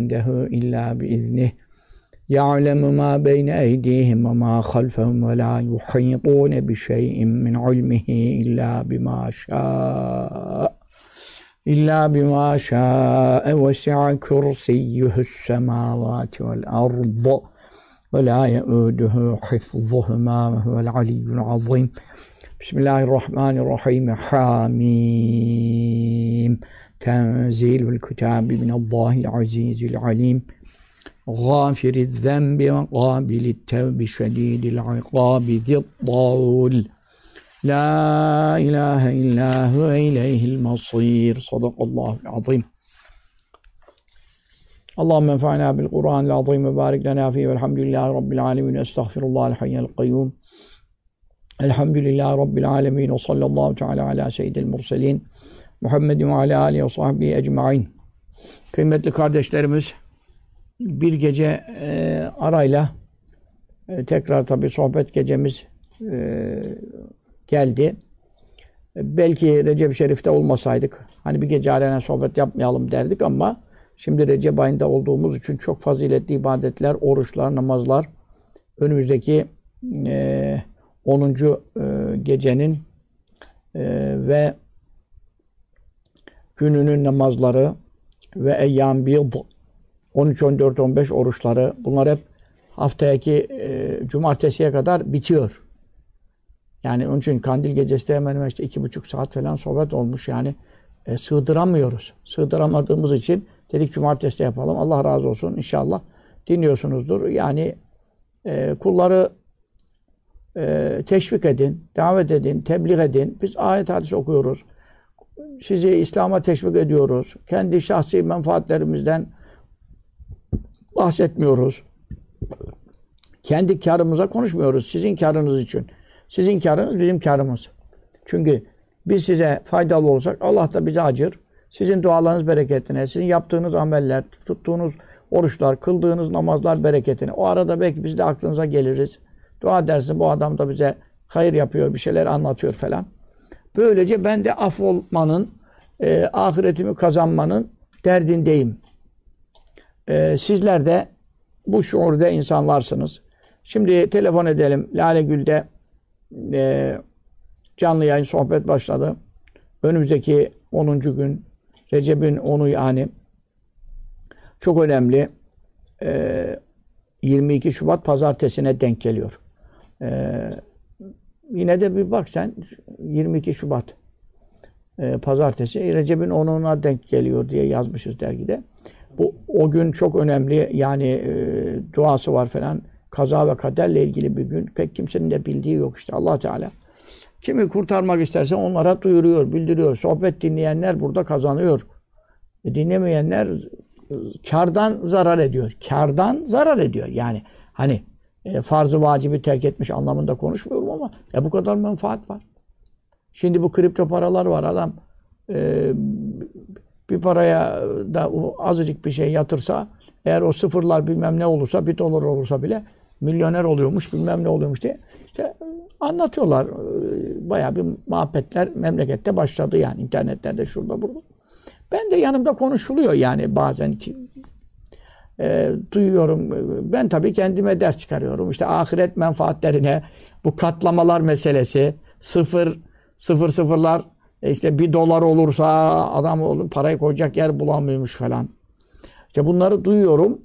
عنده إلا بإذنه يعلم ما بين أيديهم وما خلفهم ولا يحيطون بشيء من علمه إلا بما شاء وسع كرسيه السماوات والأرض ولا يؤوده حفظهما وهو العلي العظيم بسم الله الرحمن الرحيم حاميم تنزيل الكتاب من الله العزيز العليم غافر الذنب وقابل التوب شديد العقاب ذي الطول لا إله إلا هو إليه المصير صدق الله العظيم اللهم انفعنا بالقرآن العظيم وبارك لنا فيه والحمد لله رب العالمين استغفر الله الحي القيوم الحمد لله رب العالمين وصلى الله تعالى على seyyidil murselin Muhammed ve ala alihi ve sahbihi ecmaîn. Kıymetli kardeşlerimiz, bir gece arayla tekrar tabii sohbet gecemiz geldi. Belki Recep-i Şerif'te olmasaydık, hani bir gece arayla sohbet yapmayalım derdik ama şimdi Recep ayında olduğumuz için çok faziletli ibadetler, oruçlar, namazlar, önümüzdeki 10. Gecenin ve gününün namazları ve eyyâm bîd 13, 14, 15 oruçları, bunlar hep haftaki cumartesiye kadar bitiyor. Yani onun için Kandil gecesi de hemen işte 2,5 saat falan sohbet olmuş yani. Sığdıramıyoruz. Sığdıramadığımız için dedik cumartesi de yapalım. Allah razı olsun inşallah dinliyorsunuzdur. Yani kulları teşvik edin, davet edin, tebliğ edin. Biz ayet hadis okuyoruz. Sizi İslam'a teşvik ediyoruz. Kendi şahsi menfaatlerimizden bahsetmiyoruz. Kendi kârımıza konuşmuyoruz. Sizin kârınız için. Sizin kârınız bizim kârımız. Çünkü biz size faydalı olursak Allah da bize acır. Sizin dualarınız bereketine, sizin yaptığınız ameller, tuttuğunuz oruçlar, kıldığınız namazlar bereketine. O arada belki biz de aklınıza geliriz. Dua dersin, bu adam da bize hayır yapıyor, bir şeyler anlatıyor falan. Böylece ben de affolmanın, ahiretimi kazanmanın derdindeyim. Sizler de bu şuurda insanlarsınız. Şimdi telefon edelim. Lale Gül'de canlı yayın sohbet başladı. Önümüzdeki 10. gün, Recep'in 10'u yani çok önemli. 22 Şubat Pazartesi'ne denk geliyor. Yine de bir bak sen 22 Şubat Pazartesi Recep'in 10'una denk geliyor diye yazmışız dergide. O gün çok önemli yani duası var falan. Kaza ve kaderle ilgili bir gün. Pek kimsenin de bildiği yok işte Allah Teala. Kimi kurtarmak isterse onlara duyuruyor, bildiriyor. Sohbet dinleyenler burada kazanıyor. Dinlemeyenler kârdan zarar ediyor. Kârdan zarar ediyor. Yani hani farz-ı vacibi terk etmiş anlamında konuşmuyorum ama bu kadar menfaat var. Şimdi bu kripto paralar var. Adam bir paraya da azıcık bir şey yatırsa, eğer o sıfırlar bilmem ne olursa, $1 olursa bile milyoner oluyormuş, bilmem ne oluyormuş diye işte anlatıyorlar. Bayağı bir muhabbetler memlekette başladı yani internetlerde şurada burada. Ben de yanımda konuşuluyor yani bazen ki duyuyorum. Ben tabii kendime ders çıkarıyorum. İşte ahiret menfaatlerine bu katlamalar meselesi, sıfırlar işte $1 olursa adam olur, parayı koyacak yer bulamıyormuş falan. İşte bunları duyuyorum.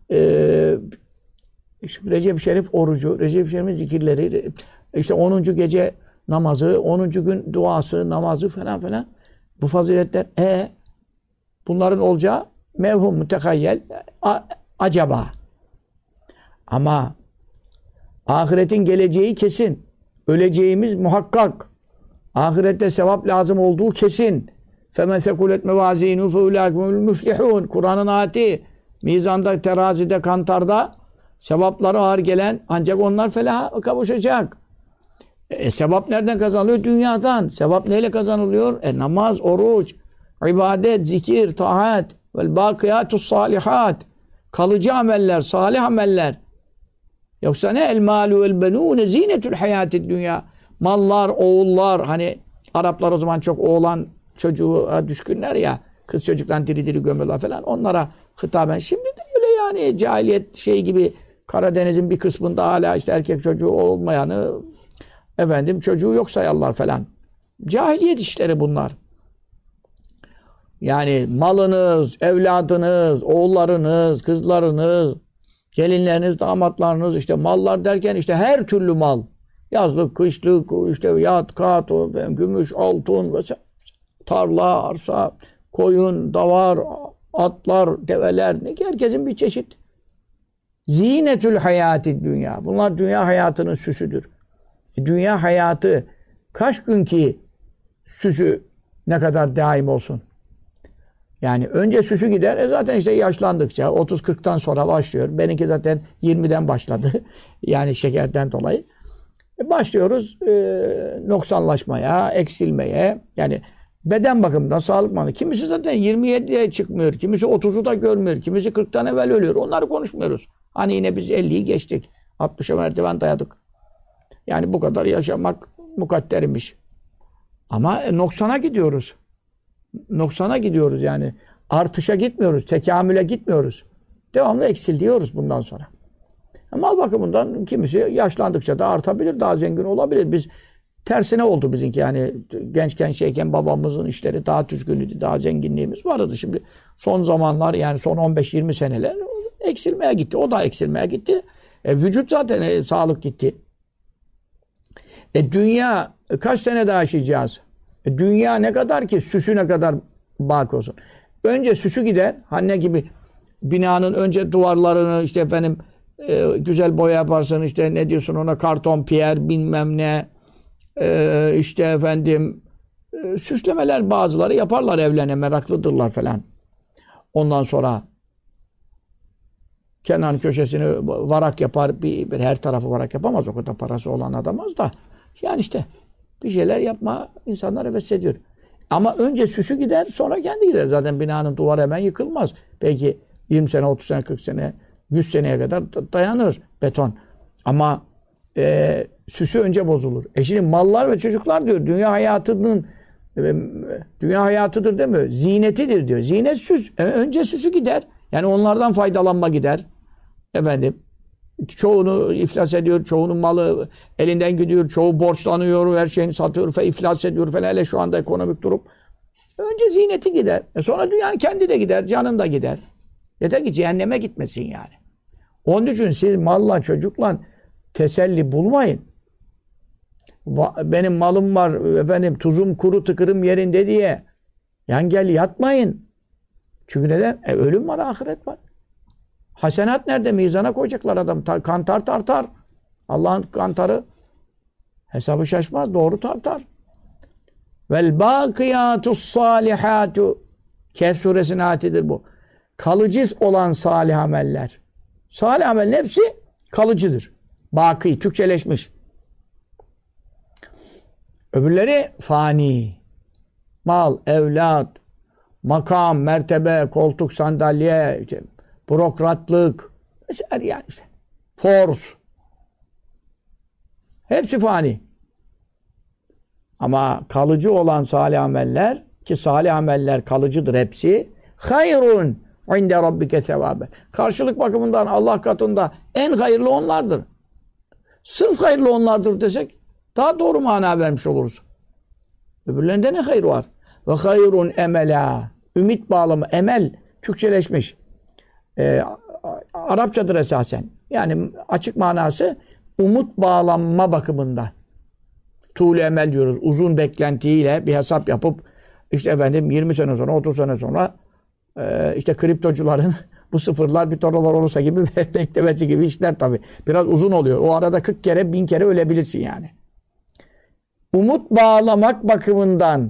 İşte Recep-i Şerif orucu, Recep-i Şerif'in zikirleri, işte 10. gece namazı, 10. gün duası, namazı falan. Bu faziletler bunların olacağı mevhum, mütekayyel, acaba. Ama ahiretin geleceği kesin. Öleceğimiz muhakkak. Ahirette sevap lazım olduğu kesin. فَمَنْ ثَقُلَتْ مَوَازِينُ فَاُولَٰئِكَ هُمُ الْمُفْلِحُونَ Kur'an'ın ayeti, mizanda, terazide, kantarda sevapları ağır gelen ancak onlar felaha kavuşacak. Sevap nereden kazanılıyor? Dünyadan. Sevap neyle kazanılıyor? Namaz, oruç, ibadet, zikir, taat vel bakiyatus salihat. Kalıcı ameller, salih ameller. Yoksa ne? El malu vel benûne zînetül hayâtid dünya. Mallar, oğullar, hani Araplar o zaman çok oğlan çocuğa düşkünler ya, kız çocuktan diri diri gömüyorlar falan. Onlara hitaben. Şimdi de yani cahiliyet şey gibi Karadeniz'in bir kısmında hala işte erkek çocuğu olmayanı efendim çocuğu yok sayarlar falan. Cahiliyet işleri bunlar. Yani malınız, evladınız, oğullarınız, kızlarınız, gelinleriniz, damatlarınız işte mallar derken işte her türlü mal. Yazlık, kışlık, işte yat, kat, gümüş, altın, mesela, tarla, arsa, koyun, davar, atlar, develer. Herkesin bir çeşit. Zinetül hayati dünya. Bunlar dünya hayatının süsüdür. Dünya hayatı kaç gün ki süsü ne kadar daim olsun? Yani önce süsü gider. Zaten işte yaşlandıkça 30-40'tan sonra başlıyor. Benimki zaten 20'den başladı. Yani şekerden dolayı. Başlıyoruz noksanlaşmaya, eksilmeye. Yani beden bakımından sağlık manı. Kimisi zaten 27'ye çıkmıyor. Kimisi 30'u da görmüyor. Kimisi 40'tan evvel ölüyor. Onları konuşmuyoruz. Hani yine biz 50'yi geçtik. 60'a merdiven dayadık. Yani bu kadar yaşamak mukaddermiş. Ama noksana gidiyoruz. Noksana gidiyoruz yani. Artışa gitmiyoruz. Tekamüle gitmiyoruz. Devamlı eksildiyoruz bundan sonra. Mal bakımından kimisi yaşlandıkça da artabilir. Daha zengin olabilir. Biz tersine oldu bizimki. Yani gençken şeyken babamızın işleri daha düzgündü. Daha zenginliğimiz vardı. Şimdi son zamanlar yani son 15-20 seneler eksilmeye gitti. O da eksilmeye gitti. Vücut zaten sağlık gitti. Dünya kaç sene daha yaşayacağız? Dünya ne kadar ki süsü ne kadar baki olsun. Önce süsü gider. Hani gibi binanın önce duvarlarını işte efendim güzel boya yaparsın işte ne diyorsun ona karton piyer bilmem ne işte efendim süslemeler bazıları yaparlar evlerine meraklıdırlar falan. Ondan sonra kenar köşesini varak yapar bir her tarafı varak yapamaz o kadar parası olan adamaz da yani işte bir şeyler yapma insanlar heves ediyor. Ama önce süsü gider sonra kendi gider. Zaten binanın duvarı hemen yıkılmaz. Belki 20 sene, 30 sene, 40 sene, 100 seneye kadar dayanır beton. Ama süsü önce bozulur. Şimdi mallar ve çocuklar diyor dünya hayatının dünya hayatıdır değil mi? Zinetidir diyor. Zinet süs. Önce süsü gider. Yani onlardan faydalanma gider. Efendim çoğunu iflas ediyor, çoğunun malı elinden gidiyor, çoğu borçlanıyor, her şeyini satıyor ve iflas ediyor falan. Hele şu anda ekonomik durum. Önce ziyneti gider. Sonra dünyanın kendi de gider, canın da gider. Yeter ki cehenneme gitmesin yani. Onun için siz malla, çocukla teselli bulmayın. Benim malım var, efendim tuzum kuru tıkırım yerinde diye yan gel yatmayın. Çünkü neden? Ölüm var, ahiret var. Hasenat nerede? Mizana koyacaklar adam. Kantar tartar. Allah'ın kantarı hesabı şaşmaz. Doğru tartar. Vel bâkiyâtus sâlihâtu. Kehf suresinin ayetidir bu. Kalıcı olan salih ameller. Salih amelin hepsi kalıcıdır. Baki, Türkçeleşmiş. Öbürleri fani. Mal, evlat, makam, mertebe, koltuk, sandalye, işte, bürokratlık, mesela yani işte, force. Hepsi fani. Ama kalıcı olan salih ameller, ki salih ameller kalıcıdır hepsi, hayrun inde rabbike sevabe. Karşılık bakımından Allah katında en hayırlı onlardır. Sırf hayırlı onlardır desek daha doğru mana vermiş oluruz. Öbürlerinde ne hayır var? Ve hayrun emela. Ümit bağlamı, emel Türkçeleşmiş. Arapçadır esasen. Yani açık manası umut bağlanma bakımından. Tuğlu emel diyoruz. Uzun beklentiyle bir hesap yapıp işte efendim 20 sene sonra 30 sene sonra işte kriptocuların bu sıfırlar bir dolar olursa gibi beklemesi gibi işler tabii. Biraz uzun oluyor. O arada 40 kere 1000 kere ölebilirsin yani. Umut bağlamak bakımından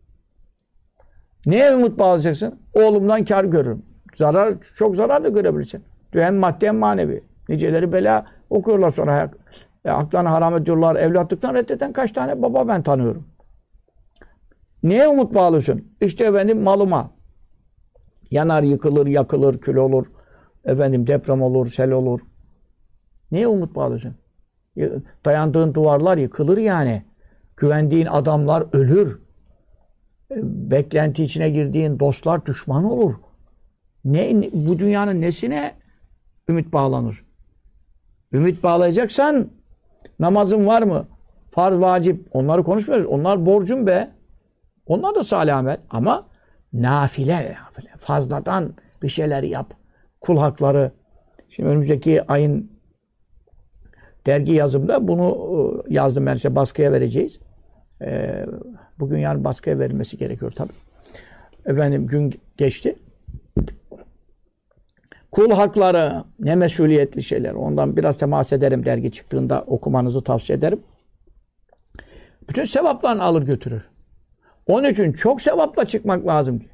neye umut bağlayacaksın? Oğlumdan kar görürüm. Zarar, çok zarar da görebilirsin. Hem maddi hem manevi. Niceleri bela okuyorlar sonra. Haklarını haram ediyorlar. Evlatlıktan reddeden kaç tane baba ben tanıyorum. Neye umut bağlıyorsun? İşte efendim malıma. Yanar, yıkılır, yakılır, kül olur. Efendim deprem olur, sel olur. Neye umut bağlıyorsun? Dayandığın duvarlar yıkılır yani. Güvendiğin adamlar ölür. Beklenti içine girdiğin dostlar düşman olur. Bu dünyanın nesine ümit bağlanır. Ümit bağlayacaksan namazın var mı? Farz, vacip. Onları konuşmuyoruz. Onlar borcun be. Onlar da salih amel. Ama nafile. Fazladan bir şeyler yap. Kul hakları. Şimdi önümüzdeki ayın dergi yazımda bunu yazdım ben, işte baskıya vereceğiz. Bugün yarın baskıya verilmesi gerekiyor tabii. Efendim gün geçti. Kul hakları ne mesuliyetli şeyler. Ondan biraz temas ederim, dergi çıktığında okumanızı tavsiye ederim. Bütün sevaplarını alır götürür. Onun için çok sevapla çıkmak lazım ki.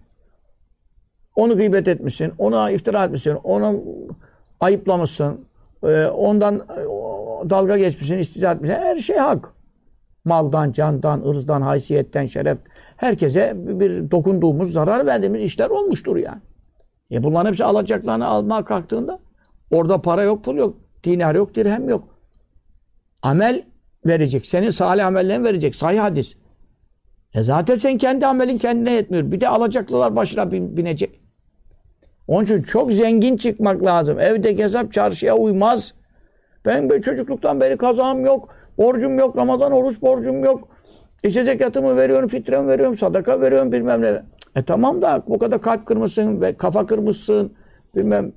Onu gıybet etmişsin, ona iftira etmişsin, onu ayıplamışsın, ondan dalga geçmişsin, istihza etmişsin. Her şey hak. Maldan, candan, ırzdan, haysiyetten, şeref. Herkese bir dokunduğumuz, zarar verdiğimiz işler olmuştur yani. Bunların hepsi alacaklarını almaya kalktığında orada para yok, pul yok, dinar yok, dirhem yok. Amel verecek. Senin salih amellerini verecek. Sahih hadis. Zaten sen kendi amelin kendine yetmiyor. Bir de alacaklılar başına binecek. Onun için çok zengin çıkmak lazım. Evde hesap çarşıya uymaz. Ben çocukluktan beri kazağım yok, borcum yok, Ramazan oruç borcum yok. İşte zekatımı veriyorum, fitremi veriyorum, sadaka veriyorum bilmem ne. Tamam da bu kadar kalp kırmışsın ve kafa kırmışsın, bilmem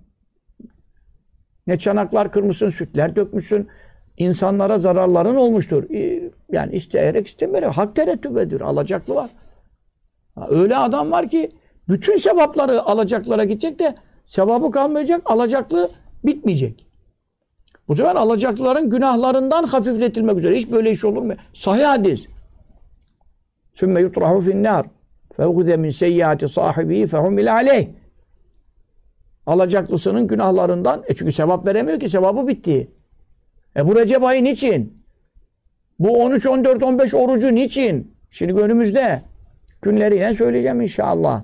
ne çanaklar kırmışsın, sütler dökmüşsün. İnsanlara zararların olmuştur. Yani isteyerek istemeyerek hak terettüp ediyor. Alacaklı var. Öyle adam var ki bütün sevapları alacaklara gidecek de sevabı kalmayacak, alacaklı bitmeyecek. Bu sefer alacaklıların günahlarından hafifletilmek üzere. Hiç böyle iş olur mu? Sahih hadis. Sümme yutrahu finnâr. Fevgude min seyyiati sahibi fehumile aleyh. Alacaklısının günahlarından, çünkü sevap veremiyor ki, sevabı bitti. Bu Recep ayı niçin? Bu 13, 14, 15 orucu niçin? Şimdi önümüzde. Günleriyle söyleyeceğim inşallah.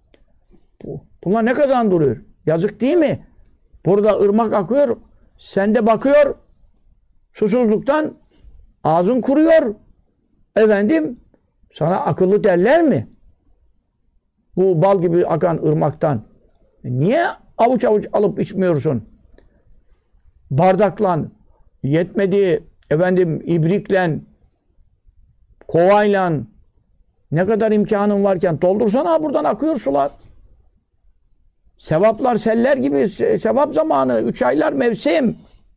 Bunlar ne kazandırıyor? Yazık değil mi? Burada ırmak akıyor. Sen de bakıyor. Susuzluktan ağzın kuruyor. Efendim, sana akıllı derler mi? Bu bal gibi akan ırmaktan. Niye avuç avuç alıp içmiyorsun? Bardakla, yetmedi efendim ibrikle, kovayla, ne kadar imkanın varken doldursana, buradan akıyor sular. Sevaplar seller gibi, sevap zamanı, 3 aylar mevsim.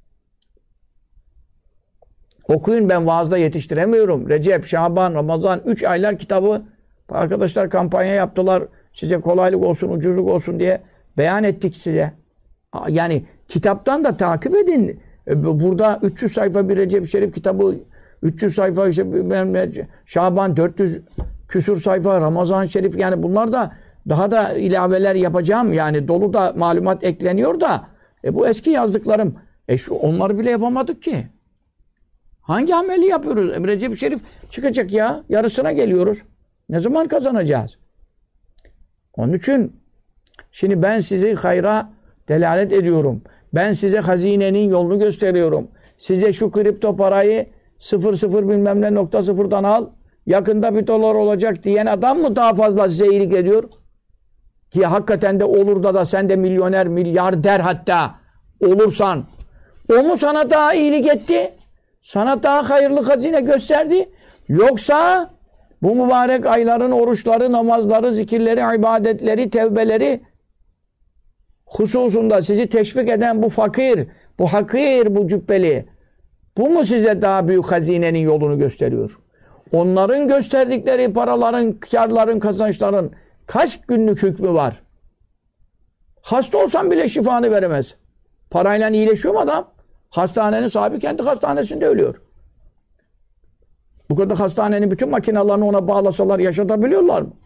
Okuyun, ben vaazda yetiştiremiyorum. Recep, Şaban, Ramazan 3 aylar kitabı arkadaşlar kampanya yaptılar. Size kolaylık olsun, ucuzluk olsun diye beyan ettik size. Yani kitaptan da takip edin. Burada 300 sayfa bir Recep-i Şerif kitabı, 300 sayfa işte Şaban 400 küsur sayfa, Ramazan-ı Şerif, yani bunlar da daha da ilaveler yapacağım. Yani dolu da malumat ekleniyor da bu eski yazdıklarım. Onları bile yapamadık ki. Hangi ameli yapıyoruz? Recep-i Şerif çıkacak ya. Yarısına geliyoruz. Ne zaman kazanacağız? Onun için şimdi ben sizi hayra delalet ediyorum. Ben size hazinenin yolunu gösteriyorum. Size şu kripto parayı 00 bilmem ne nokta sıfırdan al. Yakında bir dolar olacak diyen adam mı daha fazla size iyilik ediyor? Ki hakikaten de olur da sen de milyoner, milyarder hatta olursan. O mu sana daha iyilik etti? Sana daha hayırlı hazine gösterdi? Yoksa bu mübarek ayların oruçları, namazları, zikirleri, ibadetleri, tevbeleri hususunda sizi teşvik eden bu fakir, bu hakir, bu cübbeli, bu mu size daha büyük hazinenin yolunu gösteriyor? Onların gösterdikleri paraların, kârların, kazançların kaç günlük hükmü var? Hasta olsan bile şifanı veremez. Parayla iyileşiyor mu adam? Hastanenin sahibi kendi hastanesinde ölüyor. Bu kadar hastanenin bütün makinalarını ona bağlasalar yaşatabiliyorlar mı?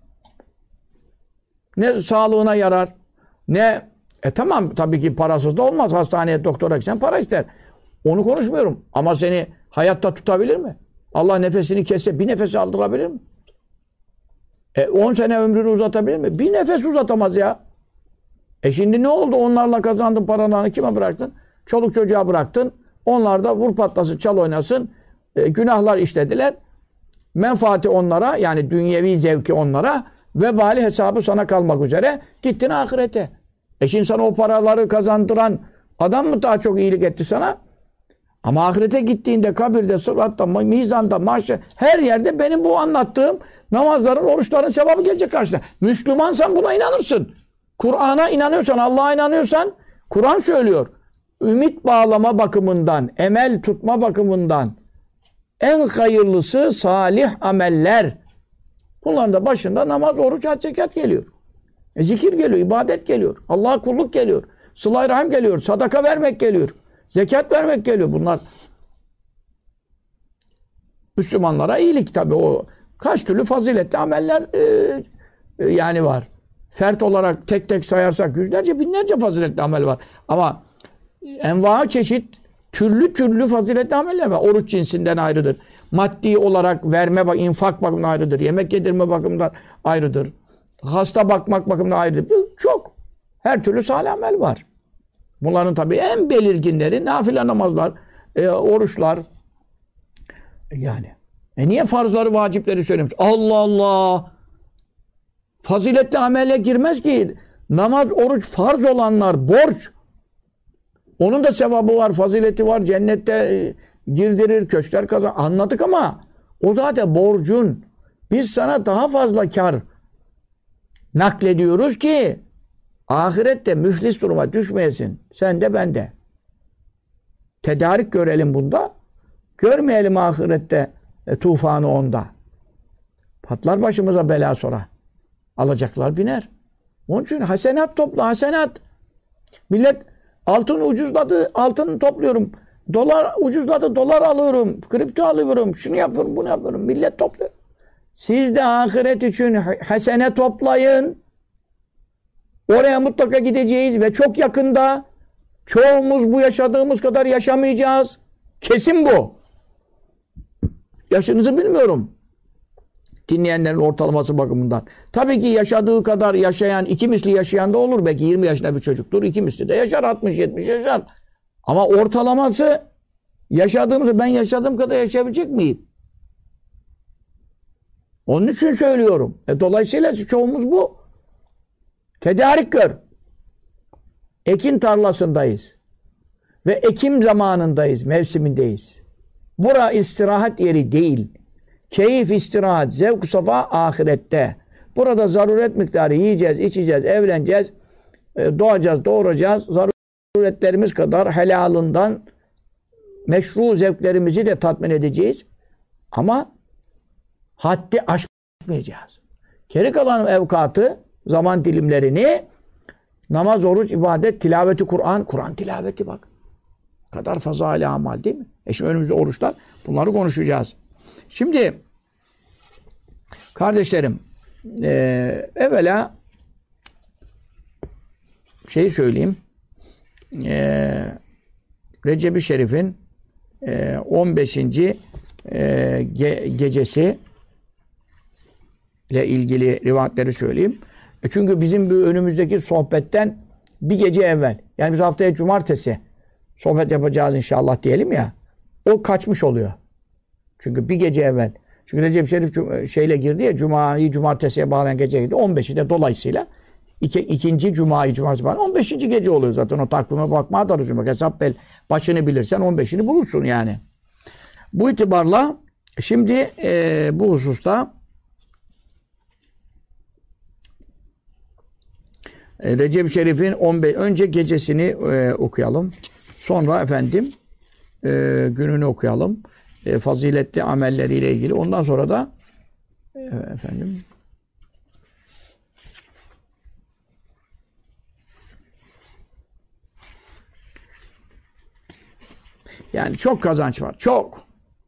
Ne sağlığına yarar, ne... tamam, tabii ki parasız da olmaz. Hastaneye, doktora gitsen para ister. Onu konuşmuyorum. Ama seni hayatta tutabilir mi? Allah nefesini kesse bir nefes aldırabilir mi? 10 sene ömrünü uzatabilir mi? Bir nefes uzatamaz ya. Şimdi ne oldu? Onlarla kazandın paralarını kime bıraktın? Çoluk çocuğa bıraktın. Onlar da vur patlasın, çal oynasın. Günahlar işlediler. Menfaati onlara, yani dünyevi zevki onlara, vebali hesabı sana kalmak üzere. Gittin ahirete. Şimdi sana o paraları kazandıran Adam mı daha çok iyilik etti sana? Ama ahirete gittiğinde, kabirde, sıratta, mizanda, mahşer, her yerde benim bu anlattığım namazların, oruçların sevabı gelecek karşına. Müslümansan buna inanırsın. Kur'an'a inanıyorsan, Allah'a inanıyorsan, Kur'an söylüyor. Ümit bağlama bakımından, emel tutma bakımından en hayırlısı salih ameller. Bunların da başında namaz, oruç, hac, zekat geliyor. Zikir geliyor, ibadet geliyor. Allah'a kulluk geliyor. Sıla-i rahim geliyor. Sadaka vermek geliyor. Zekat vermek geliyor. Bunlar Müslümanlara iyilik tabii. O kaç türlü faziletli ameller yani var. Fert olarak tek tek sayarsak yüzlerce, binlerce faziletli amel var. Ama enva çeşit, türlü türlü faziletli ameller var. Oruç cinsinden ayrıdır. Maddi olarak verme, infak bakımından ayrıdır. Yemek yedirme bakımından ayrıdır. Hasta bakmak bakımından ayrıdır. Çok. Her türlü salih amel var. Bunların tabii en belirginleri nafile namazlar, oruçlar. Yani. Niye farzları, vacipleri söylemiş? Allah Allah! Faziletli amele girmez ki. Namaz, oruç farz olanlar, borç. Onun da sevabı var, fazileti var. Cennette girdirir, köşkler kazan. Anladık ama o zaten borcun. Biz sana daha fazla kar naklediyoruz ki ahirette müflis duruma düşmeyesin. Sen de ben de. Tedarik görelim bunda. Görmeyelim ahirette tufanı onda. Patlar başımıza bela sonra. Alacaklar biner. Onun için hasenat topla, hasenat. Millet altın ucuzladı, altın topluyorum. Dolar ucuzladı, dolar alıyorum. Kripto alıyorum. Şunu yapıyorum, bunu yapıyorum. Millet topluyor. Siz de ahiret için hasene toplayın. Oraya mutlaka gideceğiz ve çok yakında. Çoğumuz bu yaşadığımız kadar yaşamayacağız. Kesin bu. Yaşınızı bilmiyorum. Dinleyenlerin ortalaması bakımından. Tabii ki yaşadığı kadar yaşayan, iki misli yaşayan da olur. Belki 20 yaşında bir çocuktur. İki misli de yaşar, 60-70 yaşar. Ama ortalaması yaşadığımız, ben yaşadığım kadar yaşayabilecek miyim? Onun için söylüyorum. Dolayısıyla çoğumuz bu. Tedarik gör. Ekin tarlasındayız. Ve ekim zamanındayız, mevsimindeyiz. Bura istirahat yeri değil. Keyif, istirahat, zevk, safa ahirette. Burada zaruret miktarı yiyeceğiz, içeceğiz, evleneceğiz, doğacağız, doğuracağız. Zaruretlerimiz kadar helalından meşru zevklerimizi de tatmin edeceğiz. Ama haddi aşmayacağız. Geri kalan evkatı, zaman dilimlerini namaz, oruç, ibadet, tilaveti Kur'an, Kur'an tilaveti bak. Kadar fazla amal değil mi? Şimdi önümüzde oruçlar. Bunları konuşacağız. Şimdi kardeşlerim evvela söyleyeyim. Recep-i Şerif'in 15. Gecesi ile ilgili rivayetleri söyleyeyim. Çünkü bizim bu önümüzdeki sohbetten bir gece evvel, yani biz haftaya cumartesi sohbet yapacağız inşallah diyelim ya, o kaçmış oluyor. Çünkü bir gece evvel. Çünkü Recep-i Şerif şeyle girdi ya, Cuma'yı cumartesiye bağlayan gece girdi. 15'i de dolayısıyla ikinci Cuma'yı cumartesi bağlayan 15. gece oluyor zaten. O takvime bakmaya da lüzum yok. Hesap başını bilirsen 15'ini bulursun yani. Bu itibarla şimdi bu hususta Recep-i Şerif'in 15 önce gecesini okuyalım. Sonra efendim gününü okuyalım. Faziletli amelleriyle ilgili. Ondan sonra da efendim yani çok kazanç var. Çok.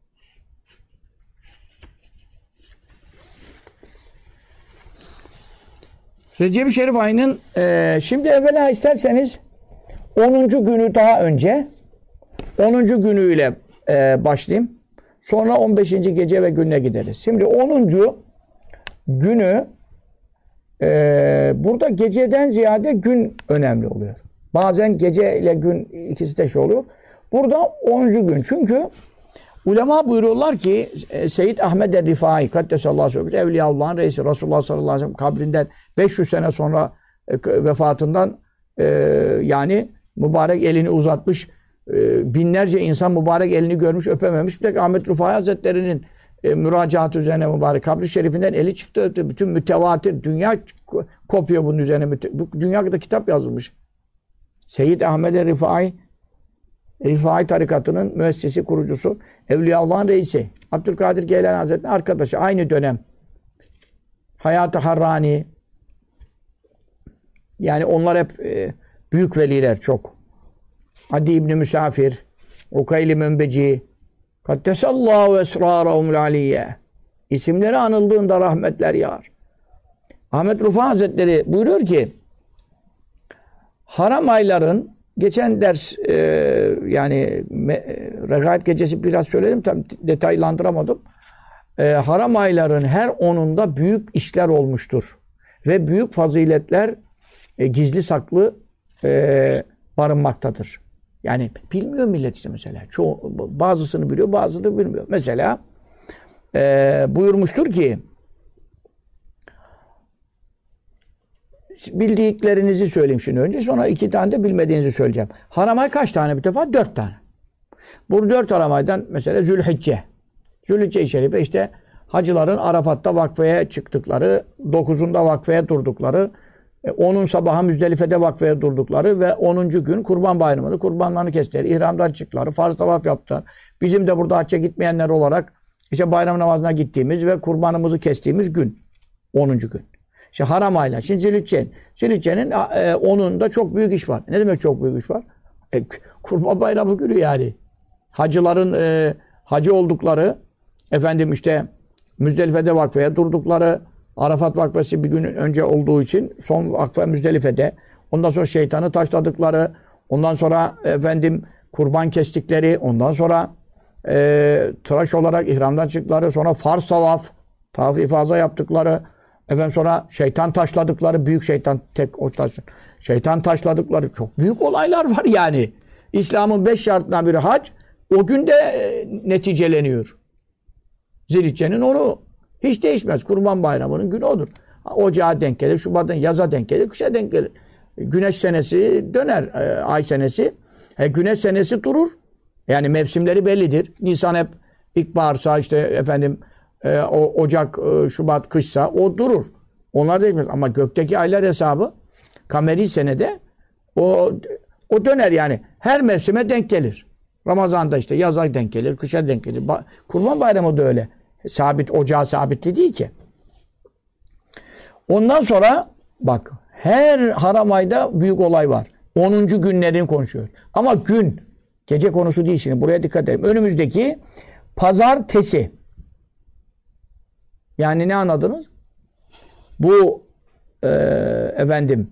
Recep-i Şerif ayının şimdi evvela isterseniz 10. günü daha önce 10. günüyle başlayayım. Sonra 15. gece ve gününe gideriz. Şimdi 10. günü burada geceden ziyade gün önemli oluyor. Bazen gece ile gün ikisi de oluyor. Burada 10. gün. Çünkü ulema buyuruyorlar ki Seyyid Ahmed el-Rifai Kaddesallahu aleyhi ve sellem Evliyaullah'ın reisi Resulullah sallallahu aleyhi ve sellem kabrinden 500 sene sonra vefatından yani mübarek elini uzatmış. Binlerce insan mübarek elini görmüş, öpememiş. Bir tek Ahmet Rufai Hazretleri'nin müracaatı üzerine mübarek kabri şerifinden eli çıktı öptü. Bütün mütevatir, dünya kopuyor bunun üzerine. Bu dünyada kitap yazılmış. Seyyid Ahmed Rifai tarikatının müessesi, kurucusu, Evliyaullah'ın reisi. Abdülkadir Geylani Hazretleri'nin arkadaşı. Aynı dönem. Hayat-ı Harrani. Yani onlar hep büyük veliler çok. Adi İbni Müsafir, Ukayl-i Mümbeci, Kaddesallahu esrarahumul aliyye. İsimleri anıldığında rahmetler yağar. Ahmet Rufai Hazretleri buyuruyor ki, haram ayların, geçen ders yani Regaib Gecesi biraz söyledim, tam detaylandıramadım. Haram ayların her onunda büyük işler olmuştur. Ve büyük faziletler gizli saklı barınmaktadır. Yani bilmiyor millet işte mesela. Bazısını biliyor, bazısını bilmiyor. Mesela buyurmuştur ki, bildiklerinizi söyleyeyim şimdi önce. Sonra 2 tane de bilmediğinizi söyleyeceğim. Haram ay kaç tane bir defa? 4 tane. Bu 4 haram aydan mesela Zülhicce. Zülhicce-i Şerife işte hacıların Arafat'ta vakfeye çıktıkları, 9'unda vakfeye durdukları, 10'un sabahı Müzdelife'de vakfeye durdukları ve 10. gün Kurban Bayramı'nda kurbanlarını kestiler. İhramdan çıktılar, farz tavaf yaptılar. Bizim de burada hacca gitmeyenler olarak işte bayram namazına gittiğimiz ve kurbanımızı kestiğimiz gün. 10. gün. İşte haram aylar. Şimdi Zilhicce'nin 10'unda çok büyük iş var. Ne demek çok büyük iş var? Kurban Bayramı günü yani. Hacıların hacı oldukları, efendim işte Müzdelife'de vakfeye durdukları, Arafat vakfesi bir gün önce olduğu için son vakfe Müzdelife'de. Ondan sonra şeytanı taşladıkları, ondan sonra efendim kurban kestikleri, ondan sonra tıraş olarak ihramdan çıktıkları, sonra farz tavaf ifaza yaptıkları, efendim sonra şeytan taşladıkları, büyük şeytan tek o taşlar. Şeytan taşladıkları çok büyük olaylar var yani. İslam'ın 5 şartından biri hac. O günde neticeleniyor. Zilhicce'nin onu hiç değişmez. Kurban Bayramı'nın günü odur. Ocağa denk gelir, Şubat'ın yaza denk gelir, kışa denk gelir. Güneş senesi döner, ay senesi. Güneş senesi durur. Yani mevsimleri bellidir. Nisan hep ilkbaharsa işte efendim Ocak, Şubat, kışsa o durur. Onlar değişmez. Ama gökteki aylar hesabı kameri senede o döner yani. Her mevsime denk gelir. Ramazan'da işte yaza denk gelir, kışa denk gelir. Kurban Bayramı da öyle. Sabit, ocağı sabitli değil ki. Ondan sonra bak her haram ayda büyük olay var. 10. günlerini konuşuyor. Ama gün, gece konusu değil şimdi. Buraya dikkat edin. Önümüzdeki pazartesi. Yani ne anladınız? Bu efendim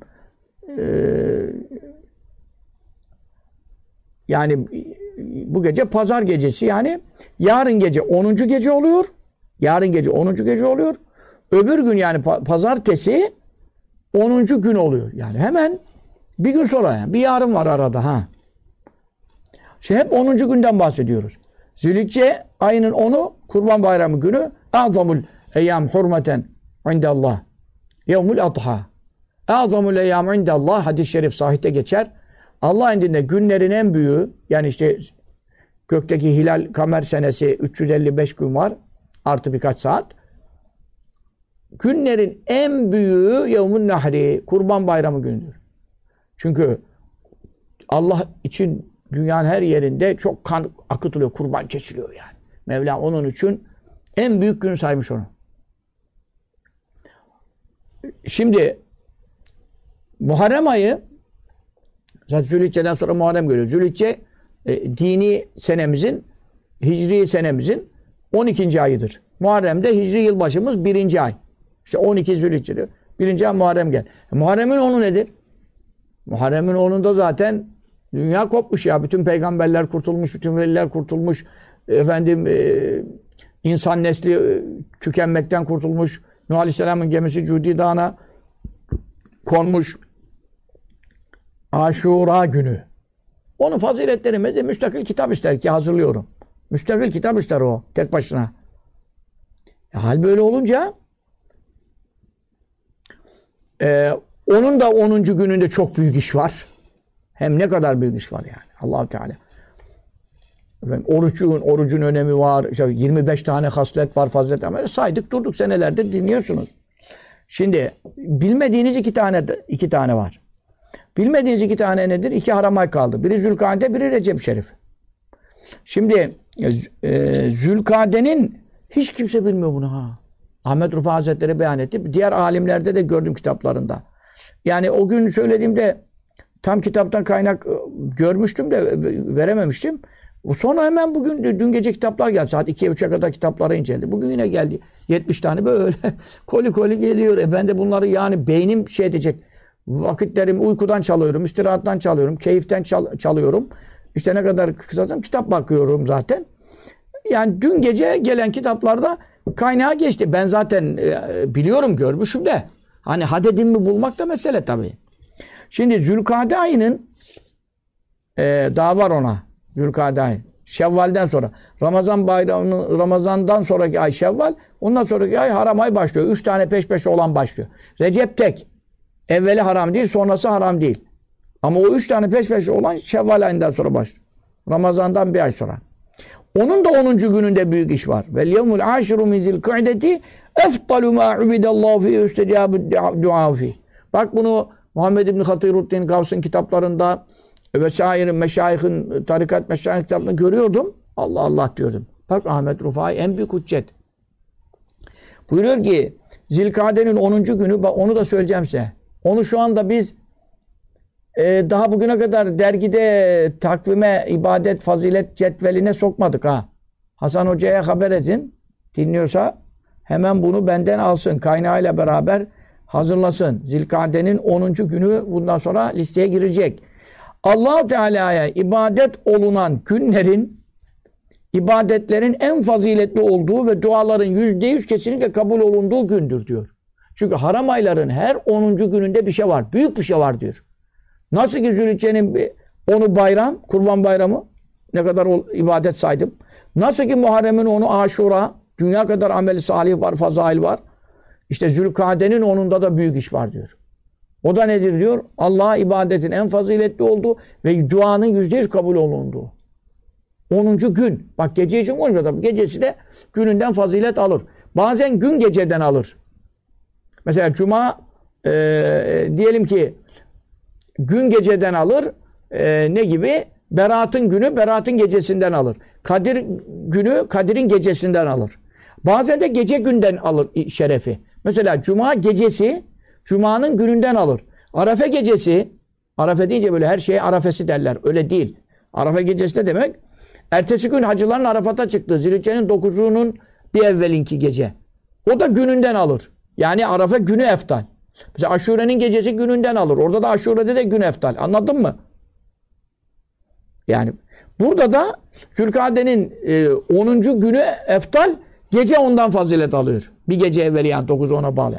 yani bu gece pazar gecesi yani yarın gece 10. gece oluyor. Yarın gece 10. gece oluyor. Öbür gün yani pazartesi 10. gün oluyor. Yani hemen bir gün sonra yani. Bir yarım var arada ha. Hep 10. günden bahsediyoruz. Zilhicce ayının 10'u Kurban Bayramı günü azamul eyyam hurmeten indallah. Yevmul adha. Azamul eyyam indallah hadis-i şerif sahihte geçer. Allah indinde günlerin en büyüğü yani işte gökteki hilal kamer senesi 355 gün var. Artı birkaç saat. Günlerin en büyüğü Yevmun Nahri. Kurban Bayramı günüdür. Çünkü Allah için dünyanın her yerinde çok kan akıtılıyor. Kurban kesiliyor yani. Mevla onun için en büyük gün saymış onu. Şimdi Muharrem ayı zaten Zülhicce'den sonra Muharrem geliyor. Zülhicce dini senemizin, hicri senemizin 12. ayıdır. Muharrem'de hicri yılbaşımız 1. ay. İşte 12 Zülhicce diyor. 1. ay Muharrem gel. Muharrem'in 10'u nedir? Muharrem'in 10'unda zaten dünya kopmuş ya. Bütün peygamberler kurtulmuş, bütün veliler kurtulmuş. Efendim insan nesli tükenmekten kurtulmuş. Nuh Aleyhisselam'ın gemisi Cudi Dağı'na konmuş. Aşura günü. Onun faziletleri de müstakil kitap ister ki hazırlıyorum. Müstakil kitap ister o tek başına. Hal böyle olunca onun da 10. gününde çok büyük iş var. Hem ne kadar büyük iş var yani. Allah-u Teala. Efendim, orucun önemi var. İşte 25 tane haslet var, fazilet ama saydık durduk, senelerdir dinliyorsunuz. Şimdi bilmediğiniz iki tane var. Bilmediğiniz iki tane nedir? 2 haram ay kaldı. Biri Zülkade, biri Recep Şerif. Şimdi Zülkade'nin hiç kimse bilmiyor bunu ha. Ahmet Rıfat Hazretleri beyan etti. Diğer alimlerde de gördüm kitaplarında. Yani o gün söylediğimde tam kitaptan kaynak görmüştüm de verememiştim. Sonra hemen dün gece kitaplar geldi. Saat 2'ye 3'e kadar kitaplara inceledi. Bugün yine geldi. 70 tane böyle koli koli geliyor. Ben de bunları yani beynim şey edecek. Vakitlerimi uykudan çalıyorum, istirahattan çalıyorum, keyiften çalıyorum. İşte ne kadar kısaltsam kitap bakıyorum zaten. Yani dün gece gelen kitaplarda kaynağa geçti. Ben zaten biliyorum, görmüşüm de. Hani hadedimi bulmak da mesele tabii. Şimdi Zülkade ayının daha var ona. Zülkade ayı. Şevval'den sonra. Ramazan'dan sonraki ay Şevval. Ondan sonraki ay haram ay başlıyor. 3 tane peş peşe olan başlıyor. Recep tek. Evveli haram değil, sonrası haram değil. Ama o 3 tane peş peşe olan Şevval ayından sonra başlıyor. Ramazan'dan bir ay sonra. Onun da 10. gününde büyük iş var. Vel yevmul aşiru min zilka'deti eftalu ma ubidallahu fi üstecabü dua fi. Bak bunu Muhammed İbni Hatiruddin Gavs'ın kitaplarında ve meşayihin, tarikat meşayih kitaplarında görüyordum. Allah Allah diyordum. Bak Ahmet Rufai en büyük hüccet. Buyuruyor ki Zilkade'nin 10. günü, onu da söyleyeceğim size. Onu şu anda biz daha bugüne kadar dergide takvime, ibadet, fazilet cetveline sokmadık ha. Hasan Hoca'ya haber edin. Dinliyorsa hemen bunu benden alsın. Kaynağıyla beraber hazırlasın. Zilkade'nin 10. günü bundan sonra listeye girecek. Allah-u Teala'ya ibadet olunan günlerin, ibadetlerin en faziletli olduğu ve duaların %100 kesinlikle kabul olunduğu gündür diyor. Çünkü haram ayların her 10. gününde bir şey var. Büyük bir şey var diyor. Nasıl ki Zülhicce'nin onu bayram, Kurban Bayramı, ne kadar ibadet saydım. Nasıl ki Muharrem'in onu Aşura, dünya kadar ameli salih var, fazail var. İşte Zülkade'nin onunda da büyük iş var diyor. O da nedir diyor? Allah'a ibadetin en faziletli olduğu ve duanın %100 kabul olunduğu. 10. gün. Bak gece için konuşmuyor. Gecesi de gününden fazilet alır. Bazen gün geceden alır. Mesela Cuma diyelim ki gün geceden alır. Ne gibi? Berat'ın günü Berat'ın gecesinden alır. Kadir günü Kadir'in gecesinden alır. Bazen de gece günden alır şerefi. Mesela Cuma gecesi Cuma'nın gününden alır. Arefe gecesi, Arefe deyince böyle her şeye Arafesi derler. Öyle değil. Arefe gecesi de demek ertesi gün hacıların Arafat'a çıktığı Zilhicce'nin 9'unun bir evvelinki gece. O da gününden alır. Yani Arafa günü eftal. Mesela Aşure'nin gecesi gününden alır. Orada da Aşure'de de gün eftal. Anladın mı? Yani burada da Zülkade'nin 10. günü eftal, gece ondan fazilet alıyor. Bir gece evveli yani 9'u ona bağlı.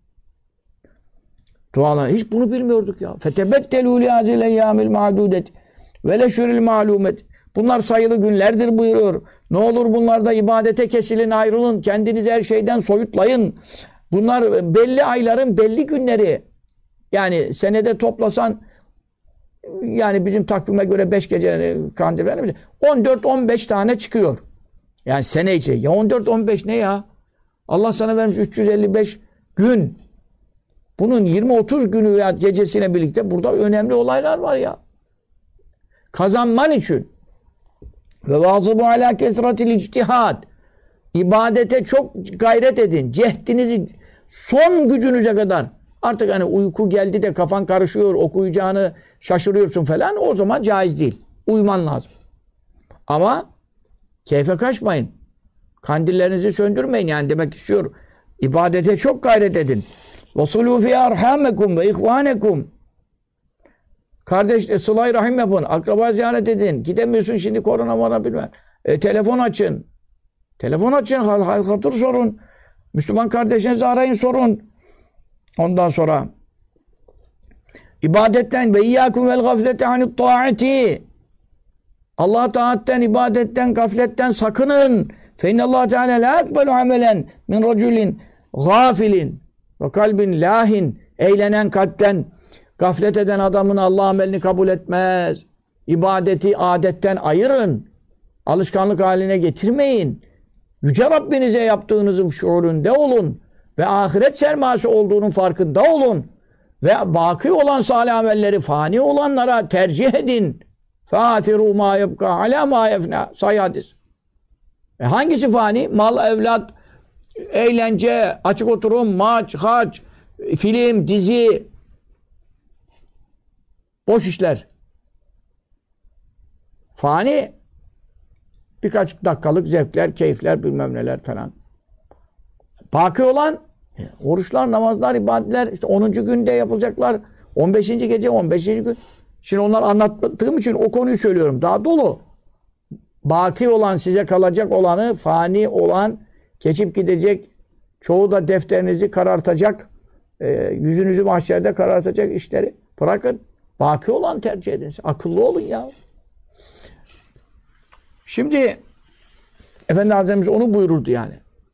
Dualar. Hiç bunu bilmiyorduk ya. Fetebettelû lihâzil eyyâmil ma'dûdet ve leşhuril ma'lûmet. Bunlar sayılı günlerdir buyuruyor. Ne olur bunlarda ibadete kesilin, ayrılın. Kendinizi her şeyden soyutlayın. Bunlar belli ayların belli günleri. Yani senede toplasan yani bizim takvime göre 5 gece kandil vermiş. 14-15 tane çıkıyor. Yani sene içi. Ya 14-15 ne ya? Allah sana vermiş 355 gün. Bunun 20-30 günü ya gecesiyle birlikte burada önemli olaylar var ya. Kazanman için. Ve vazıbu ala kesratil ictihad. İbadete çok gayret edin. Cehdinizi son gücünüze kadar. Artık hani uyku geldi de kafan karışıyor, okuyacağını şaşırıyorsun falan. O zaman caiz değil. Uyuman lazım. Ama keyfe kaçmayın. Kandillerinizi söndürmeyin. Yani demek istiyor. İbadete çok gayret edin. وَصُلُوا فِي أَرْحَامَكُمْ وَاِخْوَانَكُمْ. Kardeş, sıla-i rahim yapın. Akraba ziyaret edin. Gidemiyorsun şimdi korona var bilmem. Telefon açın. Telefon açın. Hal hatır sorun. Müslüman kardeşinizi arayın sorun. Ondan sonra ibadetten ve iyyâkum vel gaflete anit taati. Allah'a taatten, ibadetten, gafletten sakının. Fe innallâhe teâlâ lâ ekbelu amelen min raculin gâfilin ve kalbin lâhin. Eğlenen kalpten, Gaflet eden adamın Allah amelini kabul etmez. İbadeti adetten ayırın. Alışkanlık haline getirmeyin. Yüce Rabbinize yaptığınızın şuurunda olun. Ve ahiret sermayesi olduğunun farkında olun. Ve baki olan salih amelleri fani olanlara tercih edin. فَاَثِرُوا مَا يَبْقَى عَلَى مَا يَفْنَى Sahih hadis. Hangisi fani? Mal, evlat, eğlence, açık oturum, maç, hac, film, dizi, boş işler. Fani. Birkaç dakikalık zevkler, keyifler, bilmem neler falan. Baki olan oruçlar, namazlar, ibadetler, işte 10. günde yapılacaklar. 15. gece, 15. gün. Şimdi onlar anlattığım için o konuyu söylüyorum. Daha dolu. Baki olan, size kalacak olanı, fani olan, geçip gidecek, çoğu da defterinizi karartacak, yüzünüzü mahşerde karartacak işleri bırakın. Baki olan tercih edin. Akıllı olun ya. Şimdi Efendi Hazretimiz onu buyururdu yani.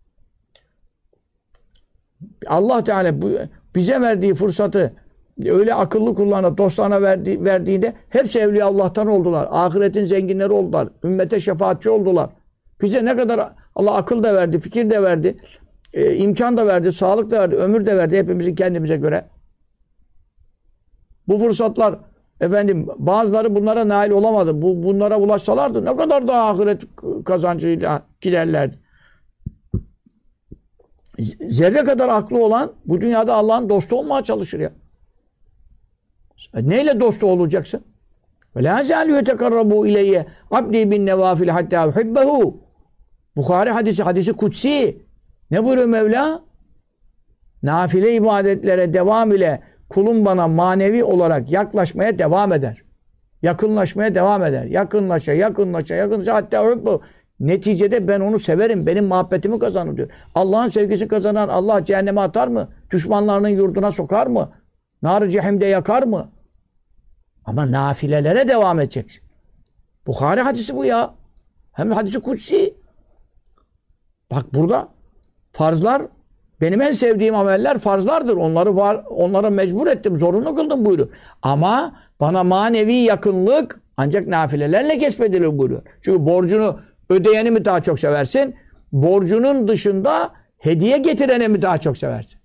Allah Teala bize verdiği fırsatı öyle akıllı kullarına, dostlarına verdiğinde hepsi Evliya Allah'tan oldular. Ahiretin zenginleri oldular. Ümmete şefaatçi oldular. Bize ne kadar Allah akıl da verdi, fikir de verdi, imkan da verdi, sağlık da verdi, ömür de verdi hepimizin kendimize göre. Bu fırsatlar efendim bazıları bunlara nail olamadı. Bunlara ulaşsalardı ne kadar daha ahiret kazancıyla giderlerdi. Zerre kadar aklı olan bu dünyada Allah'ın dostu olmaya çalışır ya. Neyle dostu olacaksın? Ve la zâlû yetekarrabû ileyye abdî bin nevâfil hattâ uhibbehu. Bukhari hadisi kutsi. Ne buyuruyor Mevla? Nafile ibadetlere devam ile kulum bana manevi olarak yaklaşmaya devam eder. Yakınlaşmaya devam eder. Yakınlaşa hatta uhibbehu. Neticede ben onu severim. Benim muhabbetimi kazanır diyor. Allah'ın sevgisini kazanan Allah cehenneme atar mı? Düşmanlarının yurduna sokar mı? Nar-ı cehimde yakar mı? Ama nafilelere devam edeceksin. Bukhari hadisi bu ya. Hem hadisi kutsi. Bak burada farzlar, benim en sevdiğim ameller farzlardır. Onları mecbur ettim, zorunlu kıldım buyuruyor. Ama bana manevi yakınlık ancak nafilelerle kesbedilir buyuruyor. Çünkü borcunu ödeyeni mi daha çok seversin? Borcunun dışında hediye getireni mi daha çok seversin?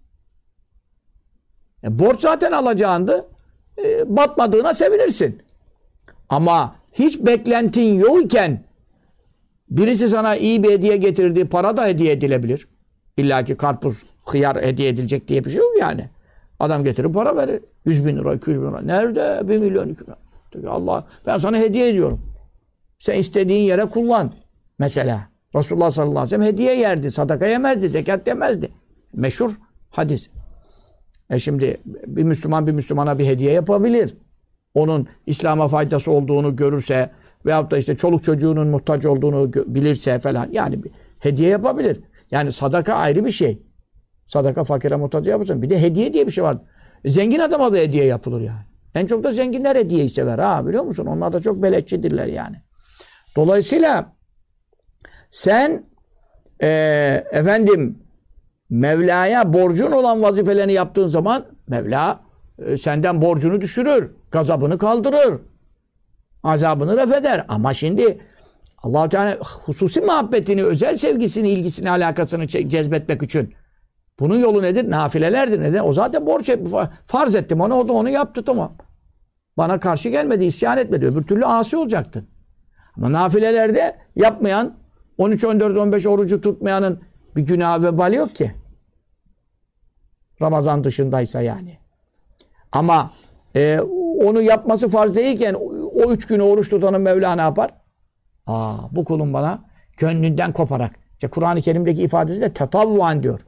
Borç zaten alacağındı. Batmadığına sevinirsin. Ama hiç beklentin yokken birisi sana iyi bir hediye getirdiği para da hediye edilebilir. İlla ki karpuz, hıyar hediye edilecek diye bir şey yok yani. Adam getirir para verir. 100 bin lira, 200 bin lira. Nerede? 1 milyon, 2 milyon. Diyor, Allah ben sana hediye ediyorum. Sen istediğin yere kullan. Mesela Resulullah sallallahu aleyhi ve sellem hediye yerdi. Sadaka yemezdi, zekat yemezdi. Meşhur hadis. Şimdi bir Müslüman bir Müslümana bir hediye yapabilir. Onun İslam'a faydası olduğunu görürse veyahut da işte çoluk çocuğunun muhtaç olduğunu bilirse falan yani bir hediye yapabilir. Yani sadaka ayrı bir şey. Sadaka fakire muhtaç yapırsın. Bir de hediye diye bir şey var. Zengin adama da hediye yapılır yani. En çok da zenginler hediyeyi sever ha biliyor musun? Onlar da çok beleşçidirler yani. Dolayısıyla sen efendim Mevla'ya borcun olan vazifelerini yaptığın zaman Mevla senden borcunu düşürür. Gazabını kaldırır. Azabını refeder. Ama şimdi Allah-u Teala hususi muhabbetini, özel sevgisini, ilgisini, alakasını cezbetmek için bunun yolu nedir? Nafilelerdir. Neden? O zaten borç farz ettim ona, o da onu yaptı tamam. Bana karşı gelmedi, isyan etmedi. Öbür türlü asi olacaktın. Ama nafilelerde yapmayan, 13, 14, 15 orucu tutmayanın bir günah vebali yok ki. Ramazan dışındaysa yani. Ama onu yapması farz değilken o 3 günü oruç tutanın Mevla ne yapar? Bu kulum bana gönlünden koparak. İşte Kur'an-ı Kerim'deki ifadesi de tetavvuan diyor.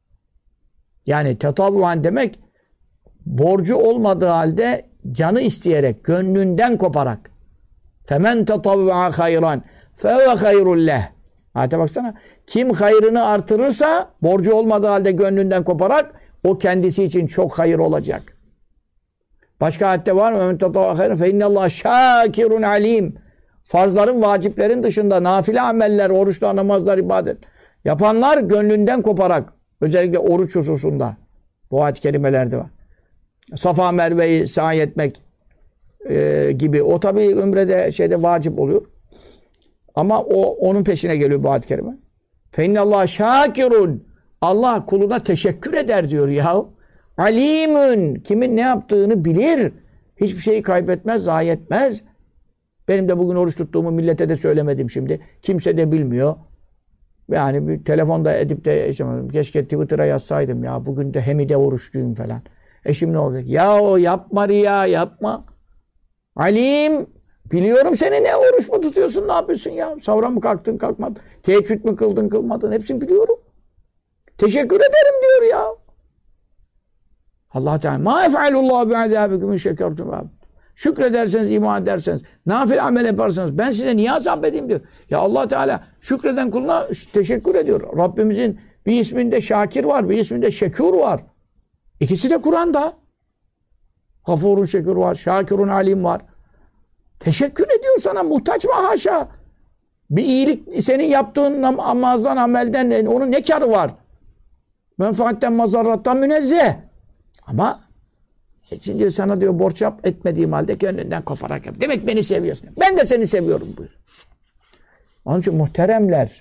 Yani tetavvuan demek borcu olmadığı halde canı isteyerek, gönlünden koparak. Femen tetavvu'a hayran fehuve hayrun leh. Ayete baksana. Kim hayrını artırırsa borcu olmadığı halde gönlünden koparak o kendisi için çok hayır olacak. Başka ayette var mı? Femen tetavvu'a hayran fe innallâhe şâkirun alîm. Farzların, vaciplerin dışında nafile ameller, oruçlar, namazlar, ibadet yapanlar gönlünden koparak, özellikle oruç hususunda bu ayet-i kerimelerde var. Safa Merve'yi sahi etmek gibi. O tabii ümrede vacip oluyor. Ama onun peşine geliyor bu ayet-i kerime. Fe innallâhe şâkirun. Allah kuluna teşekkür eder diyor ya. Alimün. Kimin ne yaptığını bilir. Hiçbir şeyi kaybetmez, zayi etmez. Benim de bugün oruç tuttuğumu millete de söylemedim şimdi. Kimse de bilmiyor. Yani bir telefonda edip de keşke Twitter'a yazsaydım ya. Bugün de Hemide oruçluyum falan. Şimdi ne olacak? Ya o yapma riya, yapma. Alim. Biliyorum seni, ne oruç mu tutuyorsun, ne yapıyorsun ya? Savra mı kalktın, kalkmadın? Teheccüd mü kıldın, kılmadın? Hepsini biliyorum. Teşekkür ederim diyor ya. Allah Teala ma ef'alullahu bi'azabikum in şekertum. Şükrederseniz, iman ederseniz, nafile amel yaparsanız ben size niye azap edeyim diyor. Ya Allah Teala şükreden kuluna teşekkür ediyor. Rabbimizin bir isminde Şakir var, bir isminde Şekur var. İkisi de Kur'an'da. Gafurun Şekur var, Şakirun Alim var. Teşekkür ediyor sana, muhtaç mı haşa? Bir iyilik senin yaptığın namazdan, amelden onun ne karı var? Menfaatten, mazarrattan münezzeh. Ama şimdi sana diyor borç etmediğim halde gönlünden koparak yap. Demek beni seviyorsun. Ben de seni seviyorum buyur. Onun için muhteremler,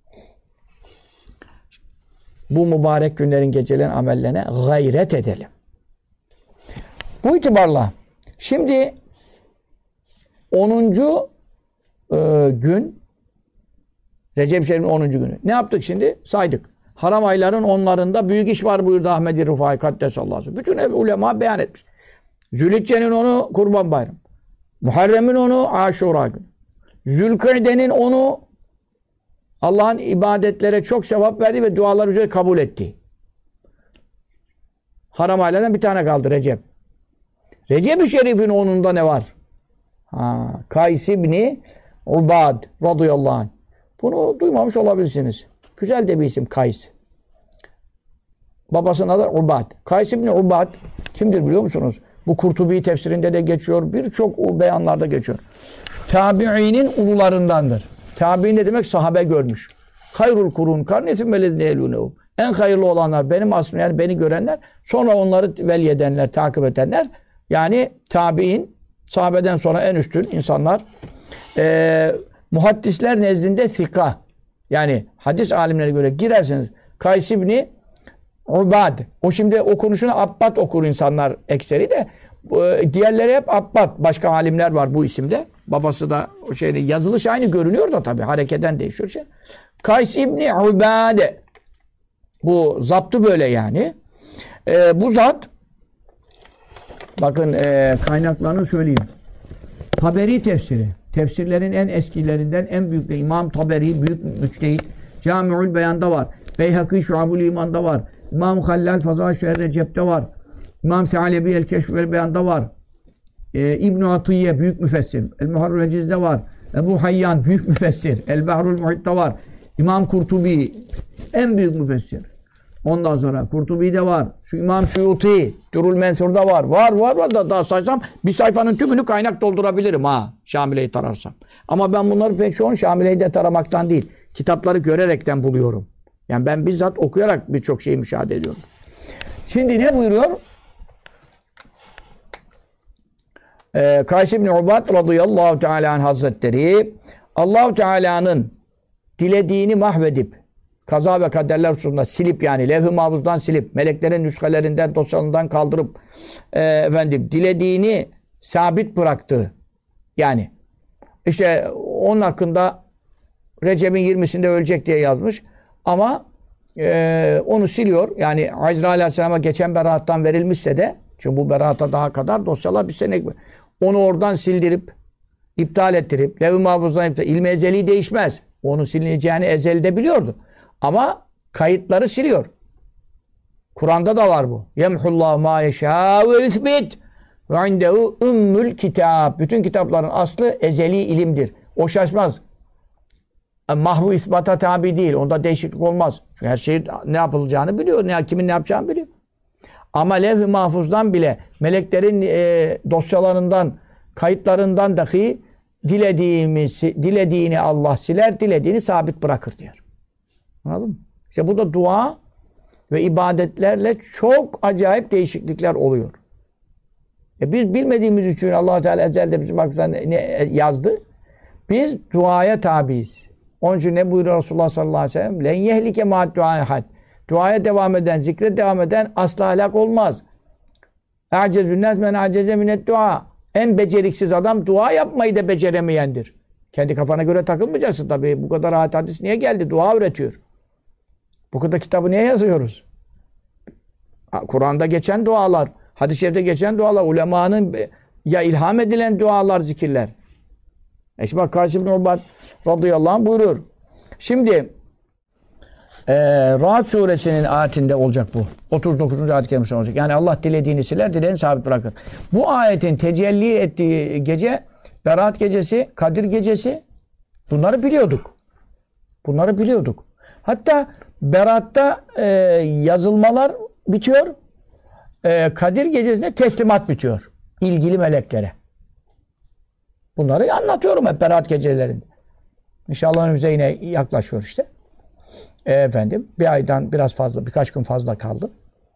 bu mübarek günlerin, gecelerin amellerine gayret edelim. Bu itibarla şimdi 10. gün Recep Şerif'in 10. günü. Ne yaptık şimdi? Saydık. Haram ayların 10'larında büyük iş var buyurdu Ahmed-i Rıfai Kaddesallahu aleyhi ve sellem. Bütün ulema beyan etmiş. Zülhicce'nin 10'u Kurban Bayramı. Muharrem'in 10'u Aşura günü. Zülkı'de'nin 10'u Allah'ın ibadetlere çok sevap verdi ve dualar üzere kabul etti. Haram aylardan bir tane kaldı Recep. Recep-i Şerif'in 10'unda ne var? Kays İbni Ubad radıyallahu anh. Bunu duymamış olabilirsiniz. Güzel de bir isim Kays. Babasının adı Ubad. Kays İbni Ubad kimdir biliyor musunuz? Bu Kurtubi tefsirinde de geçiyor. Birçok beyanlarda geçiyor. Tabi'inin ulularındandır. Tabi'in ne demek? Sahabe görmüş. Hayrul kurun karnesin velezine elûnehu. En hayırlı olanlar benim aslım, yani beni görenler, sonra onları velyedenler, takip edenler. Yani tabi'in sahabeden sonra en üstün insanlar. Muhaddisler nezdinde thika. Yani hadis alimlerine göre girerseniz Kays İbni Ubad. O şimdi okunuşunu Abbad okur insanlar ekseri de. Diğerleri hep Abbad. Başka alimler var bu isimde. Babası da o şeyde yazılış aynı görünüyor da tabii. Hareketen değişiyor şey. Kays İbni Ubade. Bu zaptı böyle yani. Bu zat bakın kaynaklarını söyleyeyim. Taberi tefsiri. Tefsirlerin en eskilerinden en büyük de İmam Taberi, büyük müçtehit. Cami'ül Beyan'da var. Beyhaki Şuab-ül İman'da var. İmam Hallal Fazâ-i Şerh Recep'te var. İmam Sealebi El-Keşf-ül Beyan'da var. İbn-i Atiyye büyük müfessir. El-Muharrul Veciz'de var. Ebu Hayyan büyük müfessir. El-Behrul Muhit'te var. İmam Kurtubi en büyük müfessir. Ondan sonra Kurtubi'de var. Şu İmam Suyuti, Durul Mensur'da var. Var. Daha saysam bir sayfanın tümünü kaynak doldurabilirim ha. Şamile'yi tararsam. Ama ben bunları pek çoğunu Şamile'yi de taramaktan değil. Kitapları görerekten buluyorum. Yani ben bizzat okuyarak birçok şeyi müşahede ediyorum. Şimdi ne buyuruyor? Kays İbni Ubad radıyallahu teala anh hazretleri Allah-u Teala'nın dilediğini mahvedip kaza ve kaderler hususunda silip, yani levh-i mahfuzdan silip, meleklerin nüshelerinden, dosyalarından kaldırıp dilediğini sabit bıraktı. Yani işte onun hakkında Recep'in 20'sinde ölecek diye yazmış. Ama onu siliyor. Yani Azrail Aleyhisselam'a geçen beraattan verilmişse de, çünkü bu beraata daha kadar dosyalar bir sene, onu oradan sildirip, iptal ettirip, levh-i mahfuzdan iptal, ilmi ezeli değişmez. Onun silineceğini ezelde biliyordu. Ama kayıtları siliyor. Kur'an'da da var bu. Yemhullahu ma yeşâ ve yusbit ve indehu ümmül kitâb. Bütün kitapların aslı ezeli ilimdir. O şaşmaz. Mahvu isbata tabi değil. Onda değişiklik olmaz. Çünkü her şey ne yapılacağını biliyor. Kimin ne yapacağını biliyor. Ama levh-i mahfuzdan bile, meleklerin dosyalarından, kayıtlarından dahi dilediğini Allah siler, dilediğini sabit bırakır diyor. Anladın mı? İşte burada dua ve ibadetlerle çok acayip değişiklikler oluyor. Biz bilmediğimiz için Allah Teala ezelde bizim hakkımızda ne yazdı? Biz duaya tabiiz. Onun için ne buyuruyor Resulullah sallallahu aleyhi ve sellem? Len yehlike ma'ad duaya had. Duaya devam eden, zikre devam eden asla helak olmaz. A'cezün nes men a'ceze minet dua. En beceriksiz adam dua yapmayı da beceremeyendir. Kendi kafana göre takılmayacaksın tabii. Bu kadar rahat hadis niye geldi? Dua üretiyor. Bu kadar kitabı niye yazıyoruz? Kur'an'da geçen dualar, hadis-i şerifte geçen dualar, ulemanın ya ilham edilen dualar, zikirler. İşte bak Kays ibn Ubad radıyallahu anh buyuruyor. Şimdi Ra'd suresinin ayetinde olacak bu. 39. ayet-i kerimesi olacak. Yani Allah dilediğini siler, dilediğini sabit bırakır. Bu ayetin tecelli ettiği gece Berat gecesi, Kadir gecesi. Bunları biliyorduk. Bunları biliyorduk. Hatta Berat'ta yazılmalar bitiyor. Kadir gecesinde teslimat bitiyor. İlgili meleklere. Bunları anlatıyorum hep Berat gecelerinde. İnşallah önümüze yine yaklaşıyor işte. Efendim bir aydan biraz fazla, birkaç gün fazla kaldı.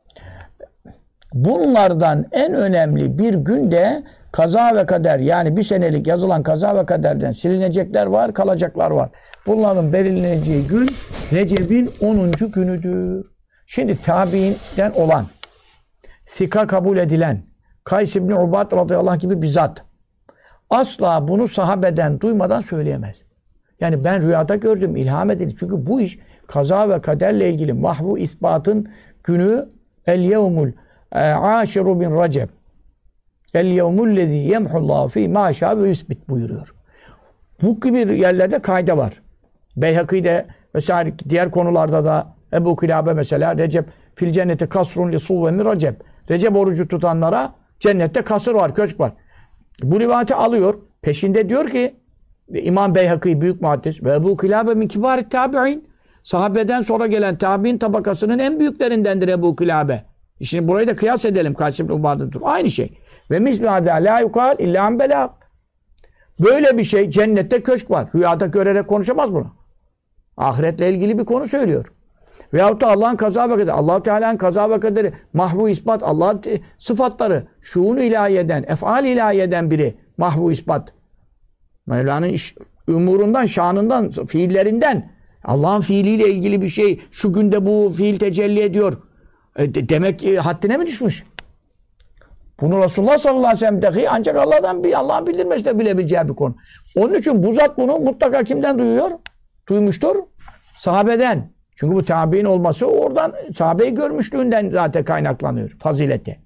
Bunlardan en önemli bir günde kaza ve kader, yani bir senelik yazılan kaza ve kaderden silinecekler var, kalacaklar var. Bunların belirleneceği gün Recep'in 10. günüdür. Şimdi tabiinden olan, sika kabul edilen Kays ibn Ubad radıyallahu anh gibi bir zat asla bunu sahabeden duymadan söyleyemez. Yani ben rüyada gördüm, ilham edildi. Çünkü bu iş kaza ve kaderle ilgili mahvu isbatın günü el-yevmul aşiru bin Recep. El-yevmullezî yemhullâhu fî mâ şâ ve yüsbit buyuruyor. Bu gibi yerlerde kayda var. Beyhaki'de vesaire diğer konularda da Ebu Kilabe mesela Recep fil cenneti kasrun li suvvemi Recep. Recep orucu tutanlara cennette kasır var, köşk var. Bu rivayeti alıyor. Peşinde diyor ki İmam Beyhaki büyük muhaddis ve Ebu Kilabe min kibâri tabi'in. Sahabeden sonra gelen tabi'in tabakasının en büyüklerindendir Ebu Kilabe. Şimdi burayı da kıyas edelim. Kays ibn Ubad'ın durumu. Aynı şey. Ve misli hâzâ lâ yukâl illâ an belâg. Böyle bir şey cennette köşk var. Rüyada görerek konuşamaz bunu. Ahiretle ilgili bir konu söylüyor. Veyahut da Allah'ın kaza ve kaderi. Allah-u Teala'nın kaza ve kaderi. Mahvu ispat. Allah'ın sıfatları. Şuun-u ilahiyeden, ef'al ilahiyeden biri. Mahvu ispat. Mevla'nın umurundan, şanından, fiillerinden. Allah'ın fiiliyle ilgili bir şey. Şu günde bu fiil tecelli ediyor. Demek ki haddine mi düşmüş? Bunu Resulullah sallallahu aleyhi ve sellem dahi ancak Allah'ın bildirmesiyle bilebileceği bir konu. Onun için bu zat bunu mutlaka kimden duyuyor? Duymuştur. Sahabeden. Çünkü bu tabi'in olması oradan sahabeyi görmüşlüğünden zaten kaynaklanıyor. Fazileti.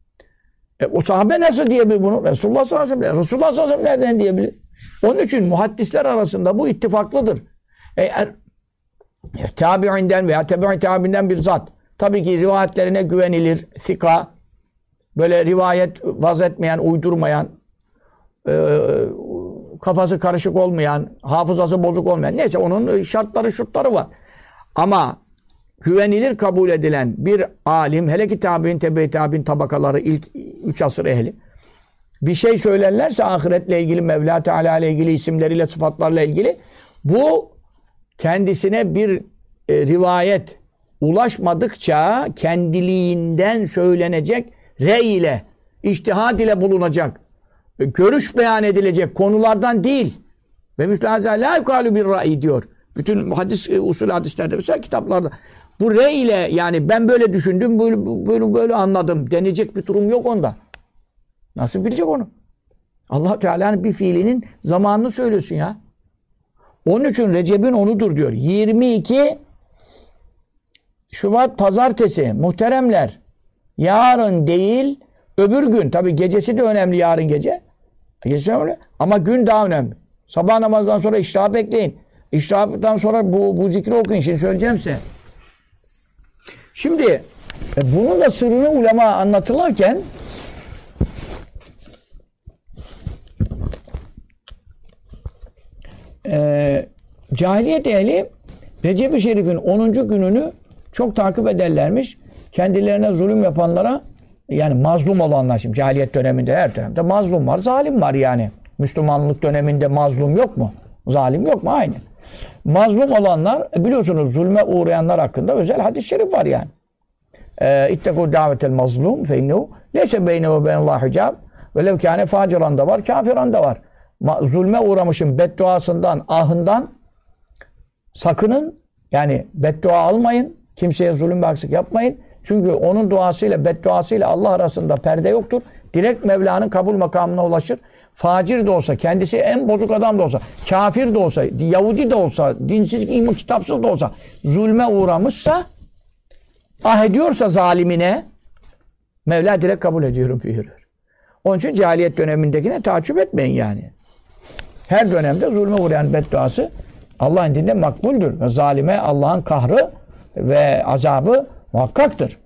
O sahabe nasıl diyebilir bunu? Resulullah sallallahu aleyhi ve sellem. Resulullah sallallahu aleyhi ve sellem nereden diyebilir? Onun için muhaddisler arasında bu ittifaklıdır. Eğer tabi'inden veya tabi'in tabi'inden bir zat tabii ki rivayetlerine güvenilir, sika, böyle rivayet vaz etmeyen, uydurmayan, kafası karışık olmayan, hafızası bozuk olmayan, neyse onun şartları var. Ama güvenilir kabul edilen bir alim, hele ki tabi'in, tebe-i tabi'in tabakaları, ilk 3 asır ehli, bir şey söylerlerse ahiretle ilgili, Mevla Teala ile ilgili, isimleriyle, sıfatlarla ilgili, bu kendisine bir rivayet ulaşmadıkça kendiliğinden söylenecek, rey ile, içtihad ile bulunacak, görüş beyan edilecek konulardan değil. Ve müstehazâ lâ yukâlu bir ra'y diyor. Bütün hadis, usul hadislerde mesela kitaplarda. Bu rey ile, yani ben böyle düşündüm, böyle anladım denecek bir durum yok onda. Nasıl bilecek onu? Allah Teala'nın bir fiilinin zamanını söylüyorsun ya. Onun için Recep'in 10'udur diyor. 22 Şubat pazartesi muhteremler. Yarın değil, öbür gün. Tabi gecesi de önemli yarın gece. Gecesi önemli. Ama gün daha önemli. Sabah namazdan sonra iştihap bekleyin. İştihaptan sonra bu zikri okuyun. Şimdi söyleyeceğim size. Şimdi bunun da sırrını ulema anlatırlarken cahiliyet ehli Recep-i Şerif'in 10. gününü çok takip ederlermiş. Kendilerine zulüm yapanlara, yani mazlum olanlar, şimdi cahiliyet döneminde her dönemde mazlum var, zalim var yani. Müslümanlık döneminde mazlum yok mu? Zalim yok mu? Aynı. Mazlum olanlar, biliyorsunuz zulme uğrayanlar hakkında özel hadis-i şerif var yani. İttekû davetel mazlum fe innehu leyse beynehu ve beynallâhi hicab. Velev kâne faciran da var, kafiran da var. Zulme uğramışın bedduasından, ahından sakının. Yani beddua almayın. Kimseye zulüm ve haksızlık yapmayın. Çünkü onun duasıyla, bedduasıyla Allah arasında perde yoktur. Direkt Mevla'nın kabul makamına ulaşır. Facir de olsa, kendisi en bozuk adam da olsa, kafir de olsa, Yahudi de olsa, dinsiz, kitapsız da olsa, zulme uğramışsa, ediyorsa zalimine, Mevla direkt kabul ediyorum buyuruyor. Onun için cahiliyet dönemindekine taaccüp etmeyin yani. Her dönemde zulme uğrayan bedduası Allah'ın dinde makbuldür. Ve zalime Allah'ın kahrı ve azabı muhakkaktır.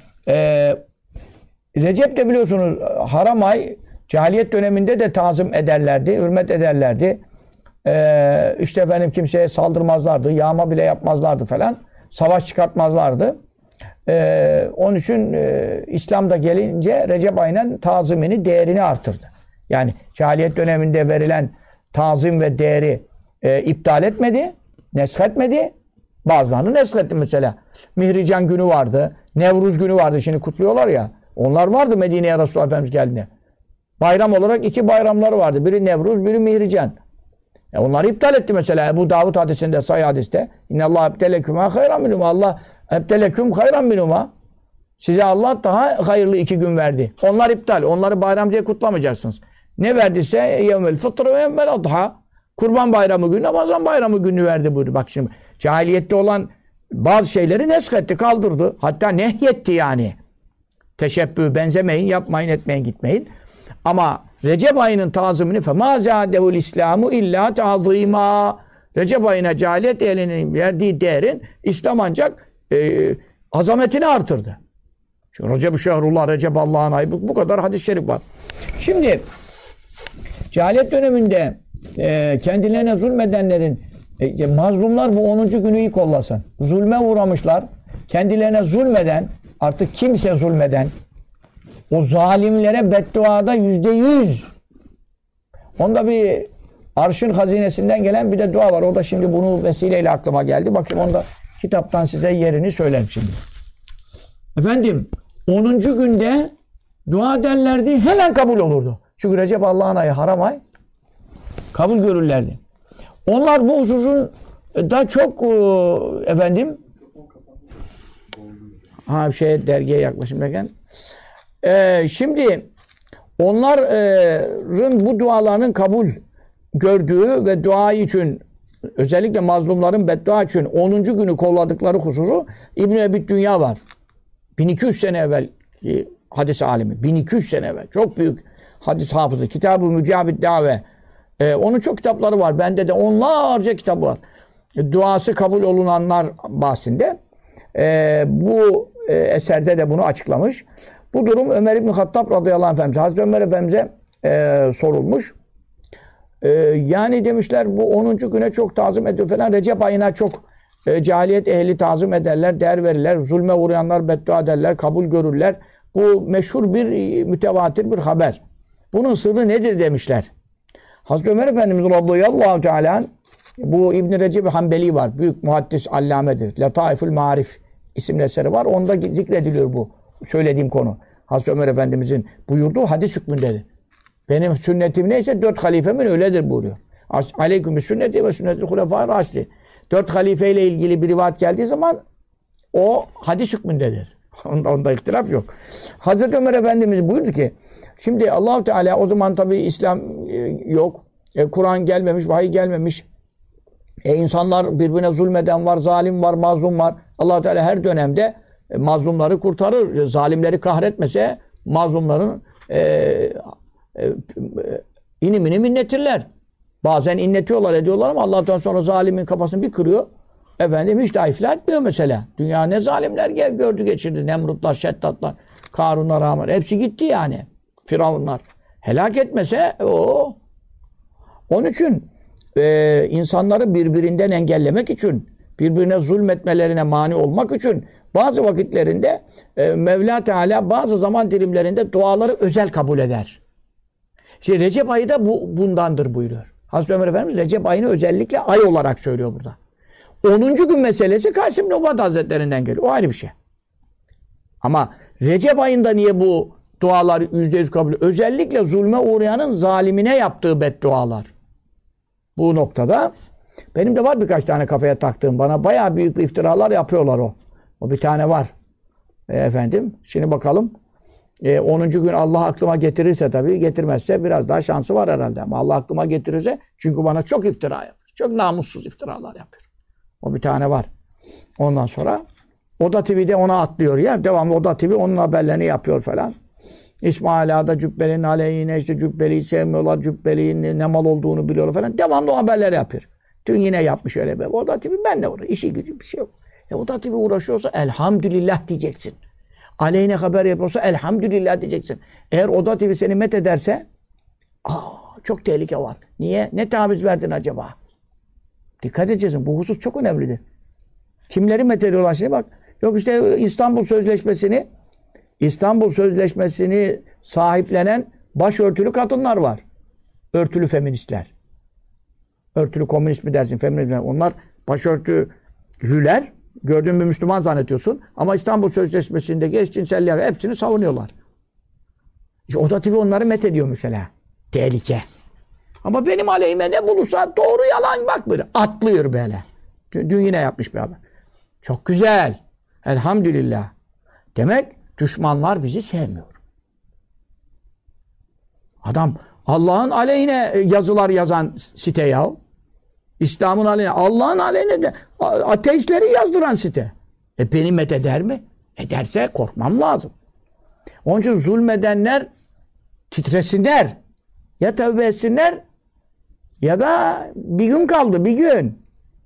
Recep de biliyorsunuz haram ay, cahiliyet döneminde de tazim ederlerdi, hürmet ederlerdi. İşte efendim kimseye saldırmazlardı, yağma bile yapmazlardı falan. Savaş çıkartmazlardı. Onun için İslam'da gelince Recep ayının tazimini, değerini artırdı. Yani cahiliyet döneminde verilen tazim ve değeri iptal etmedi, neshetmedi. Bazılarını neshetti mesela. Mihrican günü vardı, Nevruz günü vardı. Şimdi kutluyorlar ya. Onlar vardı Medine'ye Resulullah Efendimiz geldiğinde. Bayram olarak 2 bayramları vardı. Biri Nevruz, biri Mihrican. Onları iptal etti mesela. Bu Davud hadisinde, Sahih hadiste. İnnallâh ebtelekümâ hayran minhumâ. Allah ebteleküm hayran minhumâ. Size Allah daha hayırlı 2 gün verdi. Onlar iptal. Onları bayram diye kutlamayacaksınız. Ne verdiyse yevmel fıtr ve yevmel adha. Kurban bayramı günü, Ramazan bayramı günü verdi buyurdu. Bak şimdi cahiliyette olan bazı şeyleri neshetti, kaldırdı. Hatta nehyetti yani. Teşebbüh, benzemeyin, yapmayın, etmeyin, gitmeyin. Ama Recep ayının tazimini فَمَا زَادَهُ الْاِسْلَامُ اِلَّا تَعْظِيمًا. Recep ayına cahiliyet ehlinin verdiği değerin İslam ancak azametini artırdı. Çünkü Recep-i Şehrullah, Recep Allah'ın ayı, bu kadar hadis-i şerif var. Şimdi cahiliyet döneminde kendilerine zulmedenlerin mazlumlar bu 10. günü iyi kollasın. Zulme uğramışlar. Kendilerine zulmeden, artık kimse zulmeden, o zalimlere bedduada %100. Onda bir arşın hazinesinden gelen bir de dua var. O da şimdi bunu vesileyle aklıma geldi. Bakayım onda kitaptan size yerini söylerim şimdi. Efendim 10. günde dua ederlerdi. Hemen kabul olurdu. Çünkü Recep Allah'ın ayı, haram ay. Kabul görürlerdi. Onlar bu hususun da çok efendim dergiye yaklaşım derken şimdi onların bu dualarının kabul gördüğü ve dua için özellikle mazlumların beddua için 10. günü kolladıkları hususu İbn-i Ebi Dünya var. 1200 sene evvelki hadis alimi. 1200 sene evvel. Çok büyük hadis hafızı. Kitab-ı Mücabid Dave. Onun çok kitapları var. Bende de onlarca kitabı var. Duası kabul olunanlar bahsinde. Bu eserde de bunu açıklamış. Bu durum Ömer İbn Hattab radıyallahu anh Efendimiz, Hazreti Ömer Efendimiz'e sorulmuş. Yani demişler bu 10. güne çok tazim ediyor falan. Recep ayına çok cahiliyet ehli tazim ederler, değer verirler. Zulme uğrayanlar beddua ederler, kabul görürler. Bu meşhur bir mütevatir bir haber. Bunun sırrı nedir demişler. Hazreti Ömer Efendimiz radıyallahu teala bu İbn-i Recep Hanbeli var. Büyük muhaddis, allamedir. Letaifül Marif isimli eseri var. Onda zikrediliyor bu söylediğim konu. Hazreti Ömer Efendimizin buyurduğu hadis hükmündedir. Benim sünnetim neyse 4 halifemin öyledir buyuruyor. Aleyküm sünneti ve sünnetil hulefâ raşidi. 4 halifeyle ilgili bir rivayet geldiği zaman o hadis hükmündedir. Onda ihtilaf yok. Hazreti Ömer Efendimiz buyurdu ki şimdi Allah-u Teala o zaman tabii İslam yok. Kur'an gelmemiş, vahiy gelmemiş. İnsanlar birbirine zulmeden var, zalim var, mazlum var. Allah-u Teala her dönemde mazlumları kurtarır. Zalimleri kahretmese mazlumların inim inim inletirler. Bazen inletiyorlar, ediyorlar ama Allah-u Teala sonra zalimin kafasını bir kırıyor. Efendim hiç daha iflah etmiyor mesela. Dünya ne zalimler gördü geçirdi. Nemrutlar, Şeddatlar, Karunlar, Haman. Hepsi gitti yani. Firavunlar. Helak etmese o. Onun için insanları birbirinden engellemek için, birbirine zulmetmelerine mani olmak için bazı vakitlerinde Mevla Teala bazı zaman dilimlerinde duaları özel kabul eder. İşte Recep ayı da bundandır buyuruyor. Hazreti Ömer Efendimiz Recep ayını özellikle ay olarak söylüyor burada. 10. gün meselesi Kasım Nubat Hazretlerinden geliyor. O ayrı bir şey. Ama Recep ayında niye bu dualar %100 kabul. Özellikle zulme uğrayanın zalimine yaptığı beddualar. Bu noktada benim de var birkaç tane kafaya taktığım. Bana bayağı büyük iftiralar yapıyorlar o. O bir tane var. Efendim, şimdi bakalım. 10. gün Allah aklıma getirirse tabii, getirmezse biraz daha şansı var herhalde. Ama Allah aklıma getirirse, çünkü bana çok iftira yapıyor. Çok namussuz iftiralar yapıyor. O bir tane var. Ondan sonra Oda TV'de ona atlıyor ya. Devamlı Oda TV onun haberlerini yapıyor falan. İsmail Ağa'da Cübbeli'nin aleyhine, işte Cübbeli'yi sevmiyorlar, Cübbeli'nin ne mal olduğunu biliyorlar falan. Devamlı o haberleri yapıyor. Dün yine yapmış öyle bir. Oda TV ben de uğraşıyorum. İşi gücü bir şey yok. Oda TV uğraşıyorsa elhamdülillah diyeceksin. Aleyhine haber yapıyorsa elhamdülillah diyeceksin. Eğer Oda TV seni met ederse çok tehlike var. Niye? Ne taviz verdin acaba? Dikkat edeceksin. Bu husus çok önemlidir. Kimleri met ediyorlar şimdi bak. Yok işte İstanbul Sözleşmesi'ni sahiplenen başörtülü kadınlar var. Örtülü feministler. Örtülü komünist mi dersin, feminist mi? Onlar başörtülüler. Gördüğün bir Müslüman zannediyorsun. Ama İstanbul Sözleşmesi'ndeki eşcinselliği hepsini savunuyorlar. İşte Oda TV onları met ediyor mesela. Tehlike. Ama benim aleyhime ne bulursa doğru yalan bak böyle. Atlıyor böyle. Dün yine yapmış bir haber. Çok güzel. Elhamdülillah. Demek düşmanlar bizi sevmiyor. Adam Allah'ın aleyhine yazılar yazan site ya. İslam'ın aleyhine, Allah'ın aleyhine de ateistleri yazdıran site. Beni met eder mi? Ederse korkmam lazım. Onun için zulmedenler titresinler. Ya tövbe etsinler ya da bir gün kaldı, bir gün.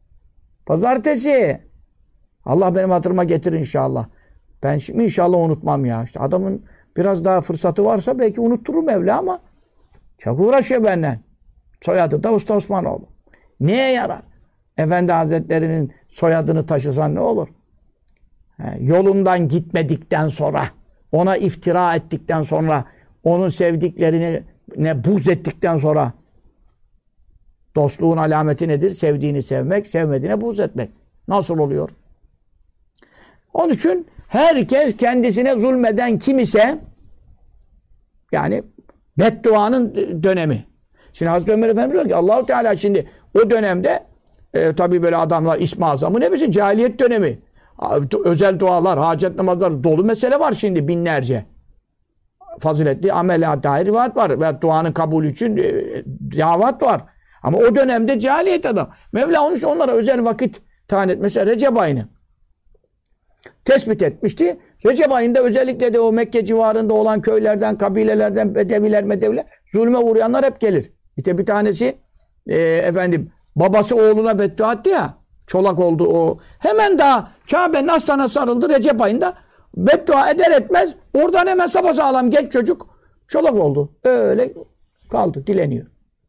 Pazartesi. Allah benim hatırıma getirir inşallah. Ben şimdi inşallah unutmam ya. İşte adamın biraz daha fırsatı varsa belki unuttururum Mevla ama çok uğraşıyor benden. Soyadı da Usta Osmanoğlu. Neye yarar? Efendi Hazretleri'nin soyadını taşısan ne olur? Yolundan gitmedikten sonra, ona iftira ettikten sonra, onun sevdiklerini buz ettikten sonra dostluğun alameti nedir? Sevdiğini sevmek, sevmediğine buz etmek. Nasıl oluyor? Onun için herkes kendisine zulmeden kim ise, yani bedduanın dönemi. Şimdi Hazreti Ömer Efendimiz diyor ki Allah-u Teala şimdi o dönemde tabii böyle adamlar İsmi Azam'ı ne bilsin cahiliyet dönemi. Özel dualar, hacet namazları dolu mesele var şimdi binlerce. Faziletli amele dair rivayet var. Ve duanın kabulü için davat var. Ama o dönemde cahiliyet adam. Mevla olmuş onlara özel vakit tayin etmiş. Mesela Recep ayını tespit etmişti. Recep ayında özellikle de o Mekke civarında olan köylerden, kabilelerden, bedeviler, zulme uğrayanlar hep gelir. İşte bir tanesi babası oğluna beddua etti ya, çolak oldu o. Hemen daha Kabe'nin aslana sarıldı Recep ayında. Beddua eder etmez oradan hemen sapasağlam genç çocuk çolak oldu. Öyle kaldı, dileniyor.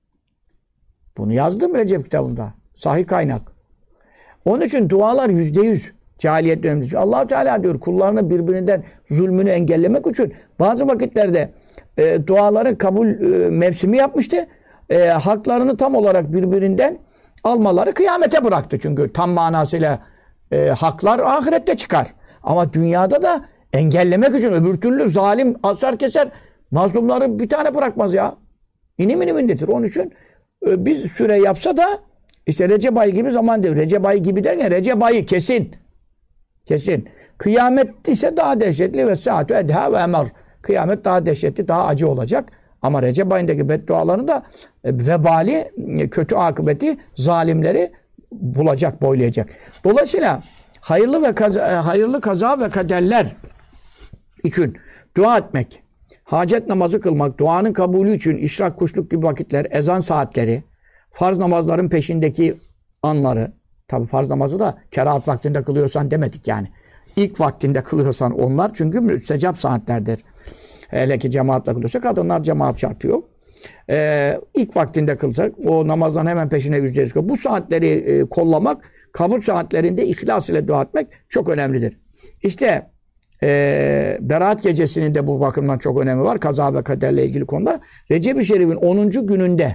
Bunu yazdım Recep kitabında. Sahih kaynak. Onun için dualar %100 cahiliyet döneminde. Allah-u Teala diyor kullarının birbirinden zulmünü engellemek için bazı vakitlerde duaların kabul mevsimi yapmıştı. Haklarını tam olarak birbirinden almaları kıyamete bıraktı. Çünkü tam manasıyla haklar ahirette çıkar. Ama dünyada da engellemek için öbür türlü zalim asar keser mazlumları bir tane bırakmaz ya. İnim indetir. Onun için biz süre yapsa da işte Recep ayı gibi zaman değil. Recep ayı gibi derken Recep ayı kesin. Kesin. Kıyamet ise daha dehşetli ve saatü edha ve emar. Kıyamet daha dehşetli, daha acı olacak. Ama Recep ayındaki bedduaların da vebali, kötü akıbeti zalimleri bulacak, boylayacak. Dolayısıyla hayırlı kaza ve kaderler için dua etmek, hacet namazı kılmak, duanın kabulü için işrak, kuşluk gibi vakitler, ezan saatleri, farz namazların peşindeki anları, tabi farz namazı da kerahat vaktinde kılıyorsan demedik yani. İlk vaktinde kılıyorsan onlar çünkü müstecap saatlerdir. Hele ki cemaatle kılıyorsa kadınlar cemaat şartı yok. İlk vaktinde kılsak o namazdan hemen peşine %100. Bu saatleri kollamak, kabul saatlerinde ihlas ile dua etmek çok önemlidir. İşte Berat gecesinin de bu bakımdan çok önemi var. Kaza ve kaderle ilgili konular. Recep-i Şerif'in 10. gününde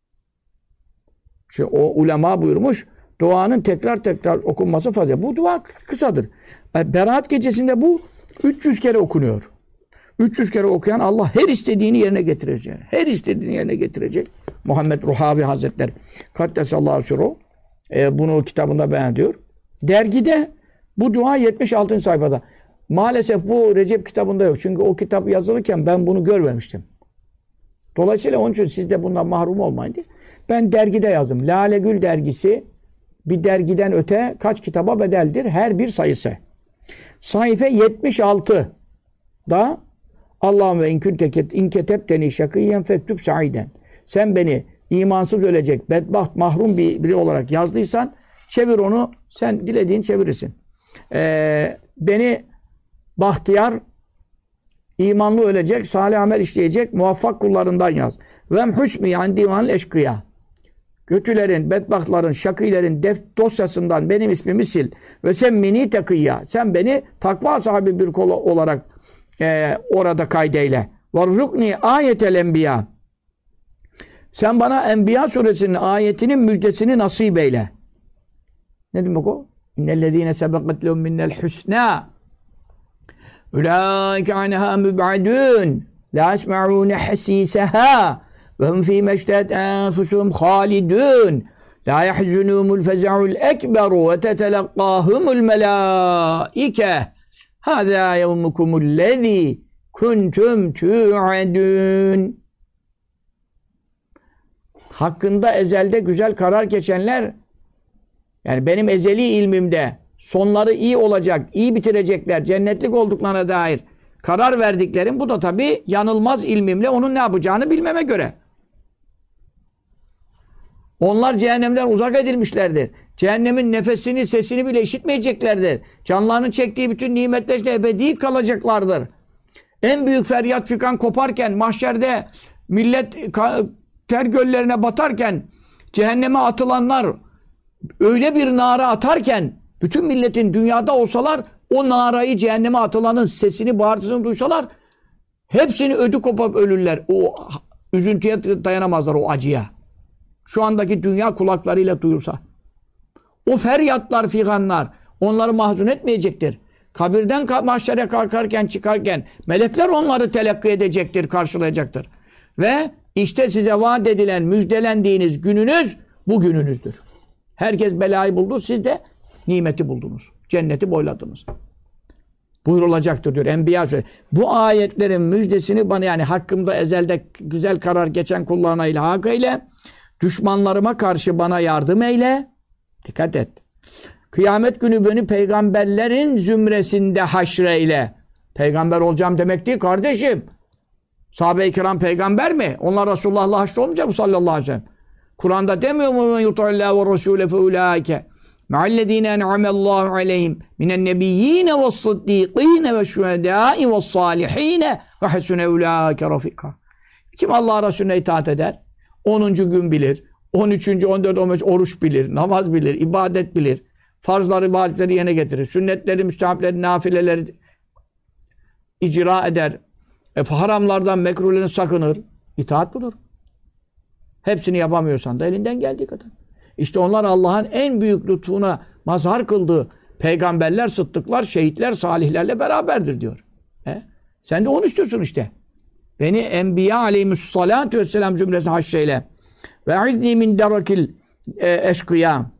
işte o ulema buyurmuş duanın tekrar okunması fazla. Bu dua kısadır. Berat gecesinde bu 300 kere okunuyor. 300 kere okuyan Allah her istediğini yerine getirecek. Her istediğini yerine getirecek. Muhammed Ruhabi Hazretleri Kaddesallahu sürruh bunu kitabında beyan ediyor. Dergide bu dua 76. sayfada. Maalesef bu Recep kitabında yok. Çünkü o kitap yazılırken ben bunu görmemiştim. Dolayısıyla onun için siz de bundan mahrum olmayın diye. Ben dergide yazdım. Lale Gül dergisi bir dergiden öte kaç kitaba bedeldir? Her bir sayısı. Sayfa 76'da Allahümme inketebteni şakiyyen fektüb sa'iden. Sen beni imansız ölecek, bedbaht, mahrum biri olarak yazdıysan çevir onu. Sen dilediğin çevirirsin. Beni bahtiyar, imanlı ölecek, salih amel işleyecek, muvaffak kullarından yaz. Vemhusmi yani divanil eşkıya. Kötülerin, bedbahtların, şakilerin dosyasından benim ismimi sil. Ve semmini takiyya. Sen beni takva sahibi bir kul olarak orada kaydeyle. Varzukni ayetel enbiya. Sen bana Enbiya suresinin ayetinin müjdesini nasip eyle. Ne demek o? İnnellezîne sebeqet lehum minnel husnâ. Ulaike anhâ müb'adûn. La yesma'ûne hasîsehâ. Ve hum fîme iştehet enfusuhum hâlidûn. La yahzunûmul feza'ul ekberu ve teteleqqâhumul melâike. Hâzâ yevmukumullezî kuntum tu'adûn. Hakkında ezelde güzel karar geçenler, yani benim ezeli ilmimde sonları iyi olacak, iyi bitirecekler, cennetlik olduklarına dair karar verdiklerim, bu da tabii yanılmaz ilmimle onun ne yapacağını bilmeme göre. Onlar cehennemden uzak edilmişlerdir. Cehennemin nefesini, sesini bile işitmeyeceklerdir. Canlarının çektiği bütün nimetlerle ebedi kalacaklardır. En büyük feryat fikan koparken, mahşerde millet ter göllerine batarken, cehenneme atılanlar öyle bir nara atarken, bütün milletin dünyada olsalar, o narayı cehenneme atılanın sesini, bağırtısını duysalar, hepsini ödü kopup ölürler. O üzüntüye dayanamazlar, o acıya. Şu andaki dünya kulaklarıyla duyursa. O feryatlar, figanlar onları mahzun etmeyecektir. Kabirden mahşere kalkarken, çıkarken melekler onları telakki edecektir, karşılayacaktır. Ve işte size vaat edilen, müjdelendiğiniz gününüz bu gününüzdür. Herkes belayı buldu, siz de nimeti buldunuz. Cenneti boyladınız. Buyurulacaktır diyor Enbiya Suresi. Bu ayetlerin müjdesini bana, yani hakkımda ezelde güzel karar geçen kullarına ilhak eyle. Düşmanlarıma karşı bana yardım eyle. Dikkat et. Kıyamet günü beni peygamberlerin zümresinde haşreyle. Peygamber olacağım demek değil kardeşim. Sahabe-i kiram peygamber mi? Onlar Resulullah'la haşr olmayacak mı sallallahu aleyhi ve sellem? Kur'an'da demiyor mu? Men yuta'illâhe ve rasûle fe ulâike ma'allezîne en'amellâhu aleyhim minen nebiyyîne ve's-sıddîkîne ve'ş-şuhedâi ve's-sâlihîne ve hasune ulâike rafîkâ. Kim Allah'a Resulüne itaat eder? 10. gün bilir. 13. 14. 15 oruç bilir. Namaz bilir. İbadet bilir. Farzları, ibadetleri yerine getirir. Sünnetleri, müstehapleri, nafileleri icra eder. Haramlardan, mekruhlerden sakınır. İtaat budur. Hepsini yapamıyorsan da elinden geldiği kadar. İşte onlar Allah'ın en büyük lütfuna mazhar kıldığı peygamberler, sıddıklar, şehitler, salihlerle beraberdir diyor. Sen de onu istiyorsun işte. Beni Enbiya aleyhissalâtu vesselâm cümlesi haşreyle. Ve izni min derakil eşkıya.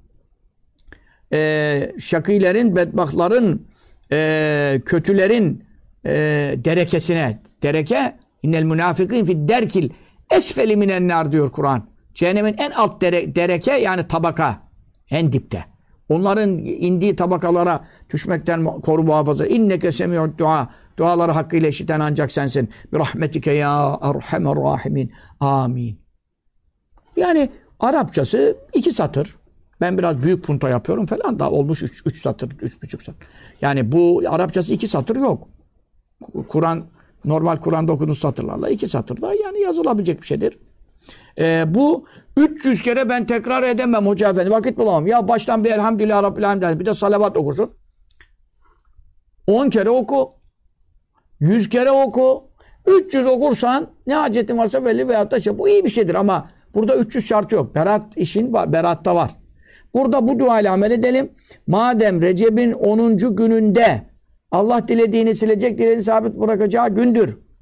Şakilerin, bedbahtların, kötülerin derekesine. Dereke, innel münafıkîn fid derkil esfeli minen nar diyor Kur'an. Cehennemin en alt dereke, yani tabaka. En dipte. Onların indiği tabakalara düşmekten koru muhafaza. İnneke semi'ud dua. Duaları hakkıyla işiten ancak sensin. Bir rahmetike ya erhamer rahimin. Amin. Yani Arapçası 2 satır. Ben biraz büyük punto yapıyorum falan da olmuş 3 satır, 3,5 satır. Yani bu Arapçası 2 satır yok. Kur'an, normal Kur'an'da okuduğunuz satırlarla 2 satırda yani yazılabilecek bir şeydir. Bu 300 kere ben tekrar edemem hoca efendi. Vakit bulamam. Ya baştan bir elhamdülillah Rabbil alemin, bir de salavat okursun. 10 kere oku. 100 kere oku. 300 okursan ne hacetin varsa belli veyahut da bu iyi bir şeydir ama burada 300 şartı yok. Berat işin beratta var. Burada bu duayla amel edelim. Madem Recep'in 10. gününde Allah dilediğini silecek, dilediğini sabit bırakacağı gündür.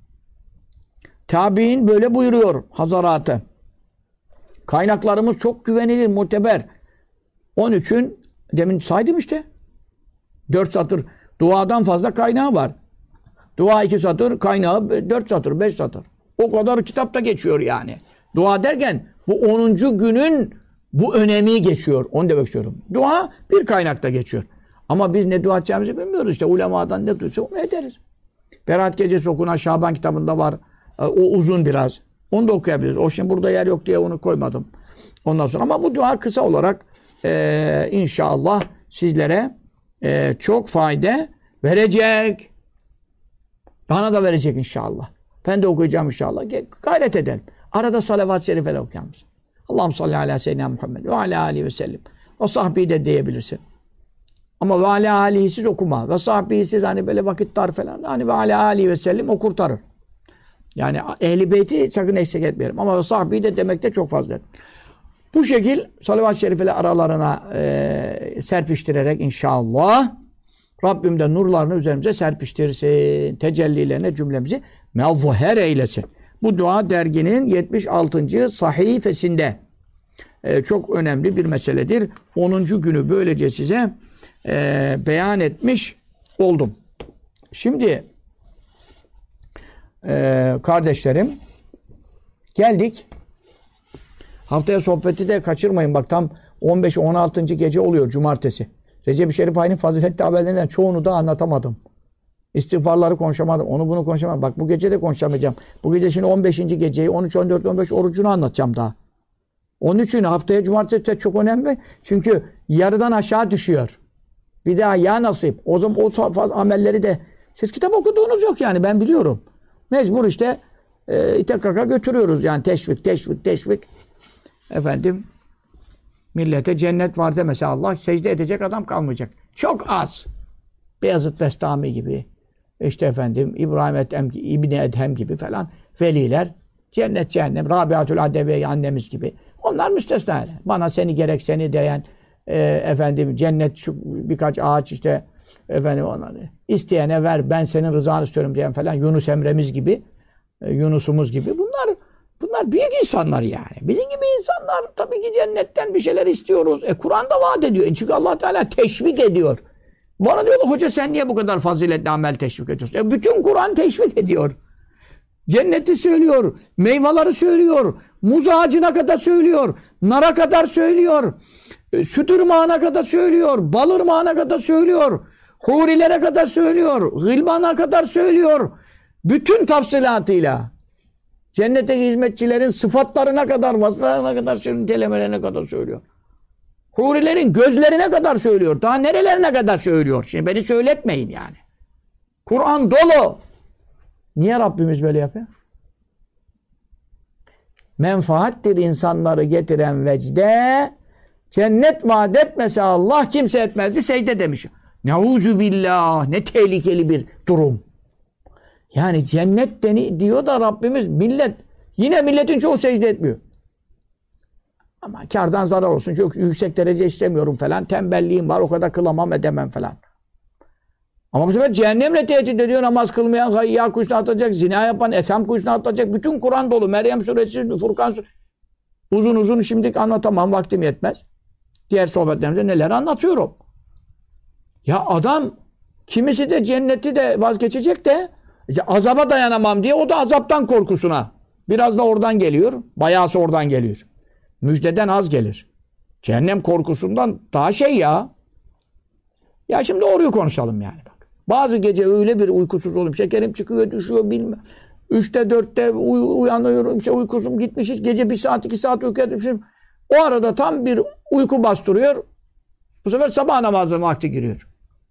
Tabi'in böyle buyuruyor hazaratı. Kaynaklarımız çok güvenilir, muteber. Onun için demin saydım işte. 4 satır. Duadan fazla kaynağı var. Dua 2 satır, kaynağı 4 satır, 5 satır. O kadar kitapta geçiyor yani. Dua derken bu 10. günün bu önemi geçiyor. Onu demek istiyorum. Dua bir kaynakta geçiyor. Ama biz ne dua edeceğimizi bilmiyoruz işte. Ulemadan ne duysa onu ederiz. Berat Gecesi okunan Şaban kitabında var. O uzun biraz. Onu da okuyabiliriz. O şimdi burada yer yok diye onu koymadım. Ondan sonra ama bu dua kısa olarak inşallah sizlere çok fayda verecek. Bana da verecek inşallah. Ben de okuyacağım inşallah. Gayret edelim. Arada salavat-ı şerifeler okuyalım. Allahümme salli ala seyyidina Muhammed ve ala aleyhi ve sellem. O sahbihi de diyebilirsin. Ama ve ala aleyhisiz okuma. Ve sahbihisiz hani böyle vakit dar falan. Hani ve ala aleyhi ve sellem o kurtarır. Yani ehl-i beyti sakın eksik etmeyelim. Ama ve sahbihi de demekte çok fazla. Bu şekil salavat-ı şerifeler aralarına serpiştirerek inşallah Rabbim de nurlarını üzerimize serpiştirsin. Tecellilerine cümlemizi mezher eylesin. Bu dua derginin 76. sayfasında çok önemli bir meseledir. 10. günü böylece size beyan etmiş oldum. Şimdi kardeşlerim geldik. Haftaya sohbeti de kaçırmayın. Bak tam 15-16. gece oluyor cumartesi. Recep-i Şerif ayının faziletli haberlerinden çoğunu da anlatamadım. İstiğfarları konuşamadım. Onu bunu konuşamadım. Bak bu gece de konuşamayacağım. Bu gece şimdi 15. geceyi 13, 14, 15 orucunu anlatacağım daha. Onun için haftaya cumartesi de çok önemli. Çünkü yarıdan aşağı düşüyor. Bir daha ya nasip. O zaman o amelleri de siz kitap okuduğunuz yok yani ben biliyorum. Mecbur işte ite kaka götürüyoruz. Yani teşvik. Efendim millete cennet var demese Allah secde edecek adam kalmayacak. Çok az. Beyazıt Bestami gibi işte efendim İbrahim Ethem, İbni Edhem gibi falan veliler cennet cehennem Rabiatül Adeviye annemiz gibi. Onlar müstesna. Bana seni gerek seni diyen efendim cennet şu birkaç ağaç işte efendim onları isteyene ver ben senin rızanı istiyorum diyen falan Yunus Emre'miz gibi Yunus'umuz gibi bunlar büyük insanlar yani. Bizim gibi insanlar tabii ki cennetten bir şeyler istiyoruz. Kur'an'da vaat ediyor. Çünkü Allah Teala teşvik ediyor. Bana diyorlar hoca sen niye bu kadar faziletli amel teşvik ediyorsun? Bütün Kur'an teşvik ediyor. Cenneti söylüyor. Meyveleri söylüyor. Muz ağacına kadar söylüyor. Nara kadar söylüyor. Süt ırmağına kadar söylüyor. Bal ırmağına kadar söylüyor. Hurilere kadar söylüyor. Gılbana kadar söylüyor. Bütün tafsilatıyla. Cennetteki hizmetçilerin sıfatlarına kadar, vasıflarına kadar, nitelemelerine kadar söylüyor. Hurilerin gözlerine kadar söylüyor. Daha nerelerine kadar söylüyor. Şimdi beni söyletmeyin yani. Kur'an dolu. Niye Rabbimiz böyle yapıyor? Menfaattir insanları getiren vecde. Cennet vaat etmese Allah kimse etmezdi secde demiş. Neuzu billah. Ne tehlikeli bir durum. Yani cennet diyor da Rabbimiz yine milletin çoğu secde etmiyor. Ama kârdan zarar olsun. Çok yüksek derece istemiyorum falan. Tembelliğim var. O kadar kılamam edemem falan. Ama bu sefer cehennemle tehdit ediyor. Namaz kılmayan hayya kuyusuna atacak. Zina yapan esam kuyusuna atacak. Bütün Kur'an dolu. Meryem suresi, Furkan suresi. Uzun şimdi anlatamam. Vaktim yetmez. Diğer sohbetlerimde neler anlatıyorum. Ya adam kimisi de cenneti de vazgeçecek de azaba dayanamam diye o da azaptan korkusuna. Biraz da oradan geliyor. Bayağısı oradan geliyor. Müjdeden az gelir. Cehennem korkusundan daha ya. Ya şimdi doğruyu konuşalım yani bak. Bazı gece öyle bir uykusuz olayım. Şekerim çıkıyor, düşüyor bilmem. 3'te 4'te uyanıyorum. İşte uykusum gitmiş. Gece 1 saat 2 saat uykuya düşmüşüm. O arada tam bir uyku bastırıyor. Bu sefer sabah namazı vakti giriyor.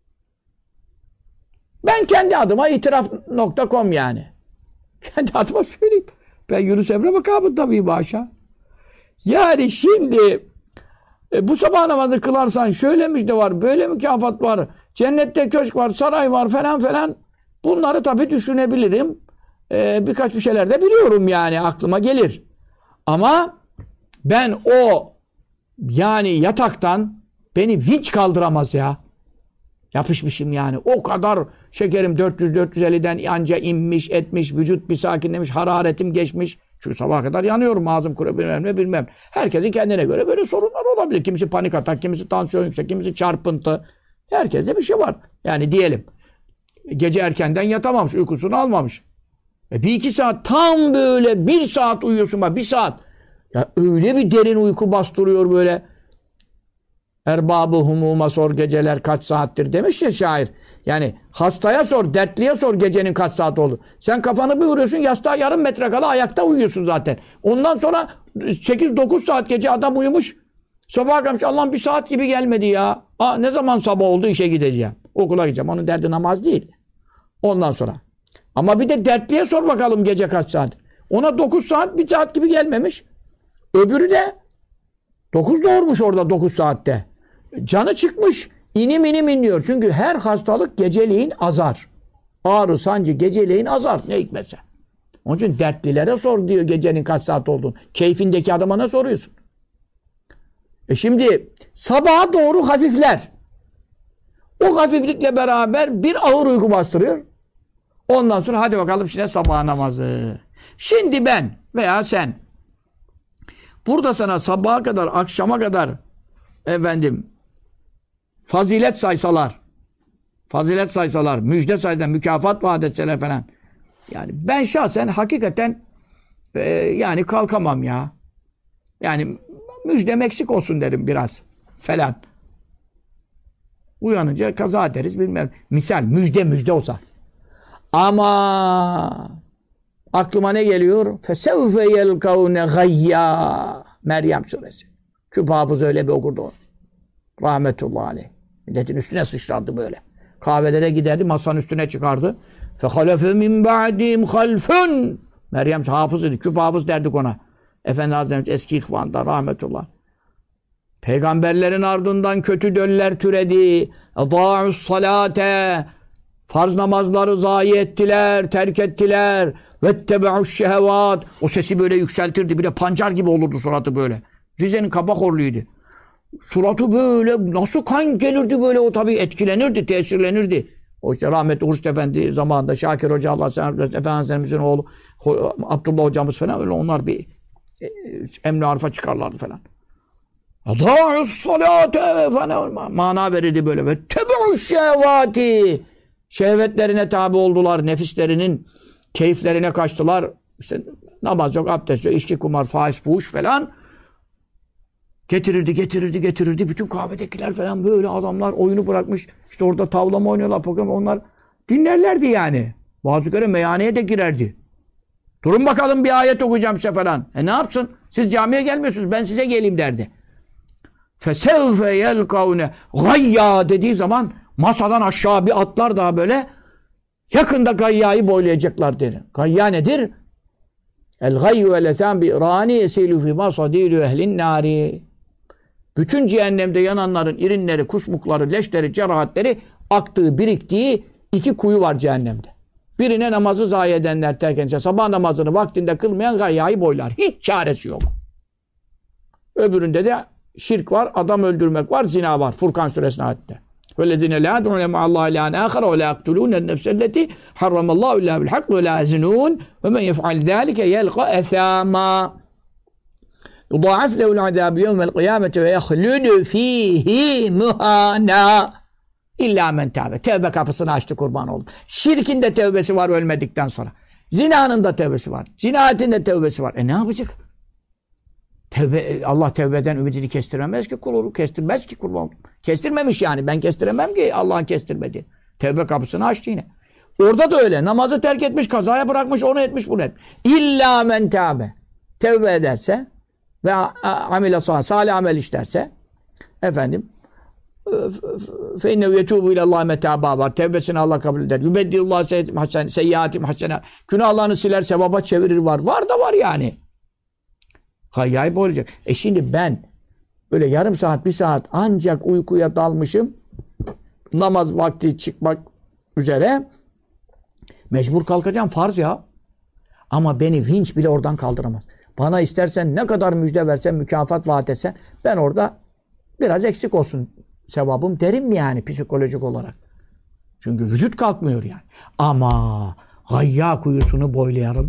Ben kendi adıma itiraf.com yani. Kendi adıma söyleyeyim. Ben Yunus Emre makamında mıyım aşağı? Yani şimdi bu sabah namazı kılarsan şöyle müjde var, böyle mükafat var, cennette köşk var, saray var falan. Bunları tabii düşünebilirim. Birkaç bir şeyler de biliyorum yani aklıma gelir. Ama ben o yani yataktan beni vinç kaldıramaz ya. Yapışmışım yani. O kadar Şekerim 400-450'den anca inmiş, etmiş, vücut bir sakinlemiş, hararetim geçmiş. Çünkü sabaha kadar yanıyorum, ağzım kuru bilmem. Herkesin kendine göre böyle sorunlar olabilir. Kimisi panik atak, kimisi tansiyon yüksek, kimisi çarpıntı. Herkeste bir şey var. Yani diyelim. Gece erkenden yatamamış, uykusunu almamış. Bir iki saat, tam böyle bir saat uyuyorsun bak, bir saat. Ya öyle bir derin uyku bastırıyor böyle. Erbabı humuma sor geceler kaç saattir demiş ya şair. Yani hastaya sor, dertliye sor gecenin kaç saat oldu. Sen kafanı bir vuruyorsun, yastığa yarım metre kala ayakta uyuyorsun zaten. Ondan sonra 8-9 saat gece adam uyumuş. Sabah kalkmış, Allah'ım bir saat gibi gelmedi ya. Ne zaman sabah oldu, işe gideceğim. Okula gideceğim. Onun derdi namaz değil. Ondan sonra. Ama bir de dertliye sor bakalım gece kaç saat. Ona 9 saat, bir saat gibi gelmemiş. Öbürü de 9 doğurmuş orada 9 saatte. Canı çıkmış. İnim inliyor. Çünkü her hastalık geceleyin azar. Ağrı, sancı geceleyin azar. Ne hikmetse. Onun için dertlilere sor diyor gecenin kaç saat olduğunu. Keyfindeki adama ne soruyorsun? Şimdi sabaha doğru hafifler. O hafiflikle beraber bir ağır uyku bastırıyor. Ondan sonra hadi bakalım şimdi sabah namazı. Şimdi ben veya sen burada sana sabaha kadar, akşama kadar fazilet saysalar, müjde saysalar, mükafat vaat etseler falan. Yani ben şahsen hakikaten yani kalkamam ya. Yani müjdem eksik olsun derim biraz falan. Uyanınca kaza ederiz bilmem. Misal müjde olsa. Ama aklıma ne geliyor? Fesevfe yelkavne gayya. Meryem suresi. Küp hafız öyle bir okurdu onu. Rahmetullahi aleyh. Milletin üstüne sıçrardı böyle. Kahvelere giderdi, masanın üstüne çıkardı. Fehalefe min ba'dim halfun. Meryem hafız idi. Küp hafız derdik ona. Efendi Hazretleri eski ihvanda rahmetullah. Peygamberlerin ardından kötü döller türedi. Dâ'us salate. Farz namazları zayi ettiler, terk ettiler. Vettebe'uş şehevat. O sesi böyle yükseltirdi. Bir de pancar gibi olurdu suratı böyle. Rize'nin Kabakorlu'ydu. Suratı böyle nasıl kan gelirdi böyle, o tabii etkilenirdi, tesirlenirdi. O işte rahmetli Hurşit Efendi zamanında Şakir Hoca Allah selam versin, Efendimiz'in oğlu Abdullah hocamız falan öyle onlar bir emri arfa çıkarlardı falan. Adâ'us salâte falan mana verirdi böyle. Ve tebe'uş şehvâti. Şehvetlerine tabi oldular, nefislerinin keyiflerine kaçtılar. İşte namaz yok, abdest yok, içki, kumar, faiz, fuhuş falan. Getirirdi. Bütün kahvedekiler falan böyle adamlar oyunu bırakmış. İşte orada tavlama oynuyorlar, Pokemon. Onlar dinlerlerdi yani. Bazı kere meyhaneye de girerdi. Durun bakalım bir ayet okuyacağım size falan. Ne yapsın? Siz camiye gelmiyorsunuz. Ben size geleyim derdi. Fesevfe yelkavne gayya dediği zaman masadan aşağı bir atlar daha böyle yakında gayyayı boylayacaklar der. Gayya nedir? El gayyu ve lesan bi rani esilu fi masadilu ehlin nari. Bütün cehennemde yananların irinleri, kusmukları, leşleri, cerahatleri aktığı, biriktiği iki kuyu var cehennemde. Birine namazı zayi edenler, terk edenler, sabah namazını vaktinde kılmayan gayyayı boylar. Hiç çaresi yok. Öbüründe de şirk var, adam öldürmek var, zina var. Furkan suresinin ayetinde. وَالَّذِينَ لَا يَدْعُونَ مَعَ اللّٰهِ إِلَٰهًا آخَرَ وَلَا يَقْتُلُونَ النَّفْسَ الَّتِي حَرَّمَ اللّٰهُ إِلَّا بِالْحَقِّ وَلَا يَزْنُونَ وَمَنْ يَفْعَلْ ذَٰلِكَ يَلْقَ أَثَامًا يُضَاعَفْ لَهُ الْعَذَابُ يَوْمَ الْقِيَامَةِ وَيَخْلُدُ ف۪يهِ مُهَانًا İlla men tevbe. Tevbe kapısını açtı, kurban oldu. Şirkin de tevbesi var ölmedikten sonra. Zinanın da tevbesi var. Cinayetin de tevbesi var. Ne yapacak? Allah tevbeden ümidini kestiremez ki kulunu. Kestirmez ki kurban. Kestirmemiş yani. Ben kestiremem ki Allah'ın kestirmedi. Tevbe kapısını açtı yine. Orada da öyle. Namazı terk etmiş, kazaya bırakmış, onu etmiş, bunu etmiş. İlla men tevbe. Tevbe ederse ve amile salih amel işlerse efendim فَاِنَّهُ يَتُوبُ اِلَى اللّٰهِ مَتَابًا var. Tevbesini Allah kabul eder. يُبَدِّلُ اللّٰهِ seyyiatim hasenat. Günahlarını siler, sevaba çevirir var. Var da var yani. Gayyayı olacak. Şimdi ben öyle yarım saat, bir saat ancak uykuya dalmışım. Namaz vakti çıkmak üzere. Mecbur kalkacağım. Farz ya. Ama beni vinç bile oradan kaldıramaz. Bana istersen ne kadar müjde versen, mükafat vaat etsen ben orada biraz eksik olsun sevabım derim mi yani psikolojik olarak? Çünkü vücut kalkmıyor yani. Ama Gayya kuyusunu boylayarım.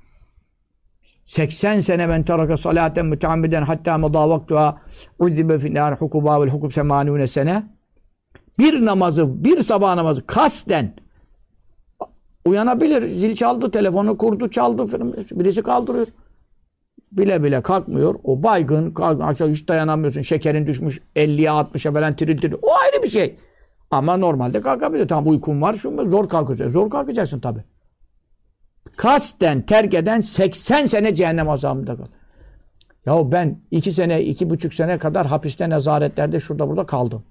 80 sene men teraka salaten müteammiden hatta mada vaktuha uzibe finnâr hukuba vel hukub semanûne sene. Bir namazı, bir sabah namazı kasten uyanabilir. Zil çaldı, telefonu kurdu, çaldı. Birisi kaldırıyor. Bile bile kalkmıyor. O baygın, aşağı hiç dayanamıyorsun. Şekerin düşmüş 50'ye 60'a falan tiril. O ayrı bir şey. Ama normalde kalkabiliyor. Tamam uykun var, zor kalkacaksın. Zor kalkacaksın tabii. Kasten terk eden 80 sene cehennem azabında kal. Ya ben 2 sene, 2,5 sene kadar hapiste, nezaretlerde şurada burada kaldım.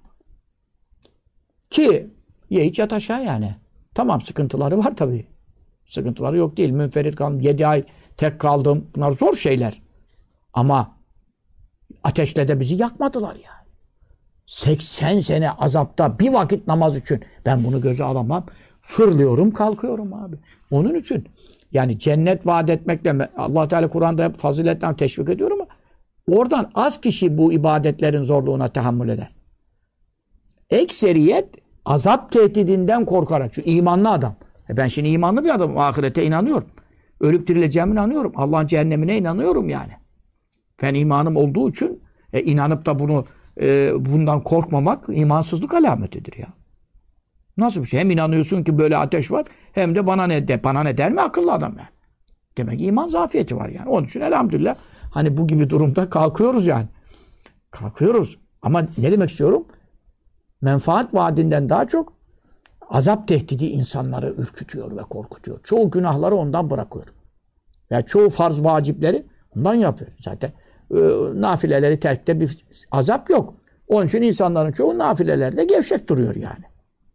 Ki ye iç yat aşağı yani. Tamam sıkıntıları var tabii. Sıkıntıları yok değil. Münferit kaldım. 7 ay tek kaldım. Bunlar zor şeyler. Ama ateşle de bizi yakmadılar yani. 80 sene azapta bir vakit namaz için ben bunu göze alamam. Fırlıyorum, kalkıyorum abi. Onun için yani cennet vaat etmekle Allah Teala Kur'an'da hep faziletten teşvik ediyor ama oradan az kişi bu ibadetlerin zorluğuna tahammül eder. Ekseriyet azap tehdidinden korkarak. Çünkü imanlı adam. Ben şimdi imanlı bir adamım. Ahirete inanıyorum. Ölüp dirileceğime inanıyorum. Allah'ın cehennemine inanıyorum yani. Ben imanım olduğu için inanıp da bundan korkmamak imansızlık alametidir ya. Nasıl bir şey? Hem inanıyorsun ki böyle ateş var hem de bana ne der mi akıllı adam yani. Demek ki iman zafiyeti var yani. Onun için elhamdülillah hani bu gibi durumda kalkıyoruz yani. Kalkıyoruz. Ama ne demek istiyorum? Menfaat vaadinden daha çok azap tehdidi insanları ürkütüyor ve korkutuyor. Çoğu günahları ondan bırakıyor. Yani çoğu farz vacipleri ondan yapıyor. Zaten nafileleri terkte bir azap yok. Onun için insanların çoğu nafilelerde gevşek duruyor yani.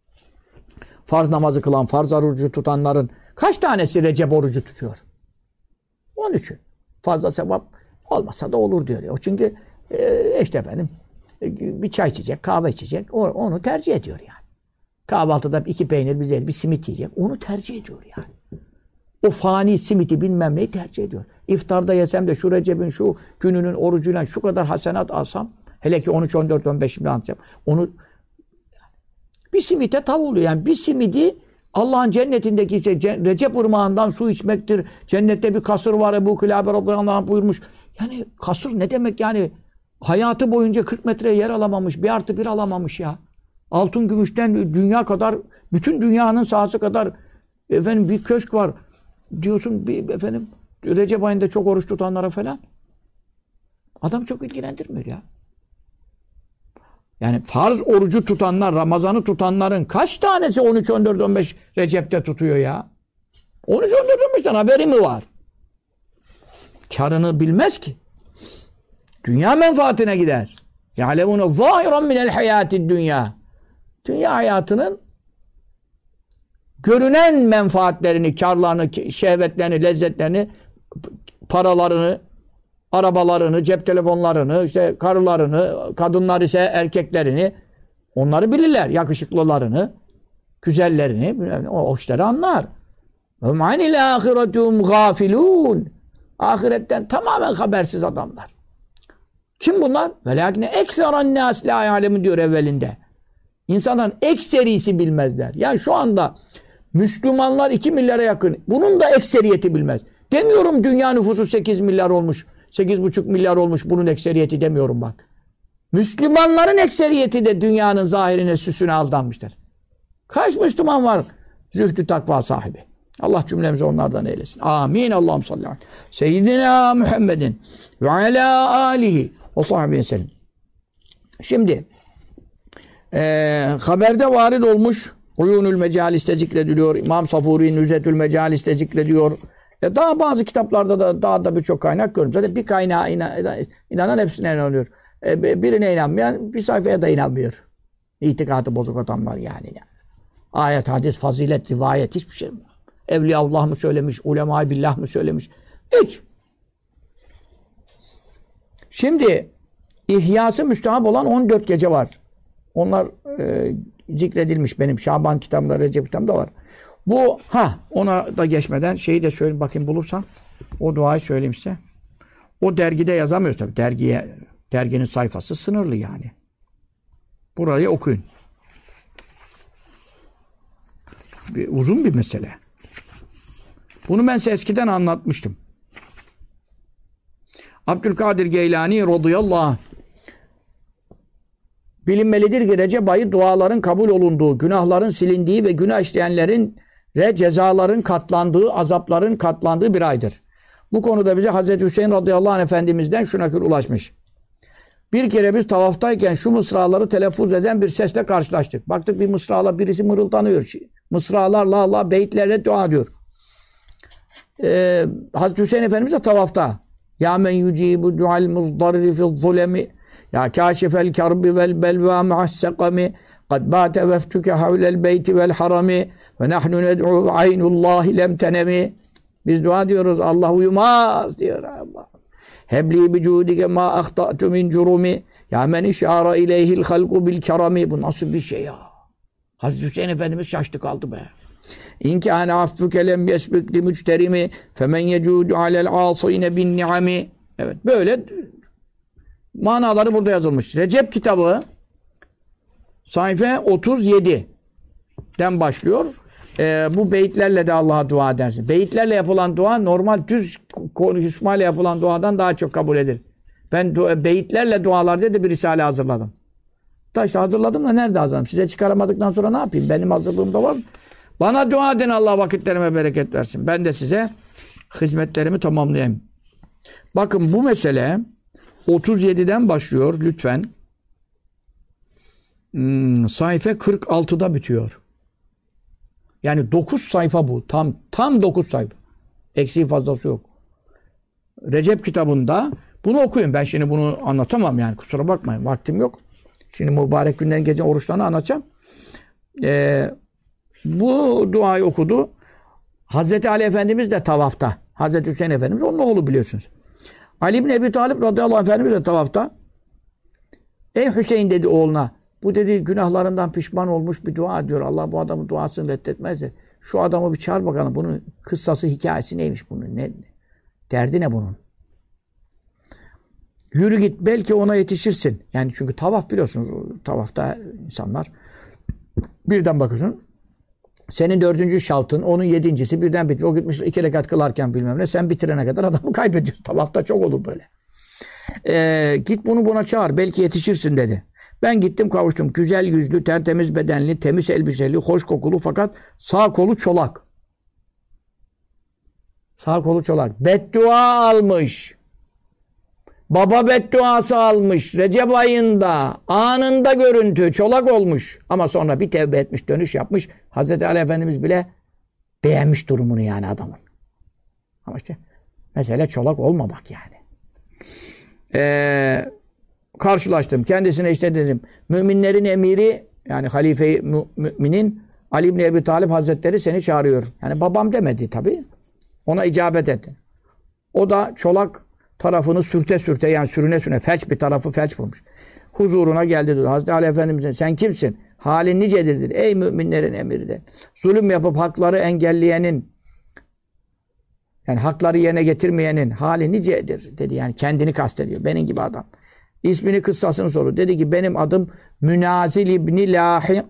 Farz namazı kılan, farz orucu tutanların kaç tanesi Recep orucu tutuyor? Onun için. Fazla sevap olmasa da olur diyor. O çünkü işte efendim bir çay içecek, kahve içecek. Onu tercih ediyor yani. Kahvaltıda 2 peynir, bir simit yiyecek. Onu tercih ediyor yani. O fani simiti bilmem neyi tercih ediyor. İftarda yesem de şu Recep'in şu gününün orucuyla şu kadar hasenat alsam, hele ki 13, 14, 15 milyon alacağım. Onu bir simite tav oluyor. Yani bir simidi Allah'ın cennetindeki Recep ırmağından su içmektir. Cennette bir kasır var. Ebu Kılabe radıyallahu anh buyurmuş. Yani kasır ne demek yani? Hayatı boyunca 40 metre yer alamamış. 1+1 alamamış ya. Altın gümüşten dünya kadar, bütün dünyanın sahası kadar efendim bir köşk var. Diyorsun efendim Recep ayında çok oruç tutanlara falan. Adam çok ilgilendirmiyor ya. Yani farz orucu tutanlar, Ramazan'ı tutanların kaç tanesi 13, 14, 15 Recep'te tutuyor ya? 13, 14, 15'ten haberi mi var? Karını bilmez ki. Dünya menfaatine gider. يَعْلَمُونَ ظَاهِرًا مِنَ الْحَيَاتِ الدُّنْيَا. Dünya hayatının görünen menfaatlerini, karlarını, şehvetlerini, lezzetlerini, paralarını, arabalarını, cep telefonlarını, işte karılarını, kadınlar ise erkeklerini, onları bilirler. Yakışıklılarını, güzellerini, o işleri anlar. وَمَعَنِ الْآخِرَةُمْ غَافِلُونَ. Ahiretten tamamen habersiz adamlar. Kim bunlar? وَلَاكِنَ اَكْثَرَ النَّاسِ لَا يَعْلَمُ diyor evvelinde. İnsanların ekserisi bilmezler. Yani şu anda Müslümanlar 2 milyara yakın. Bunun da ekseriyeti bilmez. Demiyorum dünya nüfusu 8 milyar olmuş. 8,5 milyar olmuş. Bunun ekseriyeti demiyorum bak. Müslümanların ekseriyeti de dünyanın zahirine, süsüne aldanmışlar. Kaç Müslüman var zühdü takva sahibi? Allah cümlemizi onlardan eylesin. Amin. Allah'ım sallallahu aleyhi ve sellem. Seyyidina Muhammedin ve ala alihi ve sahbihi sellem. Şimdi haberde varid olmuş Uyunul Mecalis'te zikrediliyor. İmam Safuri Nüzetül Mecalis'te zikrediyor. Daha bazı kitaplarda da daha da birçok kaynak görüyoruz. Zaten bir kaynağa inanan hepsine inanıyor. Birine inanmayan bir sayfaya da inanmıyor. İtikadı bozuk adamlar yani. Ayet, hadis, fazilet, rivayet hiçbir şey mi? Evliyaullah mı söylemiş, ulema-i billah mı söylemiş? Hiç. Şimdi İhyası müstehap olan 14 gece var. Onlar zikredilmiş benim Şaban kitabımda, Recep kitabımda var. Bu ona da geçmeden şeyi de söyleyeyim bakayım bulursam o duayı söyleyeyim size. O dergide yazamıyoruz tabii. Derginin sayfası sınırlı yani. Burayı okuyun. Uzun bir mesele. Bunu ben size eskiden anlatmıştım. Abdülkadir Geylani radıyallahu anh bilinmelidir ki Recep ayı duaların kabul olunduğu, günahların silindiği ve günah işleyenlerin ve cezaların katlandığı, azapların katlandığı bir aydır. Bu konuda bize Hazreti Hüseyin radıyallahu anh Efendimiz'den şu nakil ulaşmış. Bir kere biz tavaftayken şu mısraları telaffuz eden bir sesle karşılaştık. Baktık bir mısralar, birisi mırıldanıyor. Mısralarla Allah beyitlerle dua diyor. Hazreti Hüseyin Efendimiz de tavafta. Ya men yucibu dual muzdarri fi zulemi ya kâşifel kerbi vel belva ma'as-sekami kad bâte veftuke havlel beyti vel harami ve nahnu ned'u aynullahi lem tenemi. Biz dua diyoruz. Allah uyumaz diyor Allah. Hebli bi cudike ma ahta'tu min curumi ya men işara ileyhil halku bil kerami. Bu nasıl bir şey ya? Hazreti Hüseyin Efendimiz şaştı kaldı be. İn kâne affuke lem yesbik li müçterimi femen yecudu alel asîne bin ni'ami. Evet böyle manaları burada yazılmış. Recep kitabı sayfa 37'den başlıyor. Bu beyitlerle de Allah'a dua edersin. Beyitlerle yapılan dua normal düz konuşmayla yapılan duadan daha çok kabul edilir. Ben beyitlerle dualar diye de bir risale hazırladım. Da işte hazırladım da nerede hazırladım? Size çıkaramadıktan sonra ne yapayım? Benim hazırlığımda var mı? Bana dua edin Allah vakitlerime bereket versin. Ben de size hizmetlerimi tamamlayayım. Bakın bu mesele 37'den başlıyor lütfen. Sayfa 46'da bitiyor. Yani 9 sayfa bu. Tam 9 sayfa. Eksiği fazlası yok. Recep kitabında bunu okuyun. Ben şimdi bunu anlatamam yani. Kusura bakmayın. Vaktim yok. Şimdi mübarek günlerin gece oruçlarını anlatacağım. Bu duayı okudu. Hazreti Ali Efendimiz de tavafta. Hazreti Hüseyin Efendimiz onun oğlu biliyorsunuz. Ali İbni Ebi Talib radıyallahu anh Efendimiz de tavafta. Ey Hüseyin dedi oğluna. Bu dedi günahlarından pişman olmuş bir dua diyor. Allah bu adamın duasını reddetmezse. Şu adamı bir çağır bakalım. Bunun kıssası, hikayesi neymiş bunun? Derdi ne bunun? Yürü git. Belki ona yetişirsin. Yani çünkü tavaf biliyorsunuz. Tavafta insanlar birden bakıyorsun. Senin 4. şaltın, onun 7.'si birden bitiyor. O gitmiş 2 rekat kılarken bilmem ne. Sen bitirene kadar adamı kaybediyorsun. Tavafta çok olur böyle. Git bunu buna çağır. Belki yetişirsin dedi. Ben gittim kavuştum. Güzel yüzlü, tertemiz bedenli, temiz elbiseli, hoş kokulu fakat sağ kolu çolak. Sağ kolu çolak. Beddua almış. Baba bedduası almış. Recep ayında, anında görüntü, çolak olmuş. Ama sonra bir tevbe etmiş, dönüş yapmış. Hazreti Ali Efendimiz bile beğenmiş durumunu yani adamın. Ama işte mesele çolak olmamak yani. Karşılaştım. Kendisine işte dedim. Müminlerin emiri yani halife-i müminin Ali İbni Ebi Talib Hazretleri seni çağırıyor. Yani babam demedi tabii. Ona icabet etti. O da çolak tarafını sürte sürte yani sürüne sürüne felç bir tarafı felç vurmuş. Huzuruna geldi dedi. Hazreti Ali Efendimiz'e sen kimsin? Halin nicedir dedi. Ey müminlerin emiri de. Zulüm yapıp hakları engelleyenin yani hakları yerine getirmeyenin hali nicedir dedi. Yani kendini kastediyor. Benim gibi adam. İsmini kıssasını soruyor. Dedi ki benim adım Münazil İbni Lahik.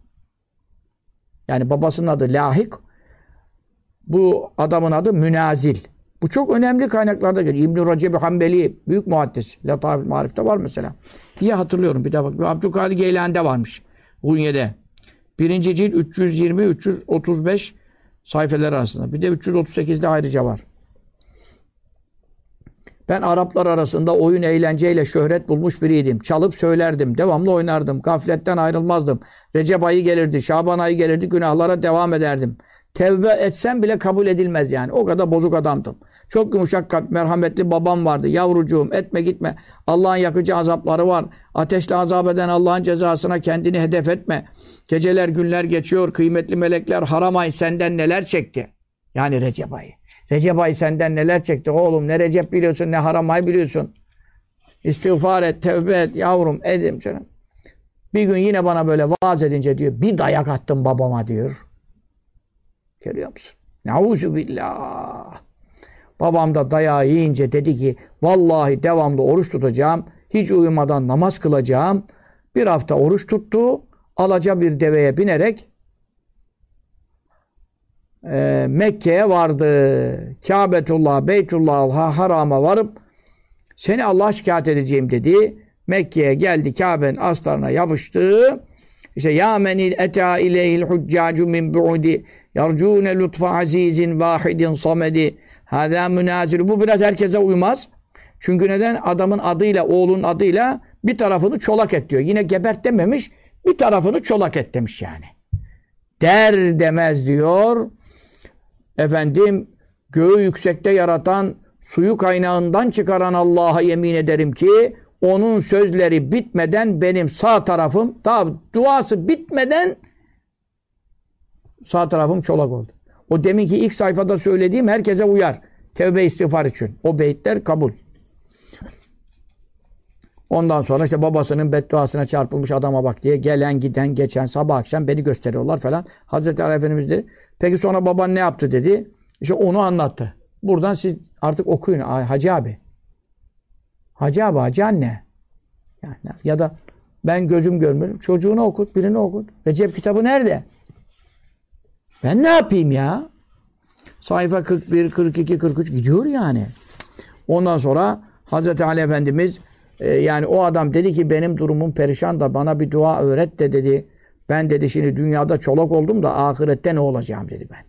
Yani babasının adı Lahik. Bu adamın adı Münazil. Bu çok önemli kaynaklarda geliyor. İbn-i Recep-i Hanbeli büyük muhaddis. Latâf-ı Marif'te var mesela. Diye hatırlıyorum. Bir daha bak. Abdülkadir Geylani'de varmış. Gunye'de. 1. cilt 320-335 sayfeler arasında. Bir de 338'de ayrıca var. Ben Araplar arasında oyun eğlenceyle şöhret bulmuş biriydim. Çalıp söylerdim. Devamlı oynardım. Gafletten ayrılmazdım. Recep ayı gelirdi. Şaban ayı gelirdi. Günahlara devam ederdim. Tevbe etsem bile kabul edilmez yani. O kadar bozuk adamdım. Çok yumuşak kalp, merhametli babam vardı. Yavrucuğum etme gitme. Allah'ın yakıcı azapları var. Ateşle azap eden Allah'ın cezasına kendini hedef etme. Geceler günler geçiyor. Kıymetli melekler haram ay senden neler çekti. Yani Recep ayı. Recep ayı senden neler çekti. Oğlum ne Recep biliyorsun ne haram ay biliyorsun. İstiğfar et, tevbe et yavrum edim canım. Bir gün yine bana böyle vaaz edince diyor. Bir dayak attım babama diyor. Görüyor musun? Neuzubillah. Babam da dayağı yiyince dedi ki vallahi devamlı oruç tutacağım. Hiç uyumadan namaz kılacağım. Bir hafta oruç tuttu. Alaca bir deveye binerek Mekke'ye vardı. Kâbetullah, Beytullah harama varıp seni Allah'a şikayet edeceğim dedi. Mekke'ye geldi. Kabe'nin astarına yapıştı. İşte ya menil eta ileyhil huccacu min bu'di yarcûne lutfa azizin vahidin samedi hâzâ münâzir. Bu biraz herkese uymaz. Çünkü neden? Adamın adıyla, oğlunun adıyla bir tarafını çolak et diyor. Yine gebert dememiş, bir tarafını çolak et demiş yani. Der demez diyor. Efendim, göğü yüksekte yaratan, suyu kaynağından çıkaran Allah'a yemin ederim ki onun sözleri bitmeden benim sağ tarafım, daha duası bitmeden sağ tarafım çolak oldu. O deminki ilk sayfada söylediğim herkese uyar. Tevbe istiğfar için. O beyitler kabul. Ondan sonra işte babasının bedduasına çarpılmış adama bak diye gelen giden geçen sabah akşam beni gösteriyorlar falan. Hazreti Ali Efendimiz dedi. Peki sonra baban ne yaptı dedi. İşte onu anlattı. Buradan siz artık okuyun Hacı abi. Hacı abi, hacı anne. Yani, ya da ben gözüm görmüyorum. Çocuğunu okut, birini okut. Recep kitabı nerede? Ben ne yapayım ya? Sayfa 41, 42, 43 gidiyor yani. Ondan sonra Hazreti Ali Efendimiz yani o adam dedi ki benim durumum perişan da bana bir dua öğret de dedi. Ben dedi şimdi dünyada çolak oldum da ahirette ne olacağım dedi ben.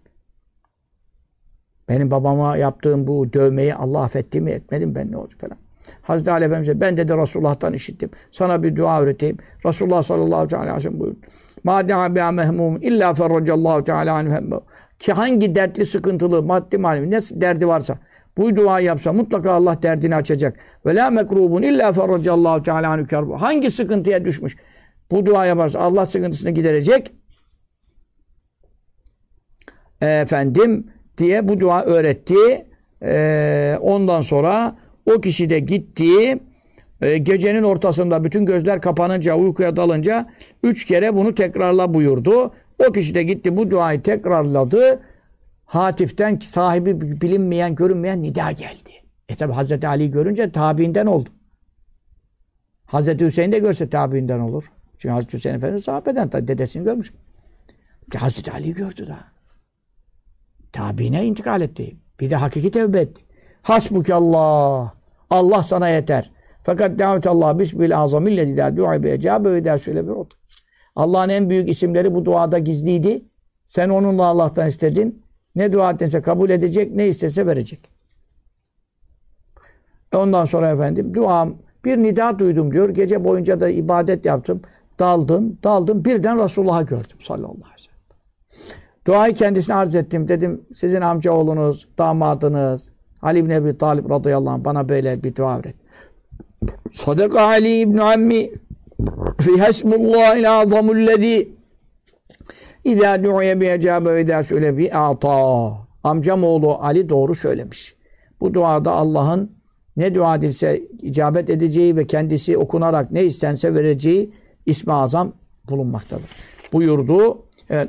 Benim babama yaptığım bu dövmeyi Allah affetti mi etmedi mi ben ne oldu falan. Hazreti Ali Efendimiz ben dedi Resulullah'tan işittim. Sana bir dua öğreteyim. Resulullah sallallahu aleyhi ve sellem buyurdu. Ma da'a bi'a mehmum illa ferracallahu teala anhu. Ki hangi dertli sıkıntılı maddi manevi ne derdi varsa bu duayı yapsa mutlaka Allah derdini açacak. Ve la mekrubun illa ferracallahu teala anhu kerbu. Hangi sıkıntıya düşmüş? Bu dua yaparsa Allah sıkıntısını giderecek. Efendim diye bu dua öğretti. Ondan sonra o kişi de gitti. Gecenin ortasında bütün gözler kapanınca, uykuya dalınca 3 kere bunu tekrarla buyurdu. O kişi de gitti bu duayı tekrarladı. Hatif'ten sahibi bilinmeyen, görünmeyen nida geldi. Tabi Hazreti Ali'yi görünce tabiinden oldu. Hazreti Hüseyin de görse tabiinden olur. Çünkü Hazreti Hüseyin Efendimiz sahabeden, dedesini görmüş. Hazreti Ali'yi gördü daha. Tabiine intikal etti. Bir de hakiki tevbe etti. Hasbukallah. Allah sana yeter. Fakat davetallah bismil azamillezi da du'a bi ecabe ve da şöyle bir oldu. Allah'ın en büyük isimleri bu duada gizliydi. Sen onunla Allah'tan istedin. Ne dua ettinse kabul edecek, ne istese verecek. Ondan sonra efendim duam bir nida duydum diyor. Gece boyunca da ibadet yaptım. Daldım. Birden Resulullah'ı gördüm sallallahu aleyhi ve sellem. Duayı kendisine arz ettim. Dedim sizin amcaoğlunuz, damadınız Ali ibn Ebi Talib radıyallahu anh bana böyle bir dua öğret. Sadaka Ali ibn Ammi fi hasbullahil azamullezî İzâ du'ye bi ecâbe ve idâ söyle bi a'tâ. Amcam oğlu Ali doğru söylemiş. Bu duada Allah'ın ne dua edilse icabet edeceği ve kendisi okunarak ne istense vereceği ismi azam bulunmaktadır. Buyurdu. Evet.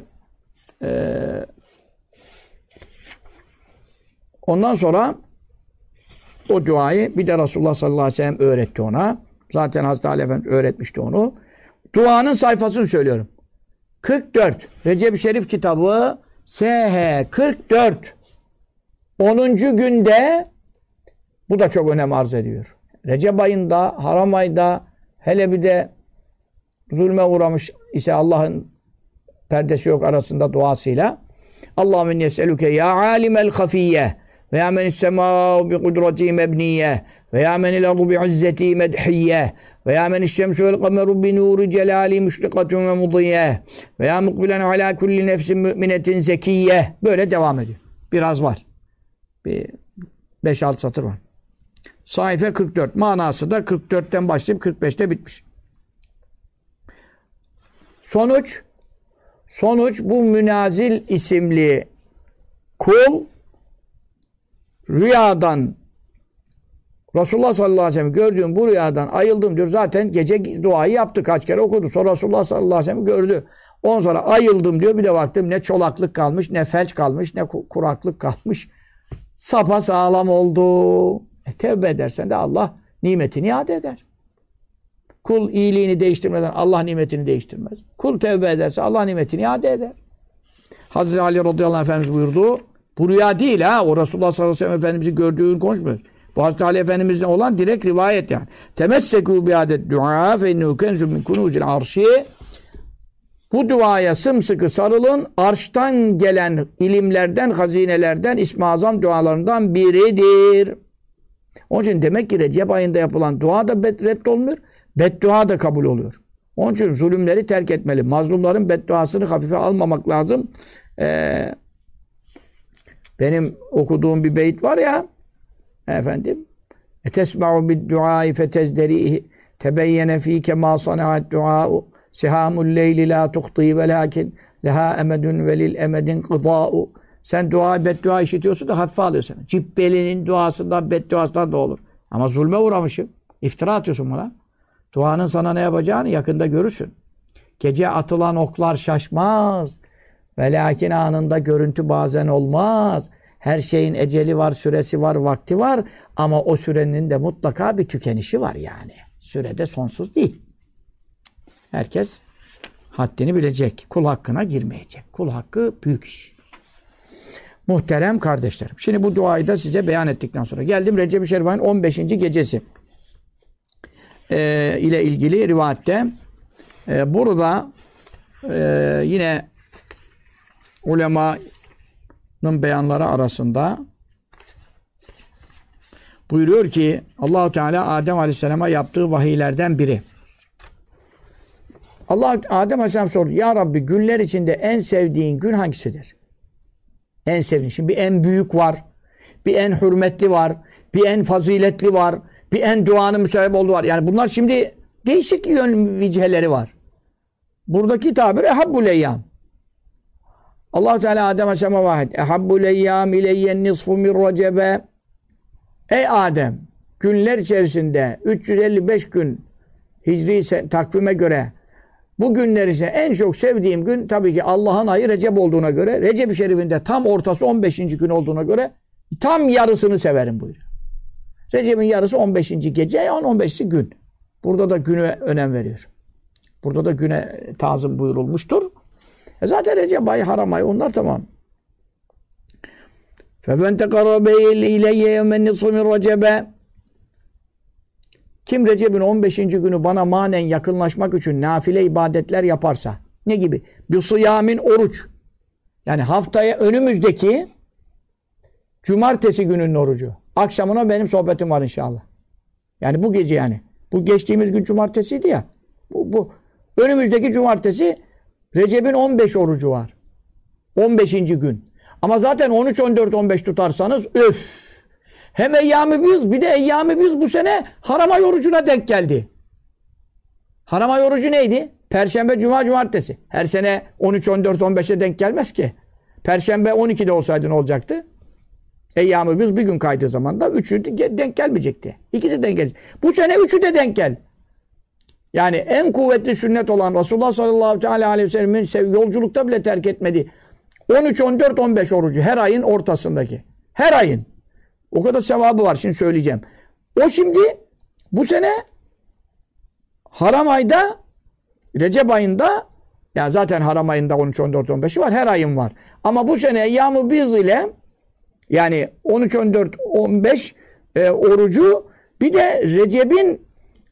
Ondan sonra o duayı bir de Resulullah sallallahu aleyhi ve sellem öğretti ona. Zaten Hazreti Ali Efendimiz öğretmişti onu. Duanın sayfasını söylüyorum. 44. Recep-i Şerif kitabı SH 44. 10. günde bu da çok önem arz ediyor. Recep ayında, haram ayda hele bir de zulme uğramış ise Allah'ın perdesi yok arasında duasıyla Allahümme yeselüke ya alimel hafiyye ve ya menis semâ bi kudreti mebniyye ve ya menil ardu bi izzeti medhiyye ve ya menis şemsu vel kameru bi nuri celali müşrikatun ve mudiyye ve ya mukbilen ala kulli nefsin müminetin zekiyye. Böyle devam ediyor. Biraz var. Bir 5-6 satır var. Sayfa 44. Manası da 44'ten başlayıp 45'te bitmiş. Sonuç bu Münazil isimli kul rüyadan Resulullah sallallahu aleyhi ve sellem gördüğüm bu rüyadan ayıldım diyor. Zaten gece duayı yaptı. Kaç kere okudu. Sonra Resulullah sallallahu aleyhi ve sellem gördü. Ondan sonra ayıldım diyor. Bir de baktım ne çolaklık kalmış, ne felç kalmış, ne kuraklık kalmış. Sapa sağlam oldu. Tevbe edersen de Allah nimetini iade eder. Kul iyiliğini değiştirmeden Allah nimetini değiştirmez. Kul tevbe ederse Allah nimetini iade eder. Hazreti Ali radıyallahu anh Efendimiz buyurdu. Bu rüya değil ha. O Resulullah sallallahu aleyhi ve sellem Efendimiz'i gördüğünü konuşmuyor. Bu Hazreti Ali Efendimiz'den olan direkt rivayet yani. Temessekû biadet du'a fe innehu kenzun min kunûzil arşi. Bu duaya sımsıkı sarılın. Arştan gelen ilimlerden, hazinelerden, İsmi Azam dualarından biridir. Onun için demek ki Recep ayında yapılan dua da reddolmuyor. Beddua da kabul oluyor. Onun için zulümleri terk etmeli. Mazlumların bedduasını hafife almamak lazım. Benim okuduğum bir beyit var ya efendim etesma'u bid-du'ai fetezderihi tebeyyene fîke mâ sana'at du'a'u sihamul leyli la tuhti velakin leha emedun velil emedin qıdâ'u. Sen dua, beddua işitiyorsun da hafife alıyorsun. Cibbelinin duasından, bedduasından da olur. Ama zulme uğramışım. İftira atıyorsun buna. Duanın sana ne yapacağını yakında görürsün. Gece atılan oklar şaşmaz. Ve lakin anında görüntü bazen olmaz. Her şeyin eceli var, süresi var, vakti var. Ama o sürenin de mutlaka bir tükenişi var yani. Sürede sonsuz değil. Herkes haddini bilecek. Kul hakkına girmeyecek. Kul hakkı büyük iş. Muhterem kardeşlerim. Şimdi bu duayı da size beyan ettikten sonra geldim Recep-i Şerif ayının 15. gecesi ile ilgili rivayette burada yine ulemanın beyanları arasında buyuruyor ki Allah-u Teala Adem Aleyhisselam'a yaptığı vahiylerden biri. Allah Adem Aleyhisselam sordu. Ya Rabbi günler içinde en sevdiğin gün hangisidir? En sevdiğin. Şimdi bir en büyük var. Bir en hürmetli var. Bir en faziletli var. Bir en duanın müsebep olduğu var. Yani bunlar şimdi değişik yön veciheleri var. Buradaki tabir ehabbul eyyam. Allah Teala Adem Aleyhisselam'a vahid. Ehabbul eyyam ileyyen nisfu min recebe. Ey Adem, günler içerisinde 355 gün hicri takvime göre bu günler ise en çok sevdiğim gün tabii ki Allah'ın ayı Recep olduğuna göre, Recep-i Şerif'inde tam ortası 15. gün olduğuna göre tam yarısını severim buyuruyor. Recep'in yarısı 15. gece, yani 15. gün. Burada da güne önem veriyor. Burada da güne tazım buyurulmuştur. Zaten Recep ayı, haram ayı onlar tamam. فَفَنْ تَقَرَّبَ اِلَيَّ يَوْمَ النِّصْفُ مِنْ رَجَبَ. Kim Recep'in 15. günü bana manen yakınlaşmak için nafile ibadetler yaparsa, ne gibi? Bir sıyamin oruç. Yani haftaya önümüzdeki cumartesi gününün orucu. Akşamına benim sohbetim var inşallah. Yani bu gece yani. Bu geçtiğimiz gün cumartesiydi ya. Bu önümüzdeki cumartesi Recep'in 15 orucu var. 15. gün. Ama zaten 13, 14, 15 tutarsanız öf. Hem Eyyam-ı Biz, bir de Eyyam-ı Biz bu sene haram ay orucuna denk geldi. Haram ay orucu neydi? Perşembe, cuma, cumartesi. Her sene 13, 14, 15'e denk gelmez ki. Perşembe 12'de olsaydı ne olacaktı? Eyyam-ı Biz bir gün kaydığı zaman da 3'ü denk gelmeyecekti. İkisi denk gelecek. Bu sene 3'ü de denk gel. Yani en kuvvetli sünnet olan Resulullah sallallahu aleyhi ve sellem'in yolculukta bile terk etmediği 13, 14, 15 orucu her ayın ortasındaki. Her ayın. O kadar sevabı var şimdi söyleyeceğim. O şimdi bu sene haram ayda Recep ayında ya zaten haram ayında 13, 14, 15'i var. Her ayın var. Ama bu sene Eyyam-ı Biz ile yani 13, 14, 15 orucu bir de Recep'in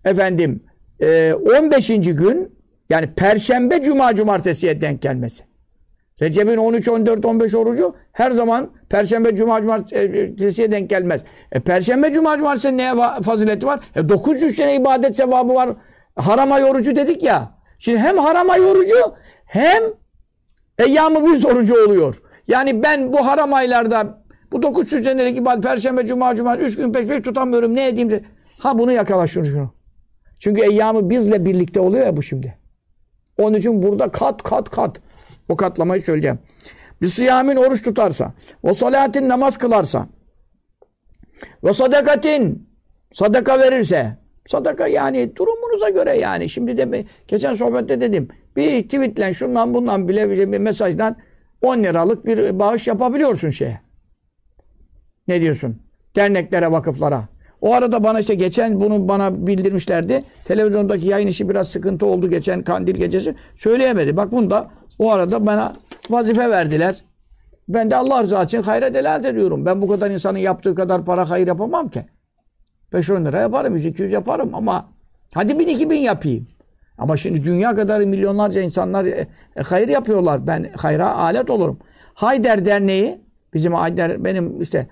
15. gün yani Perşembe, Cuma, Cumartesi'ye denk gelmesi. Recep'in 13, 14, 15 orucu her zaman Perşembe, Cuma, Cumartesi'ye denk gelmez. Perşembe, Cuma, Cumartesi neye fazileti var? 900 sene ibadet sevabı var. Haram ay orucu dedik ya. Şimdi hem haram ay orucu hem Eyyam-ı Biz orucu oluyor. Yani ben bu haram aylarda bu 900 senelik ibadet Perşembe, Cuma, Cumartesi 3 gün peş peş tutamıyorum. Ne edeyim de. Ha bunu yakala şunu. Çünkü Eyyam-ı Biz'le birlikte oluyor ya bu şimdi. Onun için burada kat. O katlamayı söyleyeceğim. Bir sıyamin oruç tutarsa, o salatin namaz kılarsa, ve sadakatin sadaka verirse, sadaka yani durumunuza göre yani. Şimdi de geçen sohbette dedim, bir tweetle şundan bundan bile bir mesajdan 10 liralık bir bağış yapabiliyorsun şeye. Ne diyorsun? Derneklere, vakıflara. O arada bana işte geçen bunu bana bildirmişlerdi. Televizyondaki yayın işi biraz sıkıntı oldu geçen kandil gecesi. Söyleyemedi. Bak bunu da o arada bana vazife verdiler. Ben de Allah rızası için hayra delalet ediyorum. Ben bu kadar insanın yaptığı kadar para hayır yapamam ki. 5-10 lira yaparım, 100-200 yaparım ama hadi 1000-2000 yapayım. Ama şimdi dünya kadar milyonlarca insanlar hayır yapıyorlar. Ben hayra alet olurum. Hayder Derneği, bizim Hayder, benim işte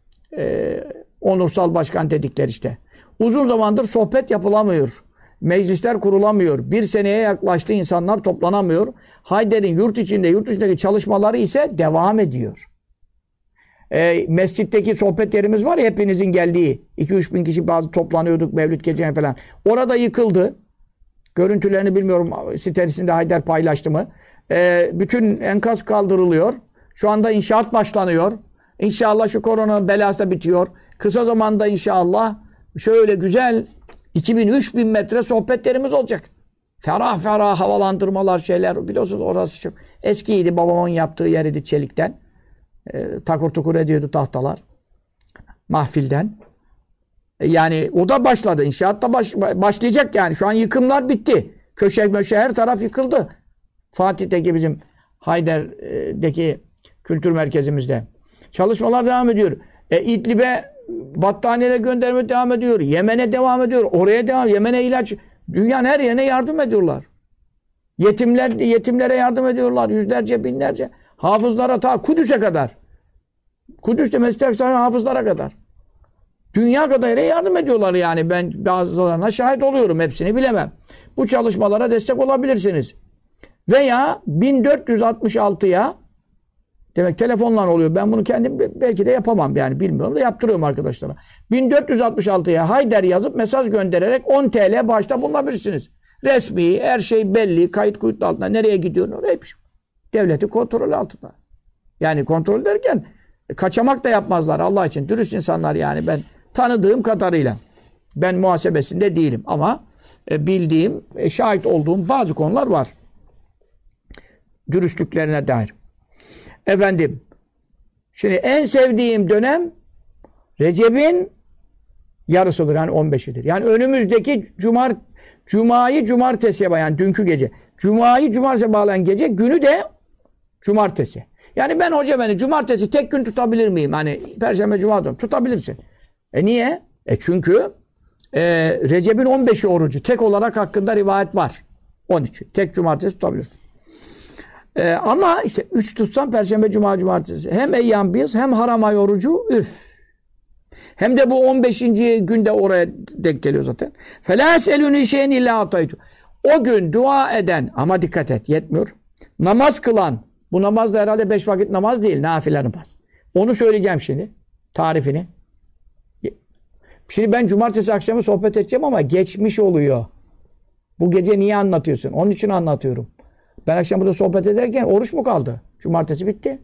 onursal başkan dedikleri işte. Uzun zamandır sohbet yapılamıyor. Meclisler kurulamıyor. Bir seneye yaklaştı, insanlar toplanamıyor. Hayder'in yurt içinde, yurt dışındaki çalışmaları ise devam ediyor. Mescitteki sohbet yerimiz var ya, hepinizin geldiği. 2-3 bin kişi bazı toplanıyorduk Mevlid gecene falan. Orada yıkıldı. Görüntülerini bilmiyorum sitesinde Hayder paylaştı mı. Bütün enkaz kaldırılıyor. Şu anda inşaat başlanıyor. İnşallah şu koronanın belası da bitiyor. Kısa zamanda inşallah şöyle güzel 2000-3000 metre sohbetlerimiz olacak. Ferah ferah havalandırmalar, şeyler. Biliyorsunuz orası çok eskiydi. Babamın yaptığı yeriydi çelikten. Takur tukur ediyordu tahtalar. Mahfilden. Yani o da başladı. İnşaat da başlayacak yani. Şu an yıkımlar bitti. Köşe möşe her taraf yıkıldı. Fatih'teki bizim Hayder'deki kültür merkezimizde. Çalışmalar devam ediyor. İdlib'e battaniyeler gönderme devam ediyor. Yemen'e devam ediyor. Oraya devam. Yemen'e ilaç. Dünyanın her yerine yardım ediyorlar. Yetimlere yardım ediyorlar. Yüzlerce, binlerce. Hafızlara ta Kudüs'e kadar. Kudüs'te Mescid-i Aksa'nın hafızlara kadar. Dünya kadar yere yardım ediyorlar yani. Ben bazılarına şahit oluyorum. Hepsini bilemem. Bu çalışmalara destek olabilirsiniz. Veya 1466'ya demek telefonla oluyor. Ben bunu kendim belki de yapamam yani bilmiyorum da yaptırıyorum arkadaşlara. 1466'ya Hayder yazıp mesaj göndererek 10 TL bağışta bulunabilirsiniz. Resmi, her şey belli, kayıt kuyut altında. Nereye gidiyorsun? Hepsi devletin kontrolü altında. Yani kontrol derken kaçamak da yapmazlar Allah için. Dürüst insanlar yani ben tanıdığım kadarıyla. Ben muhasebesinde değilim ama bildiğim, şahit olduğum bazı konular var. Dürüstlüklerine dair. Efendim, şimdi en sevdiğim dönem Recep'in yarısıdır yani 15'idir. Yani önümüzdeki Cuma'yı cumartesiye bağlayan yani dünkü gece. Cuma'yı cumartesiye bağlayan gece günü de cumartesi. Yani ben hoca beni cumartesi tek gün tutabilir miyim? Hani perşembe cuma diyorum. Tutabilirsin. Niye? Çünkü Recep'in 15'i orucu. Tek olarak hakkında rivayet var. 13'ü. Tek cumartesi tutabilirsin. Ama işte 3 tutsan perşembe cuma cumartesi. Hem eyyam biz hem haram ay orucu. Üf. Hem de bu 15. günde oraya denk geliyor zaten. فَلَا سَلُونِ شَيْنِ اِلَّا اَطَيْتُ O gün dua eden ama dikkat et yetmiyor. Namaz kılan. Bu namaz da herhalde 5 vakit namaz değil. Nafile namaz. Onu söyleyeceğim şimdi. Tarifini. Şimdi ben cumartesi akşamı sohbet edeceğim ama geçmiş oluyor. Bu gece niye anlatıyorsun? Onun için anlatıyorum. Ben akşam burada sohbet ederken oruç mu kaldı? Cumartesi bitti.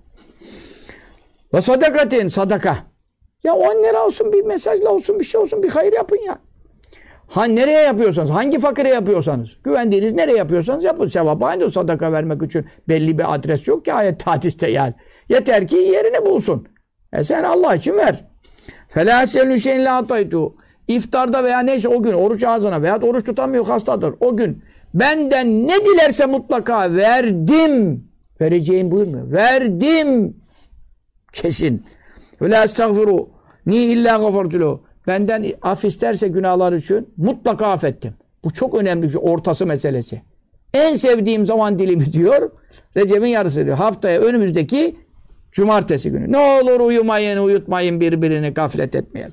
Ve sadakatin, sadaka. Ya 10 lira olsun, bir mesajla olsun, bir şey olsun, bir hayır yapın ya. Nereye yapıyorsanız, hangi fakire yapıyorsanız, güvendiğiniz nereye yapıyorsanız yapın. Sevap aynı sadaka vermek için belli bir adres yok ki ayet hadiste yani. Yeter ki yerini bulsun. Sen Allah için ver. فَلَا سَلُّ شَيْنْ لَا ataytu. İftarda veya neyse o gün oruç ağzına veya oruç tutamıyor hastadır. O gün benden ne dilerse mutlaka verdim. Vereceğim buyurmuyor. Verdim. Kesin. وَلَا اسْتَغْفِرُوا ni illa gafartulu. Benden af isterse günahlar için mutlaka affettim. Bu çok önemli bir ortası meselesi. En sevdiğim zaman dilimi diyor. Recep'in yarısı diyor. Haftaya önümüzdeki cumartesi günü. Ne olur uyumayın, uyutmayın birbirini, gaflet etmeyin.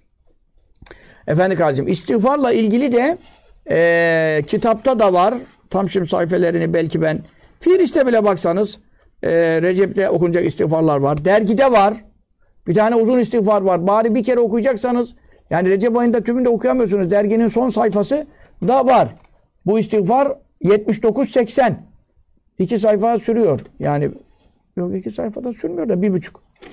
Efendim kardeşim, istiğfarla ilgili de kitapta da var. Tam şimdi sayfelerini belki ben Fihriste bile baksanız Recep'te okunacak istiğfarlar var. Dergide var. Bir tane uzun istiğfar var. Bari bir kere okuyacaksanız yani Recep ayında tümünde okuyamıyorsunuz. Derginin son sayfası da var. Bu istiğfar 79-80. 2 sayfa sürüyor. Yani yok 2 sayfada sürmüyor da 1,5.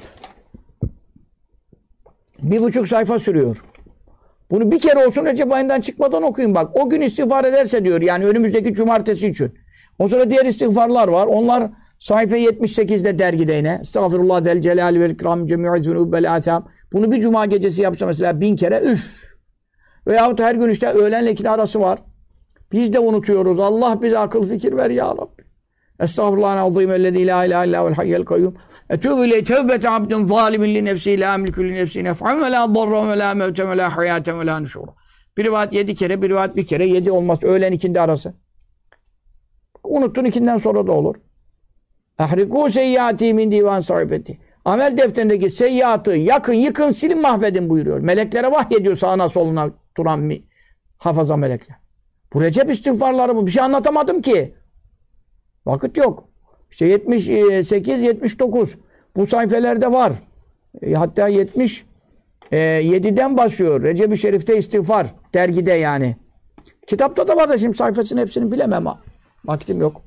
1,5 sayfa sürüyor. Bunu bir kere olsun Recep ayından çıkmadan okuyun bak. O gün istiğfar ederse diyor yani önümüzdeki cumartesi için. O sonra diğer istiğfarlar var. Onlar sayfa 78'de dergide yine. Estağfirullah del celali vel ikram cemi'u zunub vel atam. Bunu bir cuma gecesi yapsa mesela 1000 kere üf. Veyahut her gün işte öğlenle ikindi arası var. Biz de unutuyoruz. Allah bize akıl fikir ver ya Rabbi. Estağfirullahal azim ellezî lâ ilâhe illâ huvel hayyul kayyum. Etûbü ileyhi tevbete abdin zâlimin li nefsî lâ emliku li nefsî nef'an ve lâ darran ve lâ mevten ve lâ hayâten ve lâ nuşûra. Bir rivayet 7 kere, bir rivayet bir kere. 7 olmaz. Öğlen ikindi arası. Unuttun ikinden sonra da olur. Ahrikû seyyiâtî min divân sahifeti. Amel defterindeki seyyiatı yakın, yıkın, silin, mahvedin buyuruyor. Meleklere vahyediyor sağına soluna duran hafaza melekler. Bu Recep istiğfarları bu. Bir şey anlatamadım ki. Vakit yok. İşte 78, 79. Bu sayfelerde var. Hatta 77'den başlıyor. Recep-i Şerif'te istiğfar. Dergide yani. Kitapta da var da şimdi sayfasının hepsini bilemem ama. Vaktim yok.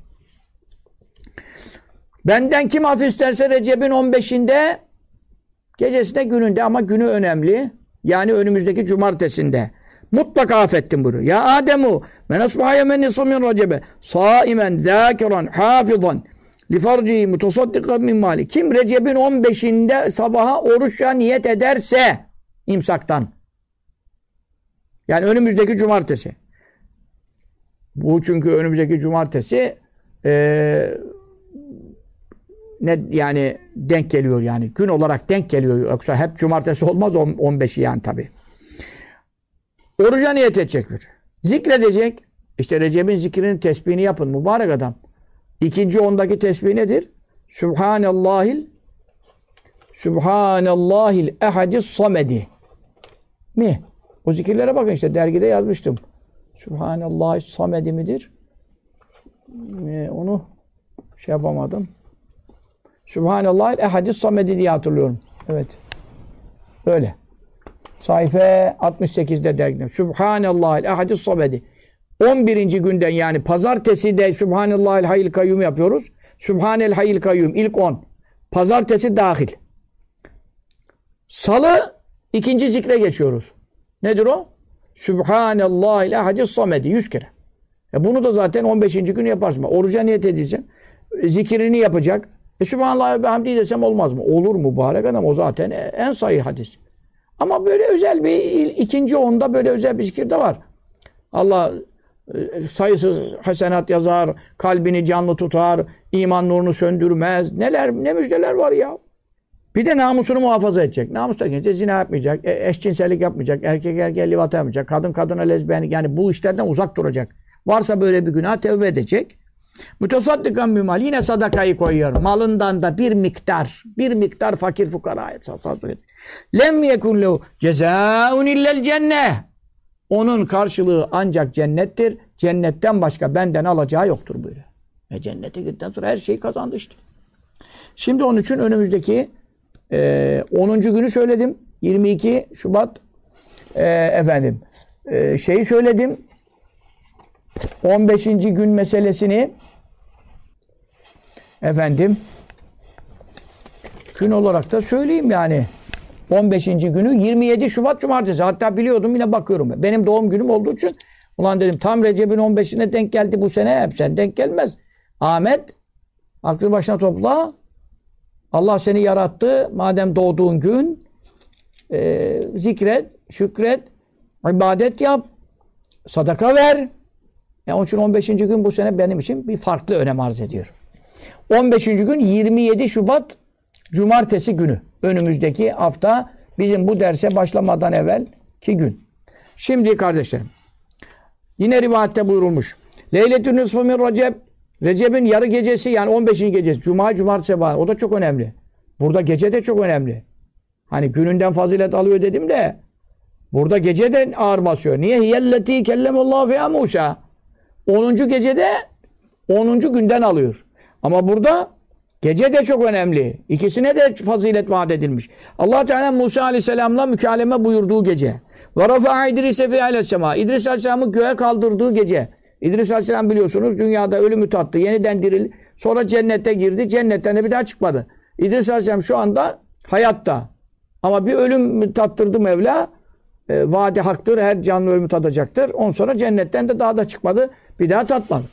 Benden kim af isterse Recep'in 15'inde gecesinde gününde ama günü önemli. Yani önümüzdeki cumartesinde. Mutlaka affettim buyuruyor. Ya Ademu men asbaha men nisfu min Recebe saimen zâkiran hafizan li farcihi mutasaddikan min mali. Kim Recep'in 15'inde sabaha oruçla niyet ederse imsaktan. Yani önümüzdeki cumartesi. Bu çünkü önümüzdeki cumartesi yani denk geliyor yani. Gün olarak denk geliyor. Yoksa hep cumartesi olmaz 15'i yani tabii. Oruca niyet edecek bir. Zikredecek. İşte Recep'in zikrinin tesbihini yapın. Mübarek adam. İkinci ondaki tesbih nedir? Subhanallahil ehadis samedi. Mi? O zikirlere bakın işte dergide yazmıştım. Subhanallahil samedi midir? Onu şey yapamadım. Subhanallahil ehadis samedi diye hatırlıyorum. Evet. Öyle. Sayfa 68'de dergide. Subhanallahil ehadis samedi. 11. günden yani pazartesi de Subhanallahil hayyul kayyum yapıyoruz. Subhanel hayyul kayyum ilk 10. Pazartesi dahil. Salı ikinci zikre geçiyoruz. Nedir o? Subhanallahil ehadis samedi 100 kere. Bunu da zaten 15. gün yaparsın. Oruca niyet edeceksin. Zikirini yapacak. Subhanallah ve hamdi desem olmaz mı? Olur mübarek adam. O zaten en sahih hadis. Ama böyle özel bir ikinci onda böyle özel bir zikir de var. Allah sayısız hasenat yazar, kalbini canlı tutar, iman nurunu söndürmez. Ne müjdeler var ya. Bir de namusunu muhafaza edecek. Namus derken zina yapmayacak, eşcinsellik yapmayacak, erkek livat yapmayacak, kadın kadına lezbiyenlik yani bu işlerden uzak duracak. Varsa böyle bir günah tevbe edecek. Mütesaddikan bir mal. Yine sadakayı koyuyor. Malından da bir miktar fakir fukaraya sadaka. Lem yekun lehu cezaun illel cenneh. Onun karşılığı ancak cennettir. Cennetten başka benden alacağı yoktur buyuruyor. Cennete gittikten sonra her şeyi kazandı işte. Şimdi onun için önümüzdeki 10. günü söyledim. 22 Şubat şeyi söyledim. 15. gün meselesini gün olarak da söyleyeyim yani. 15. günü 27 Şubat Cumartesi. Hatta biliyordum yine bakıyorum. Benim doğum günüm olduğu için ulan dedim tam Recep'in 15'ine denk geldi bu sene. Hep sen denk gelmez. Ahmet aklını başına topla. Allah seni yarattı. Madem doğduğun gün zikret, şükret, ibadet yap, sadaka ver. Yani onun için 15. gün bu sene benim için bir farklı önem arz ediyor. 15. gün 27 Şubat Cumartesi günü. Önümüzdeki hafta bizim bu derse başlamadan evvelki gün. Şimdi kardeşlerim. Yine rivayette buyurulmuş. Leyletün nisfu min Recep. Recep'in yarı gecesi yani 15. gecesi. Cuma, cumartesi sabahı. O da çok önemli. Burada gece de çok önemli. Hani gününden fazilet alıyor dedim de burada gece de ağır basıyor. Niye? Hiyelleti kellemallahu fiha Musa. 10. gecede 10. günden alıyor. Ama burada gece de çok önemli. İkisine de fazilet vaat edilmiş. Allah Teala Musa Aleyhisselam'la mükaleme buyurduğu gece. Ve rafa'a İdris'e fi aleyhissema. İdris Aleyhisselam'ı göğe kaldırdığı gece. İdris Aleyhisselam biliyorsunuz dünyada ölümü tattı. Yeniden diril. Sonra cennete girdi. Cennetten de bir daha çıkmadı. İdris Aleyhisselam şu anda hayatta. Ama bir ölüm tattırdı Mevla. Vaadi haktır. Her canlı ölümü tadacaktır. Ondan sonra cennetten de daha da çıkmadı. Bir daha tatmadı.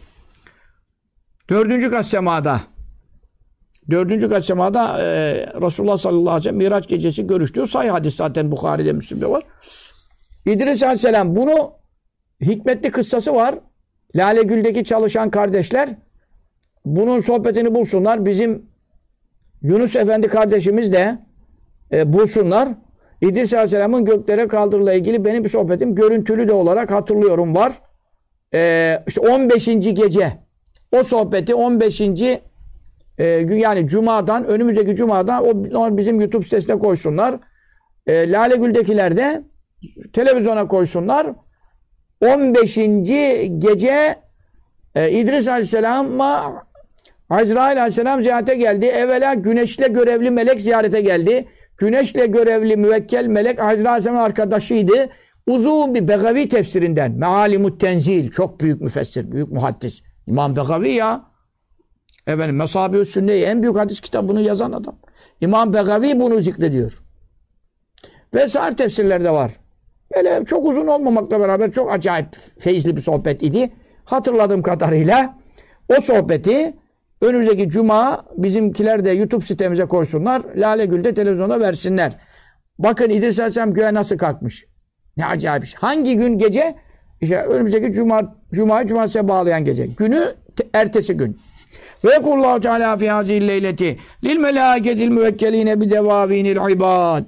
4. kat semada. 4. kat semada Resulullah sallallahu aleyhi ve sellem Miraç gecesi görüştüğü sahih hadis zaten Bukhari'de Müslim'de var. İdris aleyhisselam bunu hikmetli kıssası var. Lale Gül'deki çalışan kardeşler bunun sohbetini bulsunlar. Bizim Yunus Efendi kardeşimiz de bulsunlar. İdris Aleyhisselam'ın göklere kaldırıyla ilgili benim bir sohbetim görüntülü de olarak hatırlıyorum var. İşte 15. gece o sohbeti 15. gün yani Cuma'dan önümüzdeki Cuma'dan o bizim YouTube sitesine koysunlar. Lale Gül'dekiler de televizyona koysunlar. 15. gece İdris Aleyhisselam'a Azrail Aleyhisselam ziyarete geldi. Evvela güneşle görevli melek ziyarete geldi. Güneşle görevli müvekkel melek Azrail Aleyhisselam'ın arkadaşıydı. Uzun bir Begavi tefsirinden. Mealimut Tenzil. Çok büyük müfessir, büyük muhaddis. İmam Begavi ya. Efendim, Mesâbih-ü Sünne'yi en büyük hadis kitabını yazan adam. İmam Begavi bunu zikrediyor. Vesaire tefsirler de var. Böyle çok uzun olmamakla beraber çok acayip feyizli bir sohbet idi. Hatırladığım kadarıyla o sohbeti önümüzdeki Cuma bizimkiler de YouTube sitemize koysunlar. Lale Gül'de televizyonda versinler. Bakın İdris Aleyhisselam göğe nasıl kalkmış. Ne acayip şey. Hangi gün gece? İşte önümüzdeki Cuma'yı Cumartesi'ye bağlayan gece. Günü ertesi gün. Ve kullahu teala fi hazil leyleti lil melâketil müvekkeline bi devavinil ibad.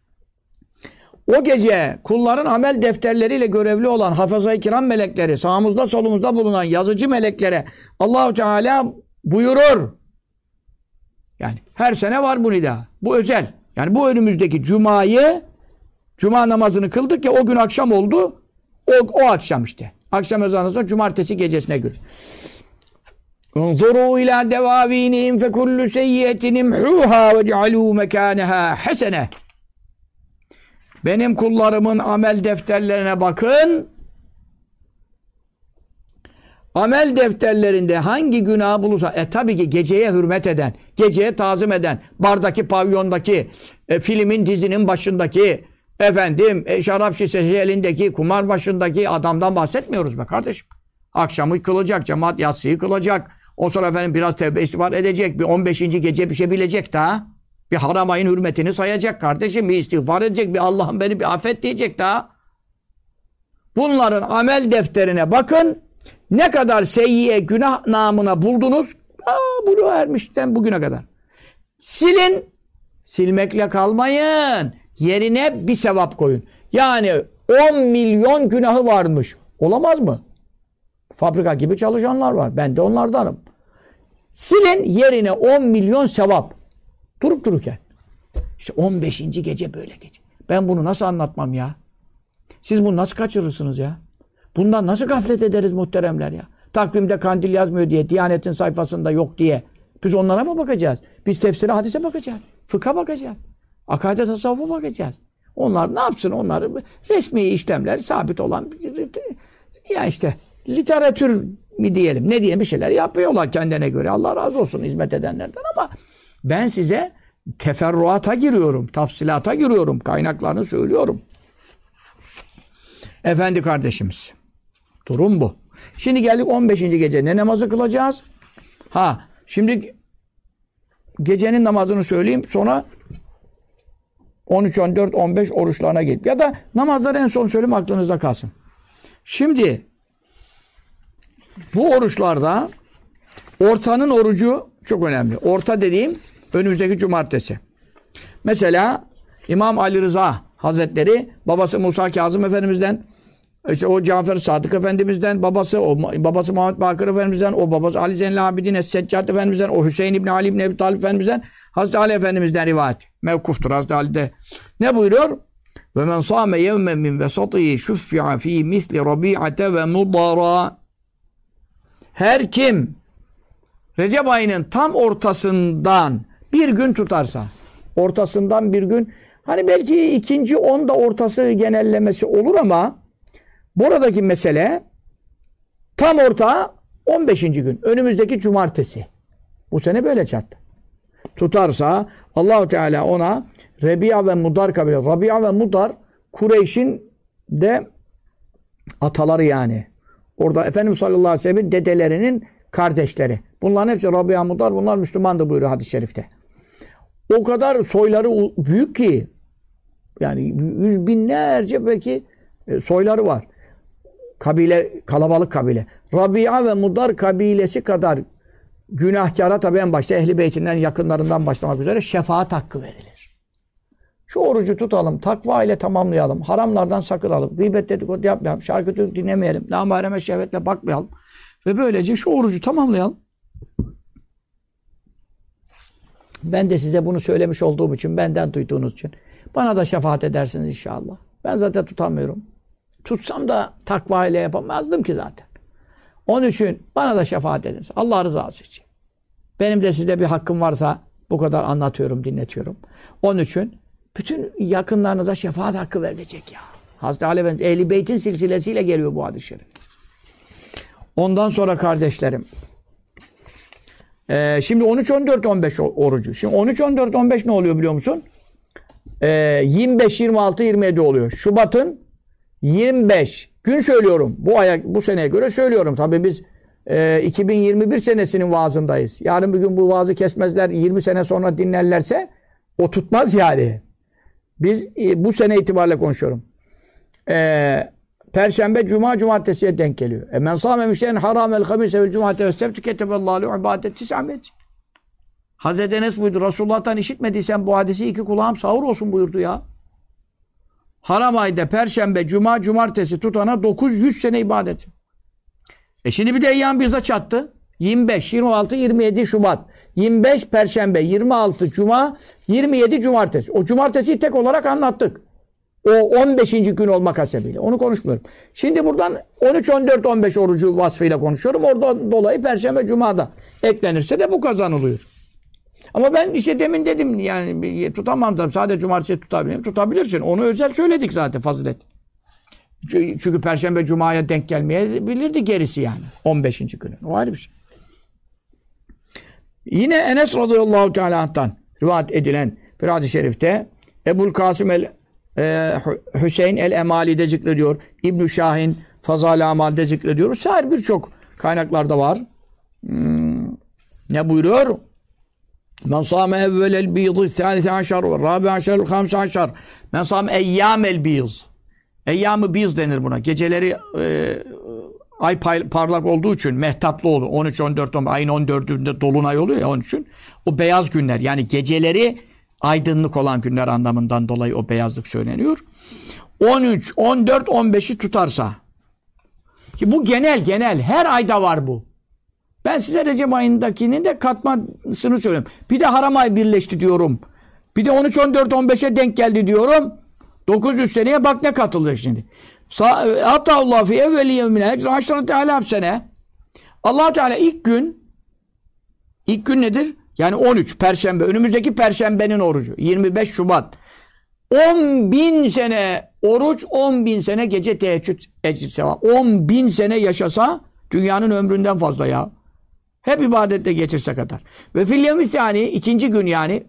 O gece kulların amel defterleriyle görevli olan hafıza-i kiram melekleri, sağımızda solumuzda bulunan yazıcı meleklere Allahu Teala buyurur. Yani her sene var bu nida. Bu özel. Yani bu önümüzdeki Cuma namazını kıldık ya o gün akşam oldu. O akşam işte. Akşam ezanından sonra cumartesi gecesine göre. Unzuru ila devavinihim fe kullu seyyiyetin imhuha ve cealû mekâneha hasene. Benim kullarımın amel defterlerine bakın. Amel defterlerinde hangi günah bulursa, tabii ki geceye hürmet eden, geceye tazim eden, bardaki, pavyondaki, filmin, dizinin başındaki, şarap şişesi elindeki, kumar başındaki adamdan bahsetmiyoruz be kardeşim. Akşamı kılacak, cemaat yatsıyı kılacak. O sonra biraz tevbe istiğfar edecek. Bir 15. gece bir şey bilecek daha. Bir haram ayın hürmetini sayacak kardeşim. Bir istiğfar edecek. Bir Allah'ım beni bir affet diyecek daha. Bunların amel defterine bakın. Ne kadar seyyiye günah namına buldunuz? Buluğa ermişten bugüne kadar. Silin. Silmekle kalmayın. Yerine bir sevap koyun. Yani 10 milyon günahı varmış. Olamaz mı? Fabrika gibi çalışanlar var. Ben de onlardanım. Silin yerine 10 milyon sevap. Durup dururken. İşte 15. gece böyle gece. Ben bunu nasıl anlatmam ya? Siz bunu nasıl kaçırırsınız ya? Bundan nasıl gaflet ederiz muhteremler ya? Takvimde kandil yazmıyor diye, Diyanet'in sayfasında yok diye. Biz onlara mı bakacağız? Biz tefsire, hadise bakacağız. Fıkha bakacağız. Akaide, tasavvufa bakacağız. Onlar ne yapsın? Onlar resmi işlemler sabit olan ya işte literatür mi diyelim, ne diyelim bir şeyler yapıyorlar kendine göre. Allah razı olsun hizmet edenlerden ama ben size teferruata giriyorum, tafsilata giriyorum, kaynaklarını söylüyorum. Efendi kardeşimiz, durum bu. Şimdi geldik 15. gece. Ne namazı kılacağız? Şimdi gecenin namazını söyleyeyim, sonra 13, 14, 15 oruçlarına gelip ya da namazları en son söyleyeyim aklınızda kalsın. Şimdi bu oruçlarda ortanın orucu çok önemli. Orta dediğim önümüzdeki cumartesi. Mesela İmam Ali Rıza Hazretleri babası Musa Kazım Efendimiz'den, işte o Cafer Sadık Efendimiz'den, babası Muhammed Bakır Efendimiz'den, o babası Ali Zeynel Abidin Es-Seccad Efendimiz'den, o Hüseyin İbni Ali İbni Ebi Talib Efendimiz'den, Hazreti Ali Efendimiz'den rivayet. Mevkuftur Hazreti Ali'de. Ne buyuruyor? Ve men sâme yevmen min vesatî şuffi'a fî misli rabî'ate ve mudara. Her kim Recep ayının tam ortasından bir gün tutarsa, ortasından bir gün, hani belki ikinci 10'da ortası genellemesi olur ama buradaki mesele tam orta 15. gün. Önümüzdeki cumartesi. Bu sene böyle çattı. Tutarsa Allah-u Teala ona Rebi'a ve Mudar kabile. Rabia ve Mudar Kureyş'in de ataları yani. Orada Efendimiz sallallahu aleyhi ve sellem'in dedelerinin kardeşleri. Bunların hepsi Rabia, Mudar, bunlar Müslümandı buyuruyor hadis-i şerifte. O kadar soyları büyük ki yani yüz binlerce belki soyları var. Kabile, kalabalık kabile. Rabia ve Mudar kabilesi kadar günahkara tabii en başta Ehl-i Beytinden, yakınlarından başlamak üzere şefaat hakkı verilir. Şu orucu tutalım, takva ile tamamlayalım, haramlardan sakınalım, gıybet dedikodu yapmayalım, şarkı türkü dinlemeyelim, namahreme şehvetle bakmayalım ve böylece şu orucu tamamlayalım. Ben de size bunu söylemiş olduğum için, benden duyduğunuz için bana da şefaat edersiniz inşallah. Ben zaten tutamıyorum. Tutsam da takva ile yapamazdım ki zaten. Onun için bana da şefaat ediniz. Allah rızası için. Benim de size bir hakkım varsa bu kadar anlatıyorum, dinletiyorum. Onun için bütün yakınlarınıza şefaat hakkı verilecek ya. Hazreti Ali Efendimiz Ehl-i Beyt'in silsilesiyle geliyor bu hadis-i şerif. Ondan sonra kardeşlerim, şimdi 13, 14, 15 orucu. Şimdi 13, 14, 15 ne oluyor biliyor musun? 25, 26, 27 oluyor. Şubat'ın 25 gün söylüyorum. Bu seneye göre söylüyorum. Tabii biz 2021 senesinin vaazındayız. Yarın bir gün bu vaazı kesmezler, 20 sene sonra dinlerlerse o tutmaz yani. Biz bu sene itibariyle konuşuyorum. Perşembe, cuma, cumartesiye denk geliyor. Men sâme müşterin harâmel hamîse vel cumâte ve sebtü ketebellâhu ibâdet tis'amet. Hazreti Enes buyurdu. Resulullah'tan işitmediysen bu hadisi iki kulağım sağır olsun buyurdu ya. Haram ayda perşembe, cuma, cumartesi tutana 900 sene ibadet. Şimdi bir de Eyyâm Bîz'a çattı. 25, 26, 27 Şubat. 25 perşembe, 26 cuma, 27 cumartesi. O cumartesiyi tek olarak anlattık. O 15. gün olmak hasebiyle. Onu konuşmuyorum. Şimdi buradan 13, 14, 15 orucu vasfıyla konuşuyorum. Oradan dolayı perşembe, cumada eklenirse de bu kazanılıyor. Ama ben işte demin dedim yani tutamam tabii. Sadece cumartesi tutabilirim. Tutabilirsin. Onu özel söyledik zaten fazilet. Çünkü perşembe, cumaya denk gelmeyebilirdi gerisi yani. 15. günü. O ayrı bir şey. Yine Enes radıyallahu teala anh'tan rivayet edilen bir hadis-i şerifte Ebul Kasım Hüseyin el-Emali'de zikrediyor. İbn-i Şahin Fazal-ı Amal'de zikrediyor. Sair birçok kaynaklarda var. Ne buyuruyor? Men sâme evvelel bîzı thâlise aşar ve râbi aşarul hamse aşar. Men sâme eyyâmel bîz. Eyyâm-ı bîz denir buna. Geceleri ay parlak olduğu için mehtaplı olur. 13, 14, 15. Ayın 14'ünde dolunay oluyor ya onun için. O beyaz günler yani geceleri aydınlık olan günler anlamından dolayı o beyazlık söyleniyor. 13, 14, 15'i tutarsa ki bu genel her ayda var bu. Ben size Recep ayındakinin de katmasını söylüyorum. Bir de haram ay birleşti diyorum. Bir de 13, 14, 15'e denk geldi diyorum. 900 seneye bak ne katılacak şimdi. Hatta Allah fi evveli yevmine aşırı alaf sene. Allah Teala ilk gün nedir? Yani 13 Perşembe. Önümüzdeki Perşembenin orucu. 25 Şubat. 10.000 sene oruç, 10.000 sene gece teheccüd ecri sevap. 10.000 sene yaşasa dünyanın ömründen fazla ya. Hep ibadette geçirse kadar. Ve fil yevmi yani ikinci gün yani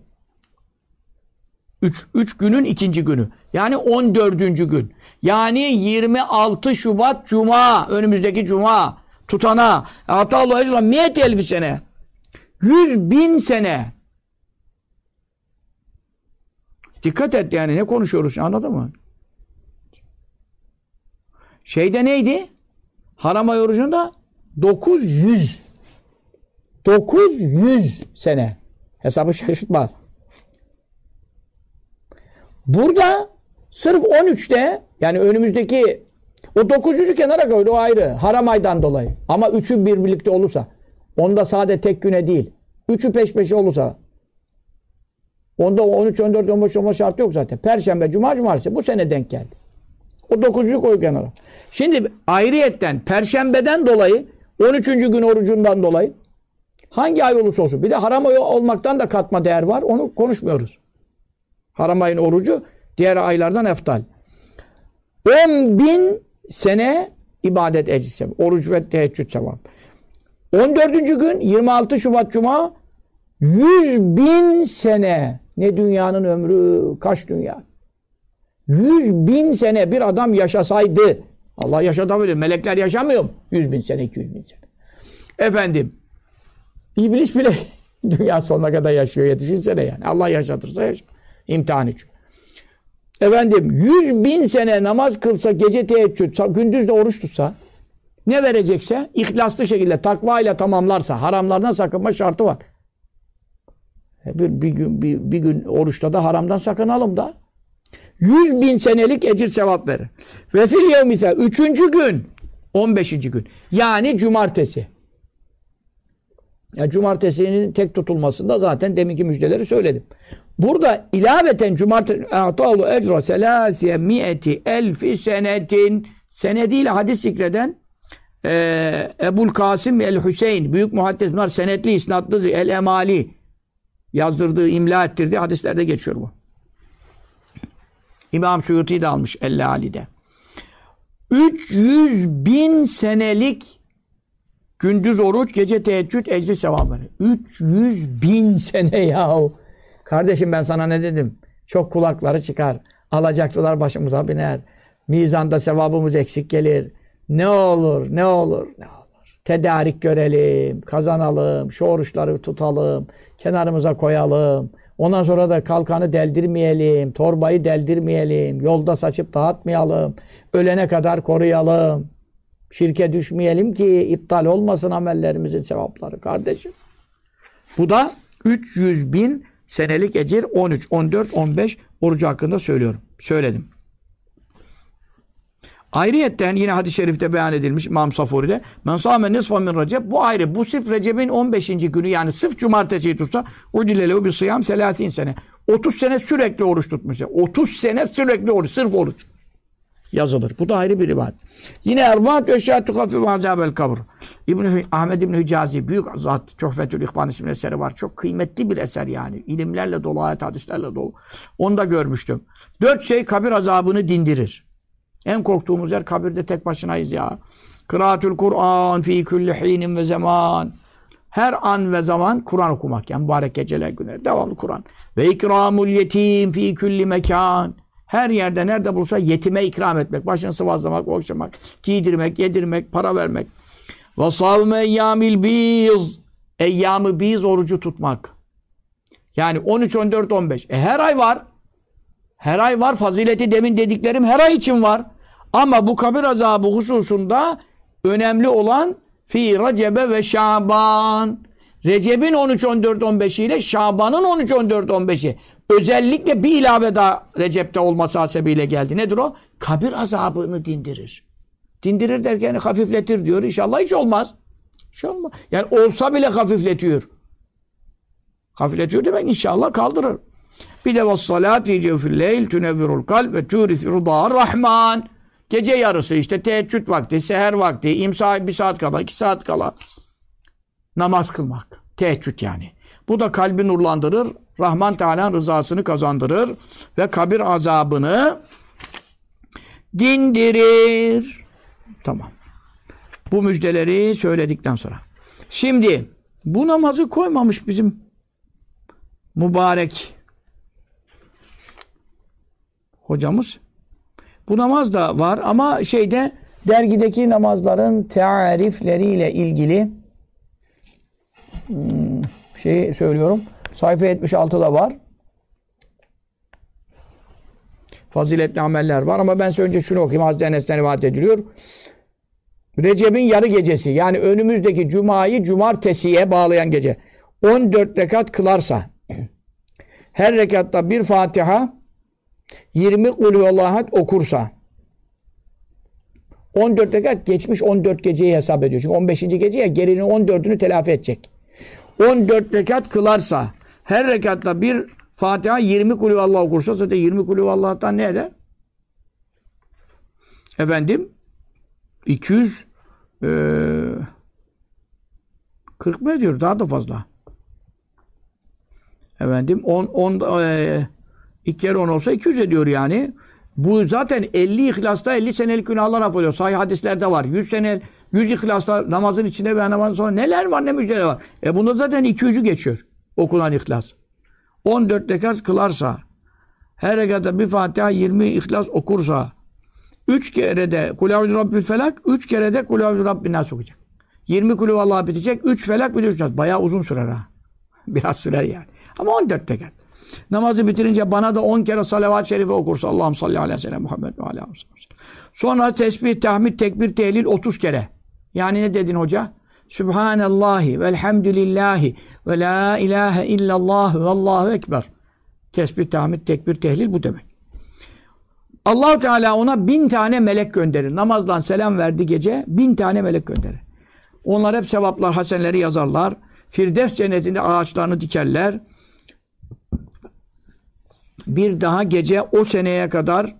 3 günün ikinci günü. Yani 14. gün. Yani 26 Şubat Cuma. Önümüzdeki Cuma. Tutana. Hatta Allah Ezra 100.000 sene. 100.000 sene. Dikkat et yani ne konuşuyoruz anladın mı? Şeyde neydi? Haram ay orucunda 900 sene. Hesabı şaşırtma. Burada sırf 13'te yani önümüzdeki o 900'ü kenara koydu o ayrı. Haram aydan dolayı. Ama 3'ü birlikte olursa onda sadece tek güne değil. 3'ü peş peşe olursa onda 13, 14, 15 olma şartı yok zaten. Perşembe, cuma, cumartesi bu sene denk geldi. O 9'u koy kenara. Şimdi ayrıyetten Perşembeden dolayı 13. gün orucundan dolayı hangi ay olursa olsun bir de haram ay olmaktan da katma değer var. Onu konuşmuyoruz. Haram ayın orucu diğer aylardan eftal. 10.000 sene ibadet ecri oruç ve teheccüd sevap. 14. gün 26 Şubat Cuma 100.000 sene. Ne dünyanın ömrü kaç dünya? 100.000 sene bir adam yaşasaydı. Allah yaşatabilir. Melekler yaşamıyor mu? 100.000 sene, 200.000 sene. Efendim İblis bile dünya sonuna kadar yaşıyor. Yetişinsene yani. Allah yaşatırsa yaşar. İmtihan için. Efendim 100.000 sene namaz kılsa, gece teheccüd, gündüz de oruç tutsa Ne verecekse ihlaslı şekilde takva ile tamamlarsa, haramlardan sakınma şartı var. Bir gün oruçta da haramdan sakınalım da. 100.000 senelik ecir sevap verir. Ve fil yevmise 3. gün 15. gün. Yani cumartesi. Ya cumartesinin tek tutulmasında zaten deminki müjdeleri söyledim. Burada ilaveten cumartesi a'talu ecra selâsiye mi'eti elfi senetin senediyle hadis zikreden Ebul Kasım el-Hüseyin büyük muhaddis, bunlar senetli isnatlı el-Emali yazdırdığı, imla ettirdiği hadislerde geçiyor bu. İmam Suyuti de almış El-Ali'de. 300.000 senelik gündüz oruç, gece teheccüd, ecri sevabı. 300.000 sene yahu. Kardeşim ben sana ne dedim? Çok kulakları çıkar. Alacaklılar başımıza biner. Mizanda sevabımız eksik gelir. Ne olur, ne olur, ne olur. Tedarik görelim, kazanalım, şu oruçları tutalım, kenarımıza koyalım. Ondan sonra da kalkanı deldirmeyelim, torbayı deldirmeyelim, yolda saçıp dağıtmayalım, ölene kadar koruyalım. Şirke düşmeyelim ki iptal olmasın amellerimizin sevapları kardeşim. Bu da 300.000 senelik ecir 13, 14, 15 orucu hakkında söylüyorum. Söyledim. Ayrıyetten yine hadis-i şerifte beyan edilmiş İmam Safuri'de men sâme nisfa min Recep, bu ayrı. Bu sırf Recep'in 15. günü yani sırf cumartesiyi tutsa udilelehu bi sıyam 30 sene. 30 sene sürekli oruç tutmuş. 30 sene sürekli oruç. Sırf oruç yazılır. Bu da ayrı bir rivayet. Yine erbaat eşyâtu hafif azâbel kabr. Ahmed İbn Hicazi büyük zat, Tuhfetül İhvan isimli eseri var. Çok kıymetli bir eser yani. İlimlerle dolu, ayet hadislerle dolu. Onu da görmüştüm. 4 şey kabir azabını dindirir. En korktuğumuz yer kabirde tek başınayız ya. Kıraatül Kur'an fi kulli hinin ve zaman. Her an ve zaman Kur'an okumak. Yani mübarek geceler, günler. Devamlı Kur'an. Ve ikramul yetim fi kulli mekan. Her yerde nerede bulsa yetime ikram etmek. Başını sıvazlamak, okşamak, giydirmek, yedirmek, para vermek. Ve savme eyyamil biz. Eyyam-ı biz orucu tutmak. Yani 13, 14, 15. Her ay var. Her ay var. Fazileti demin dediklerim her ay için var. Ama bu kabir azabı hususunda önemli olan fi Recebe ve Şaban. Recep'in 13, 14, 15'i ile Şaban'ın 13, 14, 15'i. Özellikle bir ilave daha Recep'te olması hasebiyle geldi. Nedir o? Kabir azabını dindirir. Dindirir derken hafifletir diyor. İnşallah hiç olmaz. Hiç olmaz. Yani olsa bile hafifletiyor. Hafifletiyor demek inşallah kaldırır. Bir de vassalat fi cevfil leyl tunevvirul kalb ve turis rıdâ'r rahman. Gece yarısı işte teheccüd vakti, seher vakti, imsa 1 saat kala, 2 saat kala namaz kılmak. Teheccüd yani. Bu da kalbi nurlandırır, Rahman Teala'nın rızasını kazandırır ve kabir azabını dindirir. Tamam. Bu müjdeleri söyledikten sonra. Şimdi bu namazı koymamış bizim mübarek hocamız. Bu namaz da var ama dergideki namazların tarifleriyle ilgili söylüyorum. Sayfa 76'da var. Faziletli ameller var ama ben size önce şunu okuyayım. Hazreti Enes'ten rivayet ediliyor. Recep'in yarı gecesi yani önümüzdeki cumayı cumartesiye bağlayan gece 14 rekat kılarsa her rekatta bir Fatiha 20 Kulhuvallahu okursa 14 rekat geçmiş 14 geceyi hesap ediyor. Çünkü 15. geceye gerinin 14'ünü telafi edecek. 14 rekat kılarsa her rekatta bir Fatiha 20 Kulhuvallahu okursa zaten 20 Kulhuvallahu'dan ne eder? 200 40 mı ediyor? Daha da fazla. 2 kere 10 olsa 200 ediyor yani. Bu zaten 50 ihlasta 50 senelik günahlar affoluyor. Sahih hadislerde var. 100 ihlasta namazın içinde ve namazın sonra neler var ne müjdeler var. Bunda zaten 200'ü geçiyor. Okunan ihlas. 14 rekat kılarsa her rekatta bir Fatiha 20 ihlas okursa 3 kere de Kulâ'ûzü Rabbil Felak 3 kere de Kulâ'ûzü Rabbin Nâs okuyacak. 20 Kulûvallahu bitecek. 3 felak bir de 3 nas. Bayağı uzun sürer ha. Biraz sürer yani. Ama 14 rekat. Namazı bitirince bana da 10 kere salavat-ı şerife okursa Allah'ım salli aleyhi ve sellem Muhammed ve aleyhi ve sellem. Sonra tesbih, tahmid, tekbir, tehlil 30 kere. Yani ne dedin hoca? Sübhanallahi velhamdülillahi ve la ilahe illallah ve allahu ekber. Tesbih, tahmid, tekbir, tehlil bu demek. Allah-u Teala ona 1000 tane melek gönderir. Namazdan selam verdi gece 1000 tane melek gönderir. Onlar hep sevaplar, hasenleri yazarlar. Firdevs cennetinde ağaçlarını dikerler. Bir daha gece o seneye kadar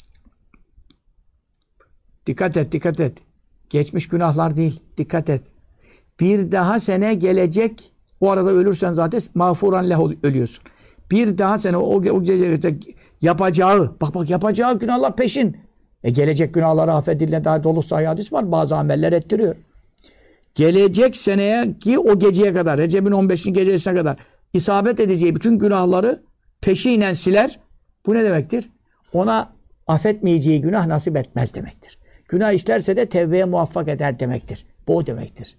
dikkat et. Geçmiş günahlar değil. Dikkat et. Bir daha sene gelecek. O arada ölürsen zaten mağfuran leh ölüyorsun. Bir daha sene o gece yapacağı, bak yapacağı günahlar peşin. Gelecek günahları affedilene daha dolu sayı hadis var. Bazı ameller ettiriyor. Gelecek seneye ki o geceye kadar, Recep'in 15. gecesine kadar isabet edeceği bütün günahları peşinen siler. Bu ne demektir? Ona affetmeyeceği günah nasip etmez demektir. Günah işlerse de tevbeye muvaffak eder demektir. Bu demektir.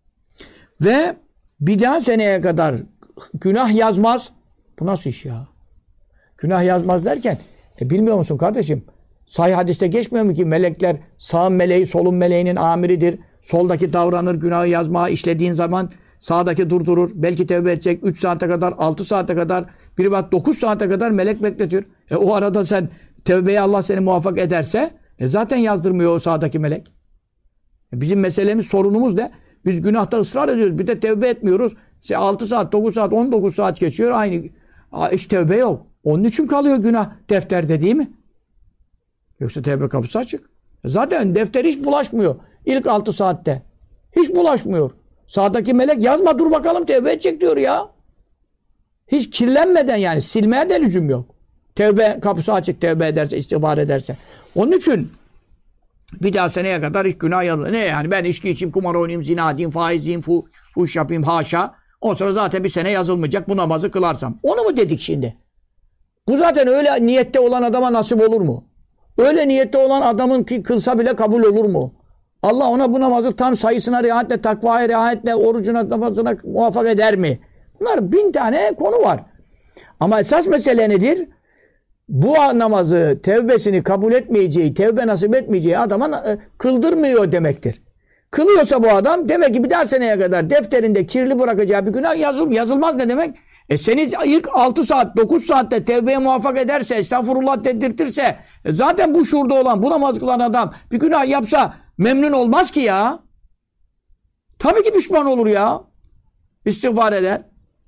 Ve bir daha seneye kadar günah yazmaz. Bu nasıl iş ya? Günah yazmaz derken bilmiyor musun kardeşim? Sahih hadiste geçmiyor mu ki melekler sağ meleği solun meleğinin amiridir. Soldaki davranır günahı yazmaya işlediğin zaman sağdaki durdurur. Belki tevbe edecek 3 saate kadar 6 saate kadar biri bak 9 saate kadar melek bekletiyor. O arada sen tevbeye Allah seni muvaffak ederse zaten yazdırmıyor o sağdaki melek. Bizim meselemiz sorunumuz ne? Biz günahta ısrar ediyoruz. Bir de tevbe etmiyoruz. 6 saat, 9 saat, 19 saat geçiyor. Aynı hiç tevbe yok. Onun için kalıyor günah defterde değil mi? Yoksa tevbe kapısı açık. Zaten defter hiç bulaşmıyor. İlk 6 saatte. Hiç bulaşmıyor. Sağdaki melek yazma dur bakalım tevbe edecek diyor ya. Hiç kirlenmeden yani silmeye de lüzum yok. Tevbe kapısı açık tevbe ederse, istiğfar ederse. Onun için bir daha seneye kadar hiç günah yazılır. Ne yani ben içki içeyim, kumar oynayayım, zina edeyim, faiz yiyeyim, fuhuş yapayım, haşa. Ondan sonra zaten bir sene yazılmayacak bu namazı kılarsam. Onu mu dedik şimdi? Bu zaten öyle niyette olan adama nasip olur mu? Öyle niyette olan adamın ki kılsa bile kabul olur mu? Allah ona bu namazı tam sayısına riayetle, takvaya riayetle, orucuna, namazına muvaffak eder mi? Bunlar 1000 tane konu var. Ama esas mesele nedir? Bu namazı, tevbesini kabul etmeyeceği, tevbe nasip etmeyeceği adama kıldırmıyor demektir. Kılıyorsa bu adam demek ki bir daha seneye kadar defterinde kirli bırakacağı bir günah yazılmaz ne demek? Seni ilk 6 saat, 9 saatte tevbeye muvaffak ederse, estağfurullah dedirtirse zaten bu şuurda olan, bu namaz kılan adam bir günah yapsa memnun olmaz ki ya. Tabii ki pişman olur ya. İstiğfar eder.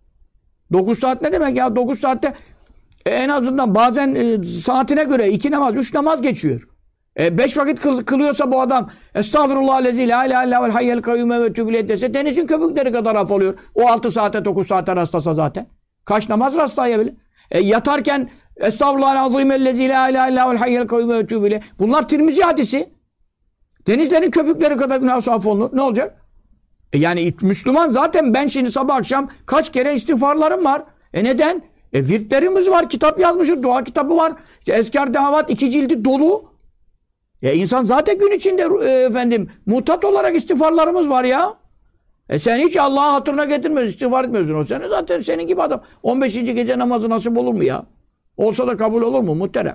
9 saat ne demek ya? 9 saatte en azından bazen saatine göre 2 namaz, 3 namaz geçiyor. 5 vakit kılıyorsa bu adam estağfurullah lezi la ilahe illa vel hayyel kayyume ve tübü dese denizin köpükleri kadar af oluyor. O 6 saate 9 saate rastlasa zaten. Kaç namaz rastlayabilir? Yatarken estağfurullah azim lezi la ilahe illa vel hayyel kayyume ve tübü. Bunlar Tirmizi hadisi. Denizlerin köpükleri kadar günah af olunur. Ne olacak? Yani Müslüman zaten ben şimdi sabah akşam kaç kere istiğfarlarım var. Neden? Virtlerimiz var. Kitap yazmışız. Dua kitabı var. İşte Eskar Davat 2 cildi dolu. İnsan zaten gün içinde muhtat olarak istiğfarlarımız var ya. Sen hiç Allah'a hatırına getirmiyorsun, istiğfar etmiyorsun. O seni zaten senin gibi adam. 15. gece namazı nasip olur mu ya? Olsa da kabul olur mu muhterem?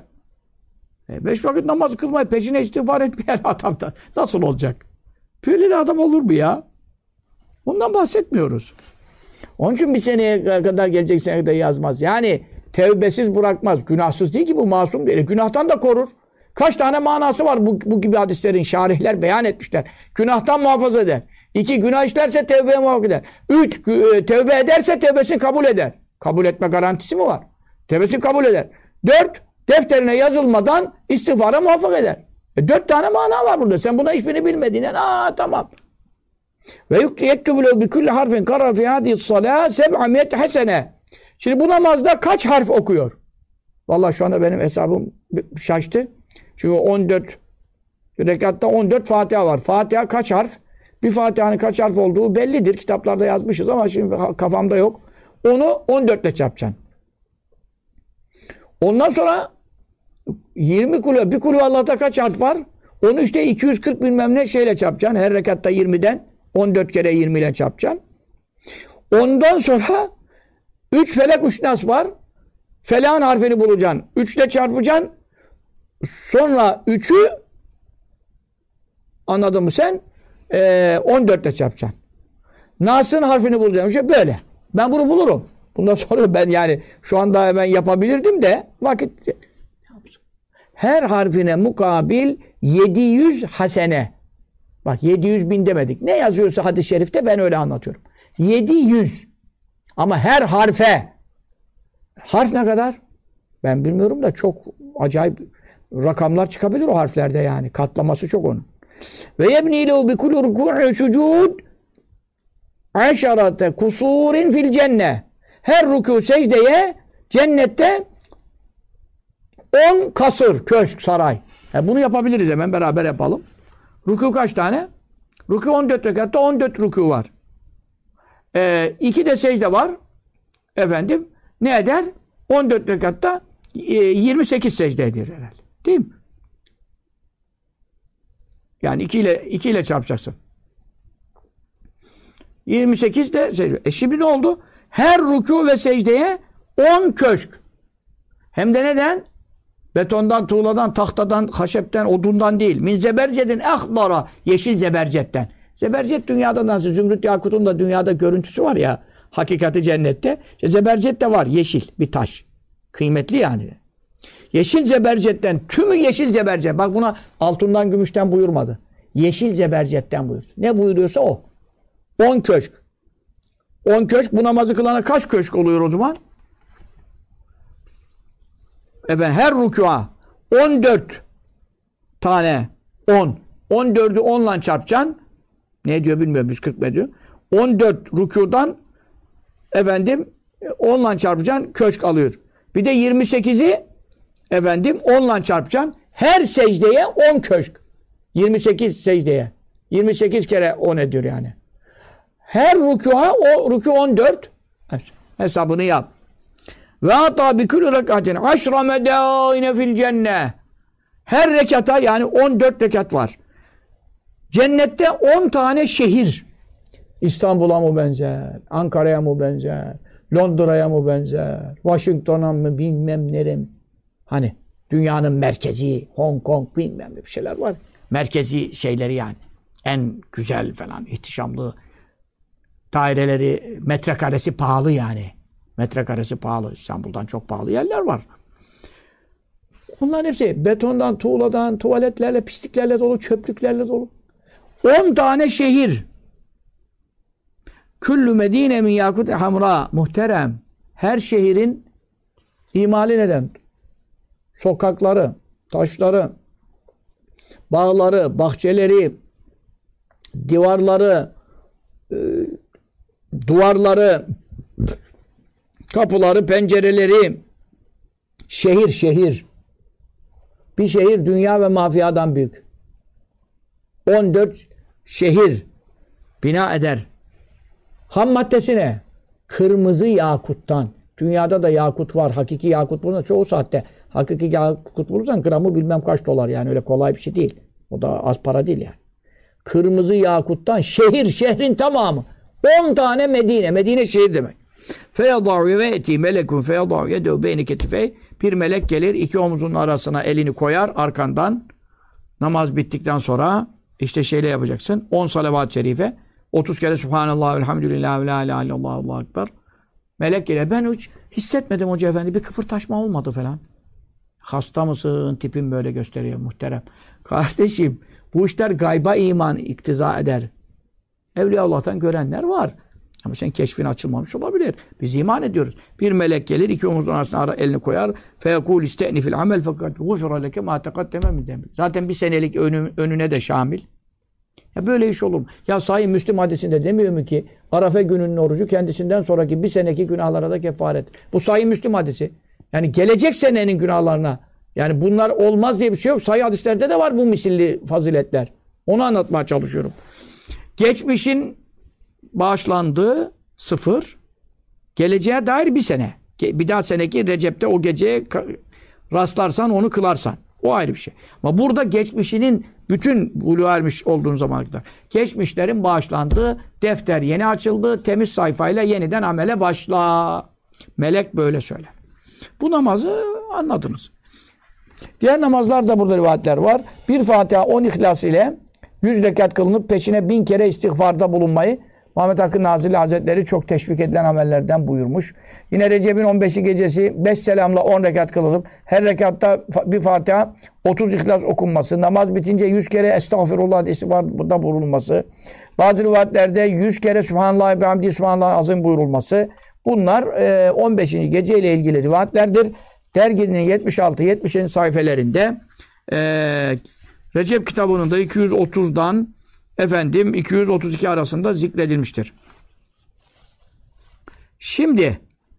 5 vakit namaz kılmayı peşine istiğfar etmeyen adamdan nasıl olacak? Böyle adam olur mu ya? Ondan bahsetmiyoruz. Onun için bir seneye kadar gelecek seneye kadar yazmaz. Yani tevbesiz bırakmaz. Günahsız değil ki bu, masum değil. Günahtan da korur. Kaç tane manası var bu gibi hadislerin şarihler beyan etmişler. Günahtan muhafaza eder. 2 günah işlerse tevbeye muvaffak eder. 3 tevbe ederse tevbesini kabul eder. Kabul etme garantisi mi var? Tevbesini kabul eder. 4 defterine yazılmadan istiğfara muvaffak eder. 4 tane mana var burada. Sen buna hiçbirini bilmediğinden tamam. Ve yektubu bi kulli harfin kara fi hadihi salah 700 hasene. Şimdi bu namazda kaç harf okuyor? Vallahi şu anda benim hesabım şaştı. Çünkü 14 rekatta 14 Fatiha var. Fatiha kaç harf? Bir Fatiha'nın kaç harf olduğu bellidir. Kitaplarda yazmışız ama şimdi kafamda yok. Onu 14 ile çarpacaksın. Ondan sonra 20 kulü, bir kulü Allah'ta kaç harf var? Onu işte 240 bilmem ne şeyle çarpacaksın. Her rekatta 20'den 14 kere 20 ile çarpacaksın. Ondan sonra 3 felek 3 nas var. Felak'ın harfini bulacaksın. 3 ile çarpacaksın. Sonra 3'ü anladın mı sen? 14 ile çarpacaksın. Nas'ın harfini bulacağım. İşte böyle. Ben bunu bulurum. Bundan sonra ben yani şu anda hemen yapabilirdim de vakit. Her harfine mukabil 700 hasene. Bak 700 bin demedik. Ne yazıyorsa hadis-i şerifte ben öyle anlatıyorum. 700. Ama her harfe. Harf ne kadar? Ben bilmiyorum da çok acayip rakamlar çıkabilir o harflerde yani. Katlaması çok onun. Ve yebni lehu bi kulli ruku'u sucud aşarate kusurin fil cennet. Her rükû secdeye cennette 10 kasır, köşk, saray. Bunu yapabiliriz, hemen beraber yapalım. Rükû kaç tane? Rükû 14 rekatta 14 rükû var. 2 de secde var. Efendim ne eder? 14 rekatta 28 secde eder herhalde. Değil mi? Yani 2 ile çarpacaksın. 28 de secde. Şimdi ne oldu? Her rükû ve secdeye 10 köşk. Hem de neden? Betondan, tuğladan, tahtadan, haşepten, odundan değil. Min zebercedin ahdara. Yeşil zebercetten. Zebercet dünyada nasıl? Zümrüt yakutun da dünyada görüntüsü var ya. Hakikati cennette. İşte zebercet de var. Yeşil bir taş. Kıymetli yani. Yeşil zebercetten. Tümü yeşil zebercet. Bak buna altından, gümüşten buyurmadı. Yeşil zebercetten buyurdu. Ne buyuruyorsa o. 10 köşk. 10 köşk. Bu namazı kılana kaç köşk oluyor o zaman? Efendim her rükûa 14 tane 10. 14'ü 10 ile çarpacaksın. Ne diyor bilmiyorum. 140 mi diyor. 14 rükûdan efendim 10 ile çarpacaksın. Köşk alıyor. Bir de 28'i efendim 10 ile çarpacaksın. Her secdeye 10 köşk. 28 secdeye. 28 kere 10 ediyor yani. Her rükûa o rükû 14. Hesabını yap. Ve hatta bi kulli rekatin aşra medâine fil cennet. Her rekata yani 14 rekat var. Cennette 10 tane şehir. İstanbul'a mı benzer? Ankara'ya mı benzer? Londra'ya mı benzer? Washington'a mı bilmem nerem. Hani dünyanın merkezi, Hong Kong bilmem bir şeyler var. Merkezi şeyleri yani. En güzel falan, ihtişamlı daireleri, metrekaresi pahalı yani. Metrekaresi pahalı. İstanbul'dan çok pahalı yerler var. Onların hepsi betondan, tuğladan, tuvaletlerle, pisliklerle dolu, çöplüklerle dolu. 10 tane şehir. Küllü medine min yakut hamra. Muhterem. Her şehrin imali neden? Sokakları, taşları, bağları, bahçeleri, duvarları, kapıları, pencereleri, şehir. Bir şehir dünya ve mafiyadan büyük. 14 şehir bina eder. Ham maddesi ne? Kırmızı yakuttan. Dünyada da yakut var. Hakiki yakut bulunur. Çoğu saatte hakiki yakut bulursan gramı bilmem kaç dolar. Yani öyle kolay bir şey değil. O da az para değil yani. Kırmızı yakuttan şehrin tamamı. 10 tane Medine. Medine şehir demek. Feyadâ'u ve eti melekun feyadâ'u yedehu beyni ketifey. Bir melek gelir, iki omuzunun arasına elini koyar arkandan. Namaz bittikten sonra işte şeyle yapacaksın. 10 salavat-ı şerife. 30 kere Subhanallah, Elhamdülillah, ve la ilahe illallah, Allahu Ekber. Melek gelir. Ben hiç hissetmedim hoca efendi. Bir kıpırtaşma olmadı falan. Hasta mısın? Tipin böyle gösteriyor muhterem. Kardeşim, bu işler gayba iman iktiza eder. Evliya Allah'tan görenler var. Ama sen keşfin açılmamış olabilir. Biz iman ediyoruz. Bir melek gelir, iki omuzun arasına elini koyar. Feyekûl iste'nifil amel fakat gufira leke mâ teqaddeme min zembik. Zaten bir senelik önüne de şamil. Ya böyle iş olur mu? Ya Sahih Müslim hadisinde demiyor mu ki Arafa gününün orucu kendisinden sonraki bir seneki günahlara da kefaret. Bu Sahih Müslim hadisi. Yani gelecek senenin günahlarına. Yani bunlar olmaz diye bir şey yok. Sahih hadislerde de var bu misilli faziletler. Onu anlatmaya çalışıyorum. Geçmişin bağışlandığı 0. Geleceğe dair 1 sene. Bir daha seneki Recep'te o geceye rastlarsan onu kılarsan. O ayrı bir şey. Ama burada geçmişinin bütün buluğa ermiş olduğun zamana kadar geçmişlerin bağışlandığı defter yeni açıldı. Temiz sayfayla yeniden amele başla. Melek böyle söyler. Bu namazı anladınız. Diğer namazlarda burada rivayetler var. Bir Fatiha 10 İhlas ile 100 rekat kılınıp peşine 1000 kere istiğfarda bulunmayı Muhammed Hakkı Nazilli Hazretleri çok teşvik edilen amellerden buyurmuş. Yine Recep'in 15'i gecesi 5 selamla 10 rekat kılınıp her rekatta bir Fatiha 30 İhlas okunması, namaz bitince 100 kere estağfirullah istiğfarda bulunması, bazı rivayetlerde 100 kere Subhanallah ve hamdi Subhanallah azim buyurulması. Bunlar 15. gece ile ilgili rivayetlerdir. Derginin 76-70. sayfelerinde Recep kitabının da 230'dan 232 arasında zikredilmiştir. Şimdi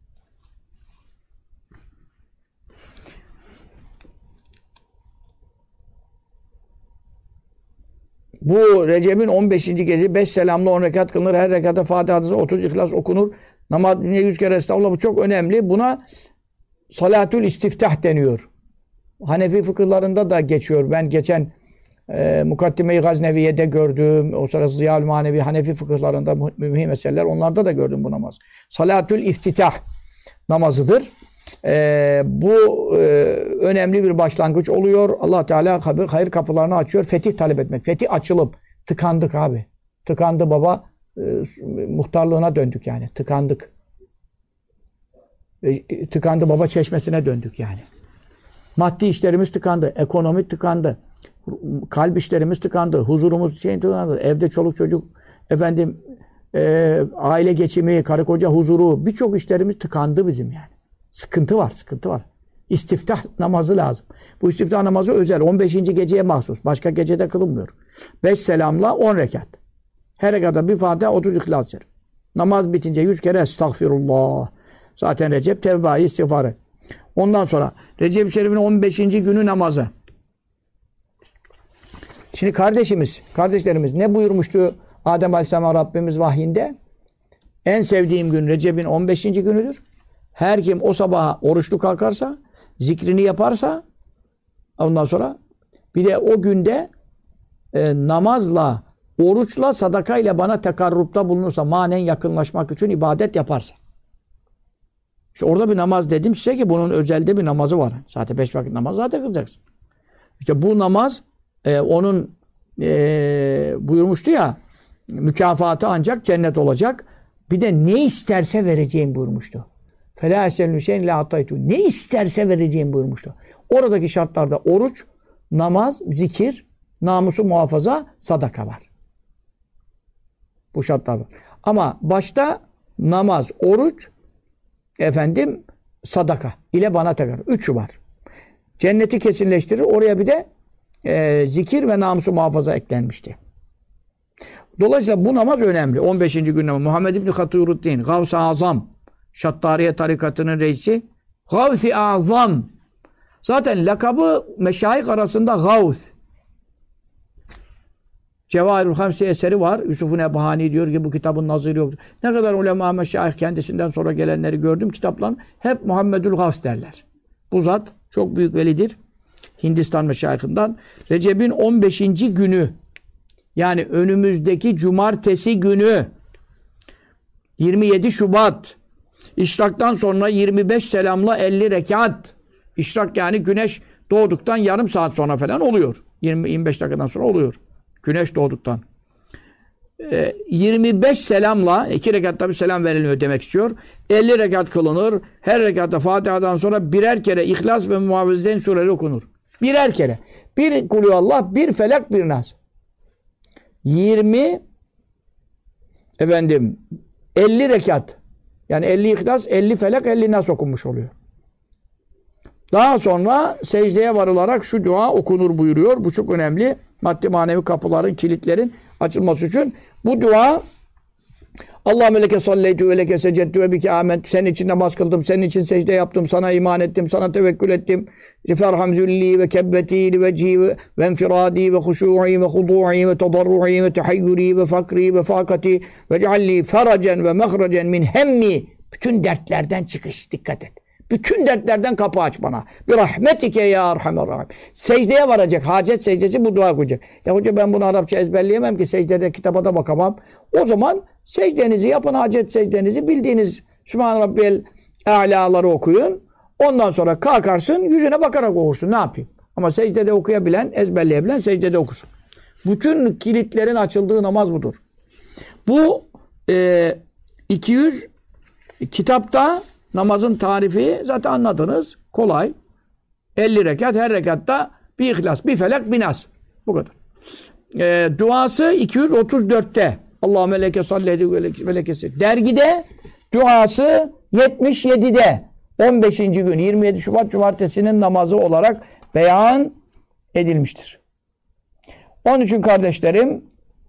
bu Recep'in 15. gece 5 selamlı 10 rekat kılınır. Her rekata Fatiha'da 30 İhlas okunur. Namaz 100 kere estağfurullah. Bu çok önemli. Buna salatül istiftah deniyor. Hanefi fıkıhlarında da geçiyor. Ben geçen Mukaddime-i Gazneviye'de gördüm. O sırada Ziyal Manevi Hanefi fıkıhlarında mühim meseleler. Onlarda da gördüm bu namaz. Salatül iftitah namazıdır. Bu önemli bir başlangıç oluyor. Allah Teala hayır kapılarını açıyor. Fetih talep etmek. Fetih açılıp tıkandık abi. Tıkandı baba. Muhtarlığına döndük yani. Tıkandık. Tıkandı baba çeşmesine döndük yani. Maddi işlerimiz tıkandı. Ekonomi tıkandı. Kalp işlerimiz tıkandı. Huzurumuz tıkandı. Evde çoluk çocuk aile geçimi, karı koca huzuru birçok işlerimiz tıkandı bizim yani. Sıkıntı var, sıkıntı var. İstiftah namazı lazım. Bu istiftah namazı özel. 15. geceye mahsus. Başka gecede kılınmıyor. 5 selamla 10 rekat. Her rekatta bir Fatiha 30 İhlas. Namaz bitince 100 kere estağfirullah. Zaten Recep tevbe istiğfarı. Ondan sonra Recep-i Şerif'in 15. günü namazı. Şimdi kardeşlerimiz ne buyurmuştu Adem Aleyhisselam'a Rabbimiz vahyinde? En sevdiğim gün Recep'in 15. günüdür. Her kim o sabaha oruçlu kalkarsa, zikrini yaparsa, ondan sonra bir de o günde namazla, oruçla, sadakayla bana tekarrupta bulunursa, manen yakınlaşmak için ibadet yaparsa. İşte orada bir namaz dedim size ki bunun özelde bir namazı var. Zaten 5 vakit namaz zaten kılacaksın. İşte bu namaz onun buyurmuştu ya, mükafatı ancak cennet olacak. Bir de ne isterse vereceğim buyurmuştu. فَلَا اَسْأَلُ شَيْءٍ لَا اَعْطَيْتُ. Ne isterse vereceğim buyurmuştu. Oradaki şartlarda oruç, namaz, zikir, namusu muhafaza, sadaka var. Bu şartlar var. Ama başta namaz, oruç, sadaka ile bana tekrar. 3'ü var. Cenneti kesinleştirir. Oraya bir de zikir ve namusu muhafaza eklenmişti. Dolayısıyla bu namaz önemli. 15. gün namazı. Muhammed İbni Hatuyuruddin, Gavs-ı Azam, Şattariye tarikatının reisi, Gavs-ı Azam. Zaten lakabı meşayih arasında Gavs. Cevahirül Hamsi eseri var. Yusuf-u Nebahani diyor ki bu kitabın nazırı yoktur. Ne kadar ulema meşayih kendisinden sonra gelenleri gördüm kitapların. Hep Muhammedül Gavs derler. Bu zat çok büyük velidir. Hindistan meşayihinden. Recep'in 15. günü yani önümüzdeki cumartesi günü 27 Şubat İşraktan sonra 25 selamla 50 rekat. İşrak yani güneş doğduktan yarım saat sonra falan oluyor. 20-25 dakikadan sonra oluyor. Güneş doğduktan. 25 selamla 2 rekatta bir selam veriliyor demek istiyor. 50 rekat kılınır. Her rekatta Fatiha'dan sonra birer kere İhlas ve Muavvizeyn sureleri okunur. Birer kere. Bir Kulüvallah, bir Felak, bir Nas. 50 rekat. Yani 50 İhlas, 50 Felak, 50 Nas okunmuş oluyor. Daha sonra secdeye varılarak şu dua okunur buyuruyor. Bu çok önemli. Maddi manevi kapıların, kilitlerin açılması için. Bu dua Allahümme leke salleytü ve leke seceddü ve bike âmentü. Senin için namaz kıldım, senin için secde yaptım, sana iman ettim, sana tevekkül ettim. Ferham zülli ve kebbeti li vecihi ve enfiradi ve huşu'i ve hudu'i ve tadarru'i ve tehayyuri ve fakri ve fakati ve cealli feracen ve mehrecen min hemmi. Bütün dertlerden çıkış. Dikkat et. Bütün dertlerden kapı aç bana. Bir rahmetike ya erhamer rahim. Secdeye varacak. Hacet secdesi bu dua koyacak. Ya hoca ben bunu Arapça ezberleyemem ki secdede kitaba da bakamam. O zaman secdenizi yapın. Hacet secdenizi bildiğiniz Sübhan Rabbiyel A'laları okuyun. Ondan sonra kalkarsın yüzüne bakarak okursun. Ne yapayım? Ama secdede okuyabilen, ezberleyebilen secdede okusun. Bütün kilitlerin açıldığı namaz budur. Bu 200 kitapta namazın tarifi zaten anladınız. Kolay. 50 rekat, her rekatta bir ihlas, bir felak, bir nas. Bu kadar. Duası 234'te. Allahümme leke salli ve lekesi. Dergide duası 77'de. 15. gün 27 Şubat Cumartesi'nin namazı olarak beyan edilmiştir. Onun için kardeşlerim,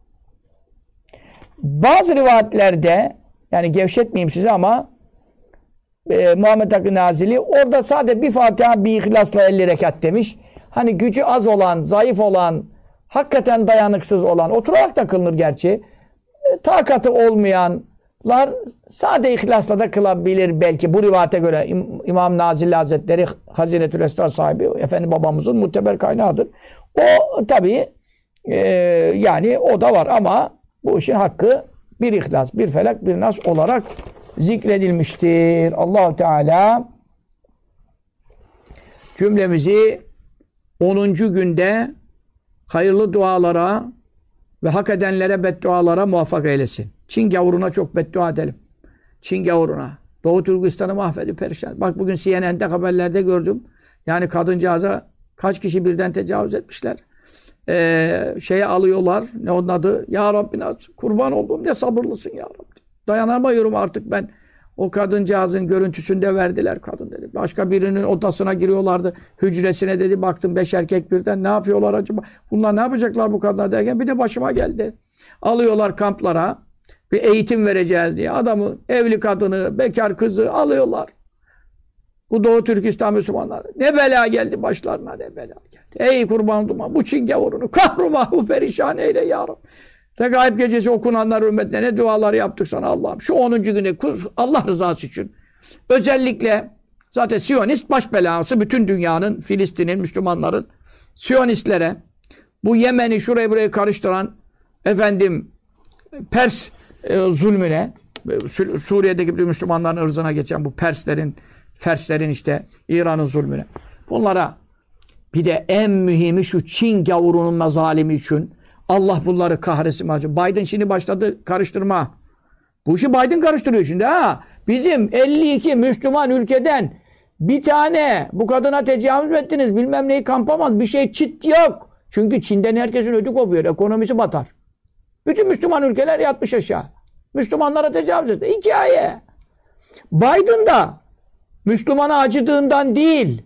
bazı rivayetlerde, yani gevşetmeyeyim size ama Muhammed Hakkı Nazili orada sadece bir Fatiha bir İhlas'la 50 rekat demiş. Hani gücü az olan, zayıf olan, hakikaten dayanıksız olan, oturarak da kılınır gerçi. Takatı olmayanlar sade İhlas'la da kılabilir belki. Bu rivayete göre İmam Nazilli Hazretleri Hazinetül Esrar sahibi, Efendi babamızın muteber kaynağıdır. O tabii yani o da var ama bu işin hakkı bir İhlas, bir Felak, bir Nas olarak zikredilmiştir. Allah-u Teala cümlemizi 10. günde hayırlı dualara ve hak edenlere beddualara muvaffak eylesin. Çin gavuruna çok beddua edelim. Çin gavuruna. Doğu Türkistan'ı mahvedip perişan. Bak bugün CNN'de haberlerde gördüm. Yani kadıncağıza kaç kişi birden tecavüz etmişler. Şeye alıyorlar. Ne onun adı? Ya Rabbi kurban olduğum ne sabırlısın ya Rabbi. Dayanamıyorum artık ben. O kadıncağızın görüntüsünü de verdiler kadın dedi. Başka birinin odasına giriyorlardı. Hücresine dedi. Baktım 5 erkek birden. Ne yapıyorlar acaba? Bunlar ne yapacaklar bu kadına derken bir de başıma geldi. Alıyorlar kamplara. Bir eğitim vereceğiz diye. Adamı, evli kadını, bekar kızı alıyorlar. Bu Doğu Türkistan Müslümanları. Ne bela geldi başlarına, ne bela geldi. Ey kurban olduğuma bu Çin gavurunu kahrumahu perişan eyle ya Rabbi. Regaib gecesi okunanlar hürmetine ne dualar yaptık sana Allah'ım. Şu 10. güne Allah rızası için. Özellikle zaten Siyonist baş belası bütün dünyanın, Filistin'in, Müslümanların Siyonistlere, bu Yemen'i şurayı burayı karıştıran Pers zulmüne, Suriye'deki bütün Müslümanların ırzına geçen bu Perslerin işte İran'ın zulmüne. Bunlara bir de en mühimi şu Çin gavurunun mezalimi için Allah bunları kahretsin. Biden şimdi başladı karıştırma. Bu işi Biden karıştırıyor şimdi ha. Bizim 52 Müslüman ülkeden bir tane bu kadına tecavüz ettiniz bilmem neyi kampamaz bir şey çit yok. Çünkü Çin'den herkesin ödü kopuyor. Ekonomisi batar. Bütün Müslüman ülkeler yatmış aşağı. Müslümanlara tecavüz etti. Hikaye. Biden da Müslümana acıdığından değil.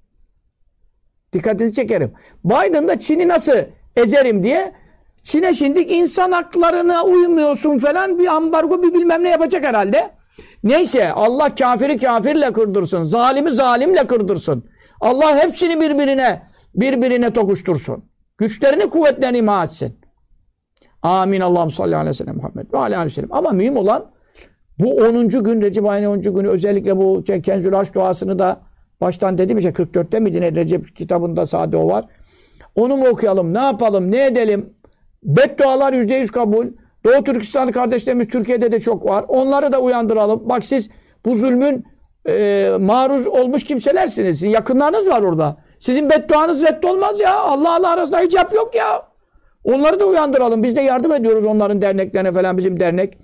Dikkatinizi çekerim. Biden da Çin'i nasıl ezerim diye Çin'e şimdi insan haklarına uymuyorsun falan bir ambargo bir bilmem ne yapacak herhalde. Neyse Allah kafiri kafirle kırdırsın. Zalimi zalimle kırdırsın. Allah hepsini birbirine tokuştursun. Güçlerini kuvvetlerini imha etsin. Amin. Allah'ım salli aleyhi ve sellem Muhammed ve aleyhi ve sellem. Ama mühim olan bu 10. gün Recep ayının 10. günü özellikle bu Kenzül Aşk duasını da baştan dedim işte 44'te miydi ne Recep kitabında sade o var. Onu mu okuyalım? Ne yapalım? Ne edelim? Beddualar %100 kabul. Doğu Türkistanlı kardeşlerimiz Türkiye'de de çok var. Onları da uyandıralım. Bak siz bu zulmün maruz olmuş kimselersiniz. Sizin yakınlarınız var orada. Sizin bedduanız reddolmaz ya. Allah arasında hicap yok ya. Onları da uyandıralım. Biz de yardım ediyoruz onların derneklerine falan. Bizim dernek.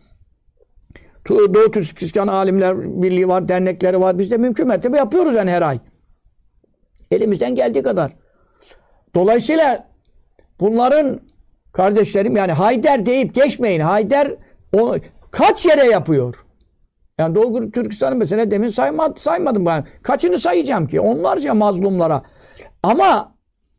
Doğu Türkistan Alimler Birliği var. Dernekleri var. Biz de mümkün mertebe yapıyoruz yani her ay. Elimizden geldiği kadar. Dolayısıyla bunların kardeşlerim yani Hayder deyip geçmeyin. Hayder onu kaç yere yapıyor? Yani Doğu Türkistan'ı mesela demin saymadım ben. Kaçını sayacağım ki? Onlarca mazlumlara. Ama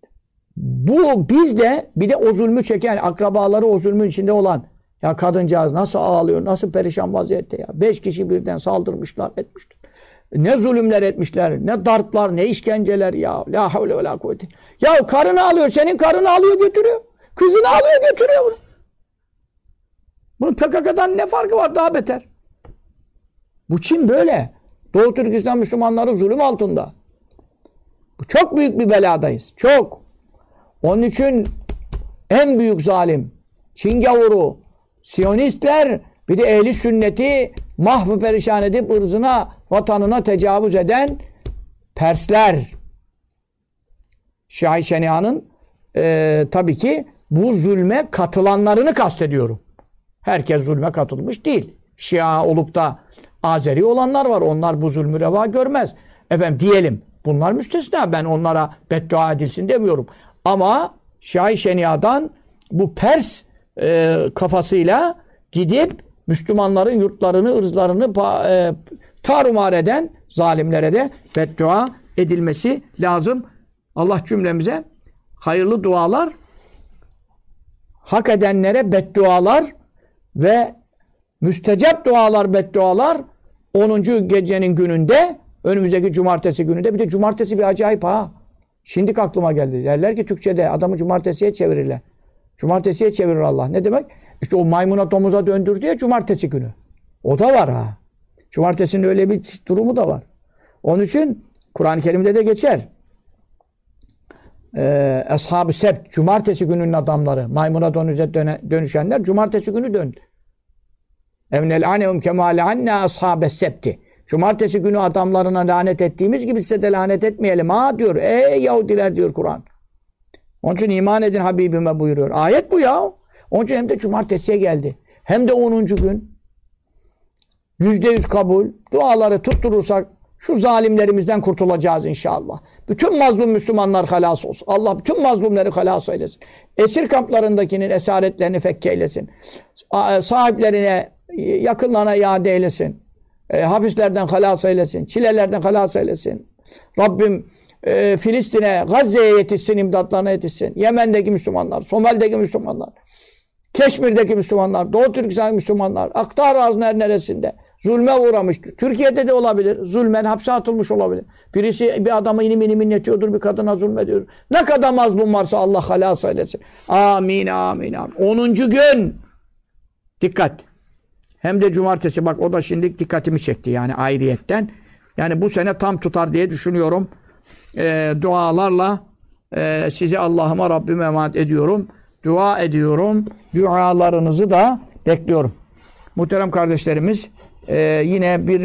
bu bizde bir de o zulmü çeken akrabaları o zulmün içinde olan ya kadıncağız nasıl ağlıyor, nasıl perişan vaziyette ya. 5 kişi birden saldırmışlar, etmişler. Ne zulümler etmişler, ne darplar, ne işkenceler ya. La havle ve la kuvvete. Ya karını alıyor, senin karını alıyor götürüyor. Kızını alıyor götürüyor bunu. Bunun PKK'dan ne farkı var daha beter. Bu Çin böyle. Doğu Türkistan Müslümanları zulüm altında. Bu çok büyük bir beladayız. Çok. Onun için en büyük zalim Çin gavuru, Siyonistler bir de ehli sünneti mahvı perişan edip ırzına, vatanına tecavüz eden Persler. Şah-ı Şenia'nın tabii ki Bu zulme katılanlarını kastediyorum. Herkes zulme katılmış değil. Şia olup da Azeri olanlar var. Onlar bu zulmü reva görmez. Efendim diyelim. Bunlar müstesna. Ben onlara beddua edilsin demiyorum. Ama Şia-i Şenia'dan bu Pers kafasıyla gidip Müslümanların yurtlarını, ırzlarını tarumar eden zalimlere de beddua edilmesi lazım. Allah cümlemize hayırlı dualar, hak edenlere beddualar ve müstecap dualar, beddualar 10. gecenin gününde, önümüzdeki cumartesi gününde. Bir de cumartesi bir acayip ha. Şimdi aklıma geldi. Derler ki Türkçe'de adamı cumartesiye çevirirler. Cumartesiye çevirir Allah. Ne demek? İşte o maymuna domuza döndürdü ya cumartesi günü. O da var ha. Cumartesinin öyle bir durumu da var. Onun için Kur'an-ı Kerim'de de geçer. Ashab-ı Sebt, cumartesi gününün adamları, maymuna domuza dönüşenler cumartesi günü döndü. Evnel anehum kema le'anne ashab-ı Sebt'i. Cumartesi günü adamlarına lanet ettiğimiz gibi size de lanet etmeyelim ha diyor. Ey Yahudiler diyor Kur'an. Onun için iman edin Habibime buyuruyor. Ayet bu ya. Onun için hem de cumartesiye geldi. Hem de 10. gün. %100 kabul. Duaları tutturursak şu zalimlerimizden kurtulacağız inşallah. Bütün mazlum Müslümanlar halas olsun. Allah bütün mazlumları halas eylesin. Esir kamplarındakinin esaretlerini fekke eylesin. Sahiplerine, yakınlarına iade eylesin. Hapislerden halas eylesin. Çilelerden halas eylesin. Rabbim Filistin'e, Gazze'ye yetişsin, imdatlarına yetişsin. Yemen'deki Müslümanlar, Somali'deki Müslümanlar, Keşmir'deki Müslümanlar, Doğu Türkistan Müslümanlar, Aktar Araz'ın her neresinde zulme uğramış. Türkiye'de de olabilir. Zulmen hapse atılmış olabilir. Birisi bir adama inim inim inletiyordur, bir kadına zulmediyor. Ne kadar mazlum varsa Allah halas eylesin. Amin, amin, amin. 10. gün. Dikkat. Hem de cumartesi. Bak o da şimdi dikkatimi çekti yani ayrıyetten. Yani bu sene tam tutar diye düşünüyorum. Dualarla sizi Allah'ıma Rabbime emanet ediyorum. Dua ediyorum. Dualarınızı da bekliyorum. Muhterem kardeşlerimiz yine bir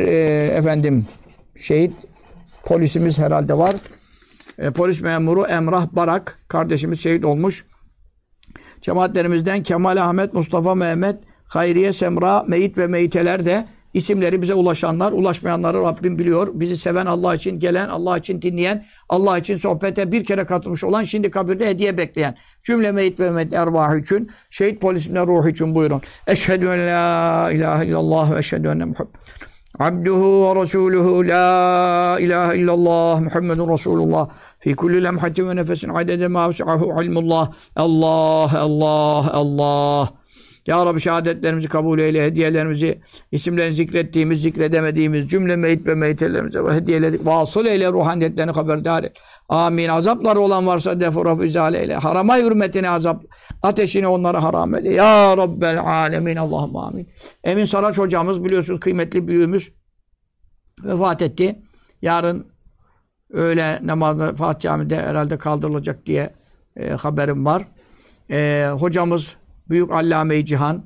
şehit polisimiz herhalde var. Polis memuru Emrah Barak kardeşimiz şehit olmuş. Cemaatlerimizden Kemal Ahmet, Mustafa Mehmet, Hayriye Semra, Meyit ve Meyiteler de isimleri bize ulaşanlar, ulaşmayanları Rabbim biliyor. Bizi seven, Allah için gelen, Allah için dinleyen, Allah için sohbete bir kere katılmış olan, şimdi kabirde hediye bekleyen cümle meyit ve meyit ervahı için, şehit polisimle ruhu için buyurun. Eşhedü en la ilahe illallah ve eşhedü enne Muhammed abduhu ve resuluhu la ilahe illallah Muhammedun Resulullah fi kulli lemhatin ve nefesin adede ma vesi'ahu ilmullah. Allah, Allah, Allah. Ya Rabbi şehadetlerimizi kabul eyle, hediyelerimizi, isimlerini zikrettiğimiz, zikredemediğimiz cümle meyit ve meyitelerimize ve hediyeleri vasıl eyle, ruhaniyetlerini haberdar et. Amin. Azapları olan varsa defurafu izale eyle. Harama hürmetine azap, ateşini onlara haram eyle. Ya Rabbel alemin. Allahümme amin. Emin Saraç hocamız biliyorsunuz kıymetli büyüğümüz vefat etti. Yarın öğle namazı Fatih Camii'de herhalde kaldırılacak diye haberim var. Hocamız Büyük Allame-i Cihan,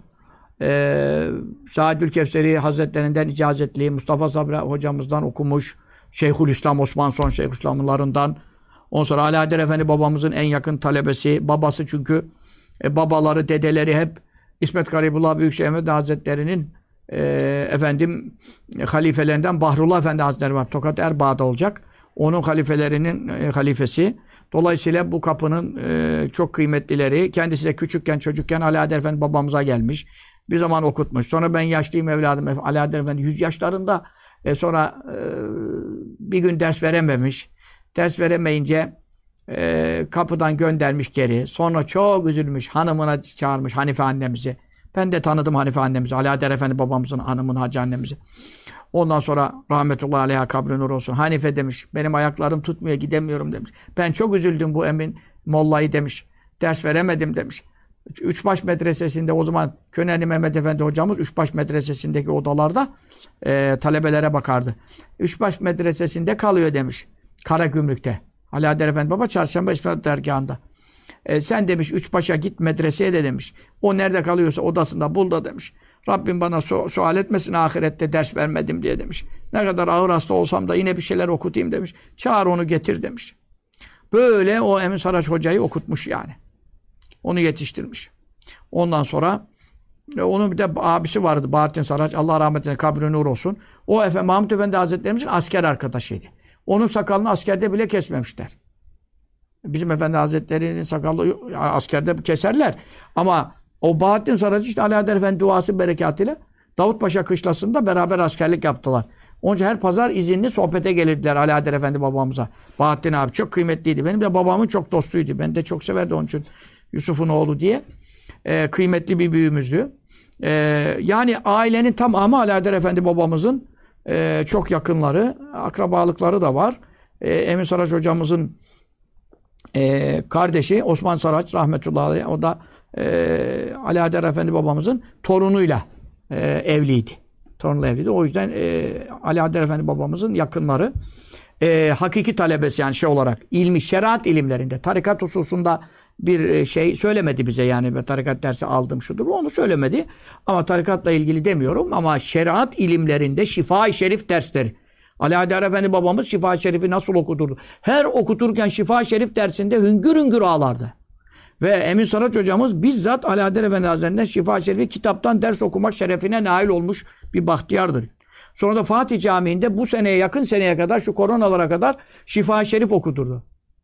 Saadül Kevseri Hazretlerinden icazetli, Mustafa Sabri hocamızdan okumuş, Şeyhülislam Osman Son Şeyhülislamlarından, ondan sonra Ali Haydar Efendi babamızın en yakın talebesi, babası çünkü babaları, dedeleri hep İsmet Garibullah Büyükşehir Efendi Hazretleri'nin halifelerinden Bahrullah Efendi Hazretleri var. Tokat Erbaa'da olacak. Onun halifelerinin halifesi. Dolayısıyla bu kapının çok kıymetlileri, kendisi de küçükken, çocukken Ali Haydar Efendi babamıza gelmiş. Bir zaman okutmuş. Sonra ben yaşlıyım evladım. Ali Haydar Efendi 100 yaşlarında. Sonra bir gün ders verememiş. Ders veremeyince kapıdan göndermiş geri. Sonra çok üzülmüş. Hanımına çağırmış Hanife annemizi. Ben de tanıdım Hanife annemizi. Ali Haydar Efendi babamızın hanımını, hacı annemizi. Ondan sonra rahmetullahi aleyha kabri nur olsun. Hanife demiş, benim ayaklarım tutmuyor, gidemiyorum demiş. Ben çok üzüldüm bu Emin Molla'yı demiş. Ders veremedim demiş. Üçbaş Medresesi'nde o zaman Könenli Mehmet Efendi hocamız Üçbaş Medresesi'ndeki odalarda talebelere bakardı. Üçbaş Medresesi'nde kalıyor demiş. Karagümrük'te. Ali Haydar Efendi baba Çarşamba İslam dergahında. Sen demiş Üçbaş'a git medreseye de demiş. O nerede kalıyorsa odasında bul da demiş. Rabbim bana sual etmesin ahirette ders vermedim diye demiş. Ne kadar ağır hasta olsam da yine bir şeyler okutayım demiş. Çağır onu getir demiş. Böyle o Emin Saraç hocayı okutmuş yani. Onu yetiştirmiş. Ondan sonra onun bir de abisi vardı Bahattin Saraç. Allah rahmet eylesin, kabri nur olsun. O Mahmut Efendi Hazretlerimizin asker arkadaşıydı. Onun sakalını askerde bile kesmemişler. Bizim Efendi Hazretleri'nin sakalı askerde keserler. Ama o Bahattin Saraç işte Ali Adel Efendi duası berekatıyla Davutpaşa kışlasında beraber askerlik yaptılar. Onun için her pazar izinli sohbete gelirdiler Ali Adel Efendi babamıza. Bahattin abi çok kıymetliydi. Benim de babamın çok dostuydu. Ben de çok severdi onun için. Yusuf'un oğlu diye. Kıymetli bir büyüğümüzdü. Yani ailenin tamamı Ali Adel Efendi babamızın çok yakınları, akrabalıkları da var. Emin Saraç hocamızın kardeşi Osman Saraç rahmetullahi aleyh, o da Ali Adel Efendi babamızın torunuyla evliydi. Torunuyla evliydi. O yüzden Ali Adel Efendi babamızın yakınları. Hakiki talebesi yani şey olarak ilmi, şeriat ilimlerinde, tarikat hususunda bir şey söylemedi bize yani ben tarikat dersi aldım şudur onu söylemedi. Ama tarikatla ilgili demiyorum ama şeriat ilimlerinde Şifa-i Şerif dersleri. Ali Adel Efendi babamız Şifa-i Şerif'i nasıl okuturdu? Her okuturken Şifa-i Şerif dersinde hüngür hüngür ağlardı. Ve Emin Saraç hocamız bizzat Ali Adel Efendi Hazretleri'nden Şifa-i Şerif'i kitaptan ders okumak şerefine nail olmuş bir bahtiyardır. Sonra da Fatih Camii'nde bu seneye yakın seneye kadar şu koronalara kadar Şifa-i Şerif okuturdu.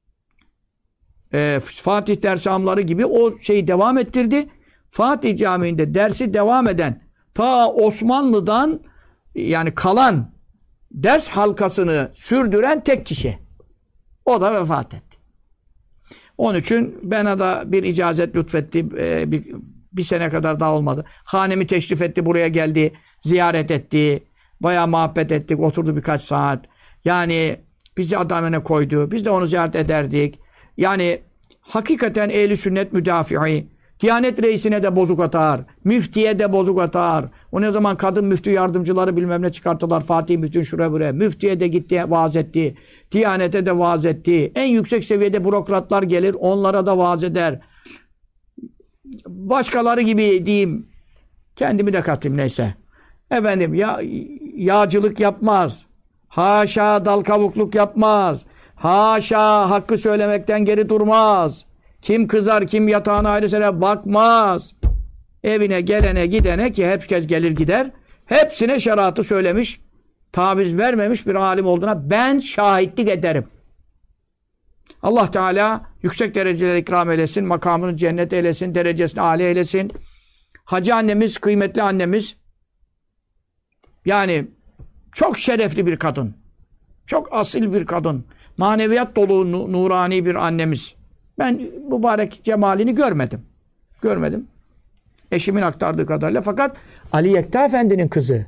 Fatih dersamları gibi o şeyi devam ettirdi. Fatih Camii'nde dersi devam eden ta Osmanlı'dan yani kalan ders halkasını sürdüren tek kişi. O da vefat etti. Onun için bana da bir icazet lütfetti. Bir sene kadar daha olmadı. Hanemi teşrif etti, buraya geldi. Ziyaret etti. Bayağı muhabbet ettik. Oturdu birkaç saat. Yani bizi adamına koydu. Biz de onu ziyaret ederdik. Yani hakikaten ehli sünnet müdafi'i. Diyanet reisine de bozuk atar. Müftiye de bozuk atar. O ne zaman kadın müftü yardımcıları bilmem ne çıkarttılar. Fatih müftü şuraya buraya. Müftiye de gitti vaaz etti. Diyanete de vaaz etti. En yüksek seviyede bürokratlar gelir. Onlara da vaaz eder. Başkaları gibi diyeyim. Kendimi de katayım neyse. Efendim yağcılık yapmaz. Haşa dal kavukluk yapmaz. Haşa hakkı söylemekten geri durmaz. Kim kızar, kim yatağına ayrısına bakmaz. Evine gelene gidene ki herkes gelir gider. Hepsine şeriatı söylemiş, taviz vermemiş bir alim olduğuna ben şahitlik ederim. Allah Teala yüksek dereceler ikram eylesin, makamını cennet eylesin, derecesini âli eylesin. Hacı annemiz, kıymetli annemiz, yani çok şerefli bir kadın. Çok asil bir kadın. Maneviyat dolu, nurani bir annemiz. Ben mübarek cemalini görmedim. Görmedim. Eşimin aktardığı kadarıyla. Fakat Ali Yekta Efendi'nin kızı.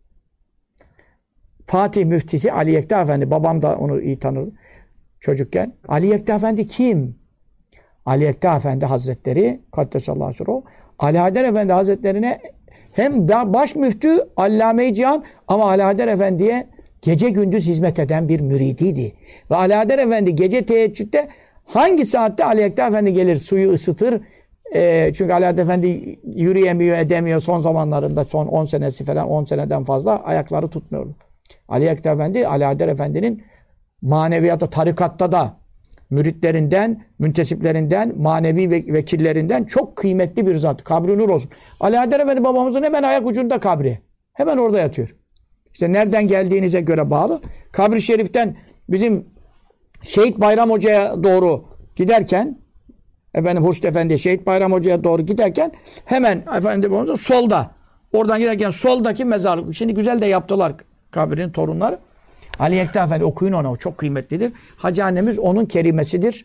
Fatih müftisi Ali Yekta Efendi. Babam da onu iyi tanır çocukken. Ali Yekta Efendi kim? Ali Yekta Efendi Hazretleri Kaddesallahu aleyhi Ali Adel Efendi Hazretlerine hem baş müftü Allame-i Cihan ama Ali Adel Efendi'ye gece gündüz hizmet eden bir müridiydi. Ve Ali Adel Efendi gece teheccüde hangi saatte Ali Yekta Efendi gelir suyu ısıtır. Çünkü Ali Adel Efendi yürüyemiyor, edemiyor son zamanlarında son 10 senesi falan 10 seneden fazla ayakları tutmuyordu. Ali Yekta Efendi, Ali Adel Efendi'nin maneviyatta, tarikatta da müritlerinden, müntesiplerinden, manevi vekillerinden çok kıymetli bir zat. Kabri nur olsun. Ali Adel Efendi babamızın hemen ayak ucunda kabri. Hemen orada yatıyor. İşte nereden geldiğinize göre bağlı. Kabri şeriften bizim Şehit Bayram Hoca'ya doğru giderken Hurşit Efendi Şehit Bayram Hoca'ya doğru giderken hemen Efendi babamızın solda. Oradan giderken soldaki mezarlık. Şimdi güzel de yaptılar kabrin torunları. Ali Yekta Efendi okuyun ona. O çok kıymetlidir. Hacı annemiz onun kerimesidir.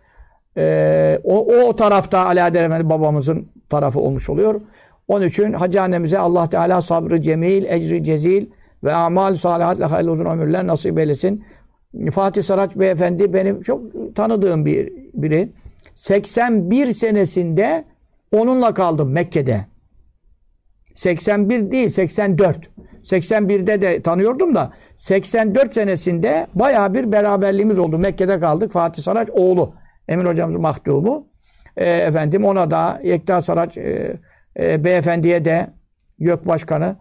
O tarafta Ali Adel Efendi babamızın tarafı olmuş oluyor. Onun için Hacı annemize Allah Teala sabrı cemil, ecri cezil ve amal salihatle hayırlı uzun ömürler nasip eylesin. Fatih Saraç Beyefendi benim çok tanıdığım biri. 81 senesinde onunla kaldım Mekke'de. 81 değil, 84. 81'de de tanıyordum da 84 senesinde bayağı bir beraberliğimiz oldu. Mekke'de kaldık. Fatih Saraç oğlu. Emin hocamızın mahdumu. Ona da Yekta Saraç Beyefendi'ye de YÖK Başkanı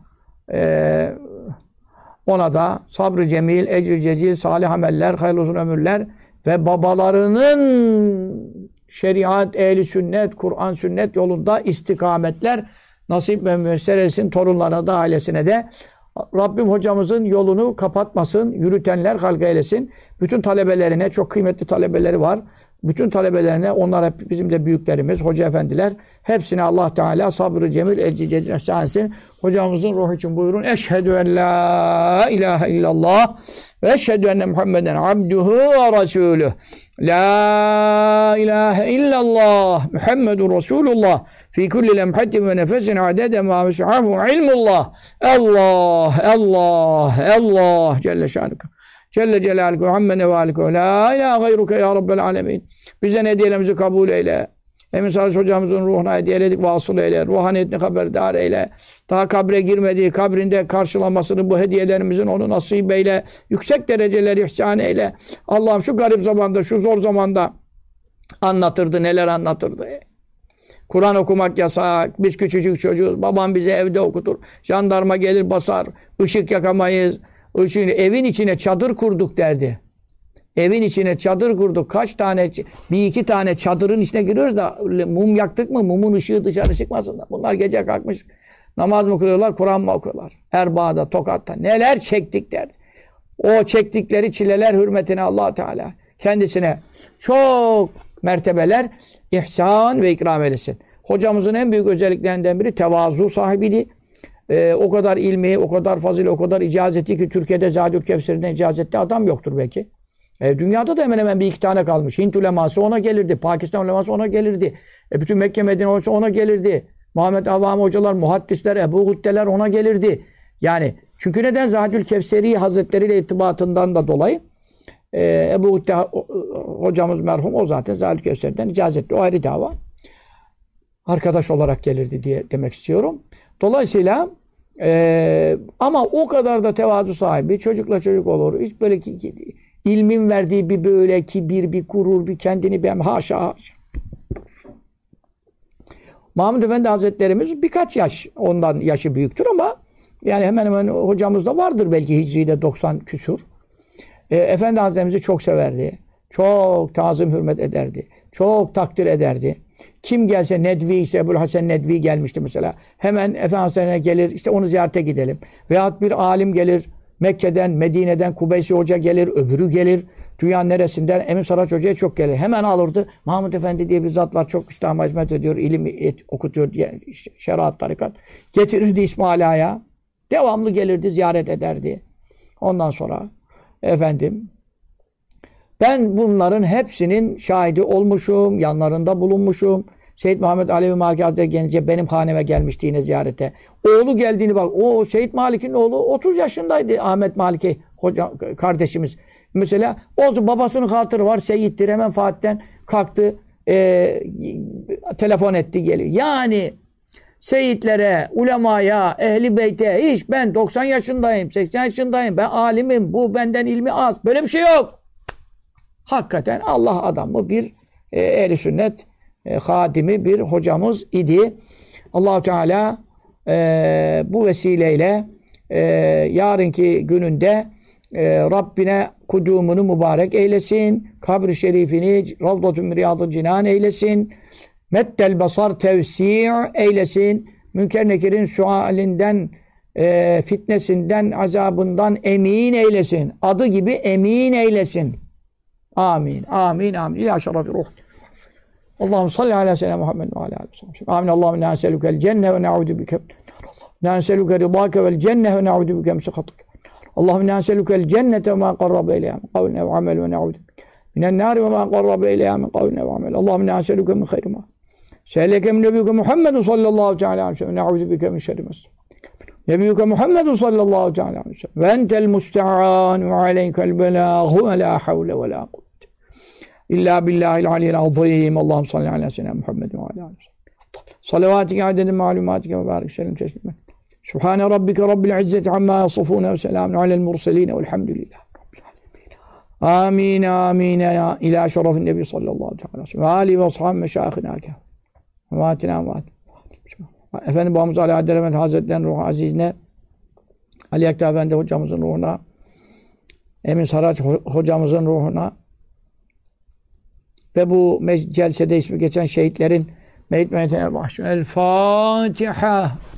ona da sabrı cemil, ecri cezil, salih ameller, hayırlı uzun ömürler ve babalarının şeriat, ehli sünnet, Kur'an, sünnet yolunda istikametler nasip ve müyesser etsin. Torunlarına da, ailesine de. Rabbim hocamızın yolunu kapatmasın, yürütenler halk eylesin. Bütün talebelerine, çok kıymetli talebeleri var. Bütün talebelerine, onlar hep bizim de büyüklerimiz, hoca efendiler. Hepsine Allah Teala sabrı cemil, ecci cedil ihsanesin. Hocamızın ruhu için buyurun. Eşhedü en la ilahe illallah ve eşhedü enne Muhammeden abduhu ve resuluh. La ilahe illallah Muhammedun Resulullah fi kulli lemhatin ve nefesin adede ma vesahahu ilmullah. Allah, Allah, Allah Celle şanuka. Celle Celaluhu amme nevalikuhu. La ilahe gayruke ya Rabbel alemin. Bize hediyelerimizi kabul eyle. Emin Sarıç hocamızın ruhuna hediyeledik, vasıl eyle. Ruhaniyetini haberdar eyle. Daha kabre girmediği, kabrinde karşılamasını bu hediyelerimizin onu nasip eyle. Yüksek dereceler ihsan eyle. Allah'ım şu garip zamanda, şu zor zamanda anlatırdı, neler anlatırdı. Kur'an okumak yasak. Biz küçücük çocuğuz. Babam bizi evde okutur. Jandarma gelir basar. Işık yakamayız. Evin içine çadır kurduk derdi. Evin içine çadır kurduk. Kaç tane, bir iki tane çadırın içine giriyoruz da mum yaktık mı mumun ışığı dışarı çıkmasın da. Bunlar gece kalkmış namaz mı kılıyorlar, Kur'an mı okuyorlar? Erbaa'da, Tokat'ta neler çektik derdi. O çektikleri çileler hürmetine Allah Teala kendisine çok mertebeler ihsan ve ikram eylesin. Hocamızın en büyük özelliklerinden biri tevazu sahibiydi. O kadar ilmi, o kadar fazil, o kadar icazeti ki Türkiye'de Zâdül Kevser'den icazetli adam yoktur belki. Dünyada da hemen hemen bir iki tane kalmış. Hint uleması ona gelirdi. Pakistan uleması ona gelirdi. Bütün Mekke Medine uleması ona gelirdi. Muhammed Avvam hocalar, muhaddisler, Ebu Gutteler ona gelirdi. Yani çünkü neden? Zâdül Kevseri Hazretleri ile irtibatından da dolayı Ebu Gutte hocamız merhum o zaten Zâdül Kevser'den icazetli. O ayrı dava. Arkadaş olarak gelirdi diye demek istiyorum. Dolayısıyla ama o kadar da tevazu sahibi, çocukla çocuk olur. Hiç böyle ilmin verdiği bir böyle kibir, bir gurur, bir kendini haşa haşa. Mahmud Efendi Hazretlerimiz birkaç yaş ondan yaşı büyüktür ama yani hemen hemen hocamızda vardır belki Hicri'de 90 küsur. Efendi Hazretlerimizi çok severdi. Çok tazim hürmet ederdi. Çok takdir ederdi. Kim gelse Nedvi ise Ebu'l Hasan Nedvi gelmişti mesela. Hemen Efendimiz'e gelir işte onu ziyarete gidelim. Veyahut bir alim gelir Mekke'den, Medine'den Kubeysi Hoca gelir, öbürü gelir. Dünyanın neresinden Emin Saraç Hoca'ya çok gelir. Hemen alırdı. Mahmud Efendi diye bir zat var. Çok İslam'a hizmet ediyor, ilim okutuyor diye işte, şeriat, tarikat. Getirirdi İsmaila'ya. Devamlı gelirdi, ziyaret ederdi. Ondan sonra efendim ben bunların hepsinin şahidi olmuşum, yanlarında bulunmuşum. Seyyid Muhammed Alevi Maliki Hazretleri gelince benim haneme gelmişti yine ziyarete. Oğlu geldiğini bak. O Seyyid Malik'in oğlu 30 yaşındaydı. Ahmet Maliki hoca kardeşimiz. Mesela o babasının hatırı var. Seyyid'dir. Hemen Fatih'ten kalktı. Telefon etti geliyor. Yani Seyyidlere, ulemaya, ehli beyte hiç ben 90 yaşındayım, 80 yaşındayım. Ben alimim. Bu benden ilmi az. Böyle bir şey yok. Hakikaten Allah adamı bir ehl-i sünnet hadimi bir hocamız idi. Allah-u Teala bu vesileyle yarınki gününde Rabbine kudumunu mübarek eylesin. Kabri şerifini Ravdatun Riyadul Cinan eylesin. Meddel basar tevsi' eylesin. Münker Nekir'in sualinden, fitnesinden, azabından emin eylesin. Adı gibi emin eylesin. Amin. Amin. Amin. İlâ şerefi ruh. Allahümme salli ala seyyidina Muhammed ve ala aleyhi ve sellem. Amin. Allahümme inna nes'elukel cenne ve na'udu bike. İnna nes'eluke ridâke vel cenne ve na'udu bike min sekhatike. Allahümme inna nes'elukel cennete ve ma qarrabe ileyha min kavlin ve amel ve na'udu bike. Minen nâri ve ma qarrabe ileyha min kavlin ve amel. Allahümme inna nes'eluke min hayri ma. Se'eleke min nebiyyike Muhammedun sallallahu teala aleyhi ve sellem. Na'udu bike min şerri ma. Nebiyyike Muhammedun sallallahu teala aleyhi ve sellem. Ve entel musta'an ve aleykel belâhu ve la havle ve la kuvvete. İlla billahil aliyyil azim. Allahümme salli ala seyyidina Muhammedin ve ala aleyhi ve sellem. Salavatike adedin malumatike ve barik sellem teslimen. Subhane rabbike rabbil izzeti amma yasifune ve selamun alel murseline velhamdülillah. Amin amin ya ila şerefin nebi sallallahu aleyhi ve sellem. Ve ali ve ashabı meşâhına kâh. Vatina vat. Efendim babamız Ali Adel Efendi Hazretleri'nin ruhu azizine, Ali Ekta Efendi hocamızın ruhuna, Emin Saraç hocamızın ruhuna, ve bu celsede ismi geçen şehitlerin meyit meyitine mahşum. El Fatiha.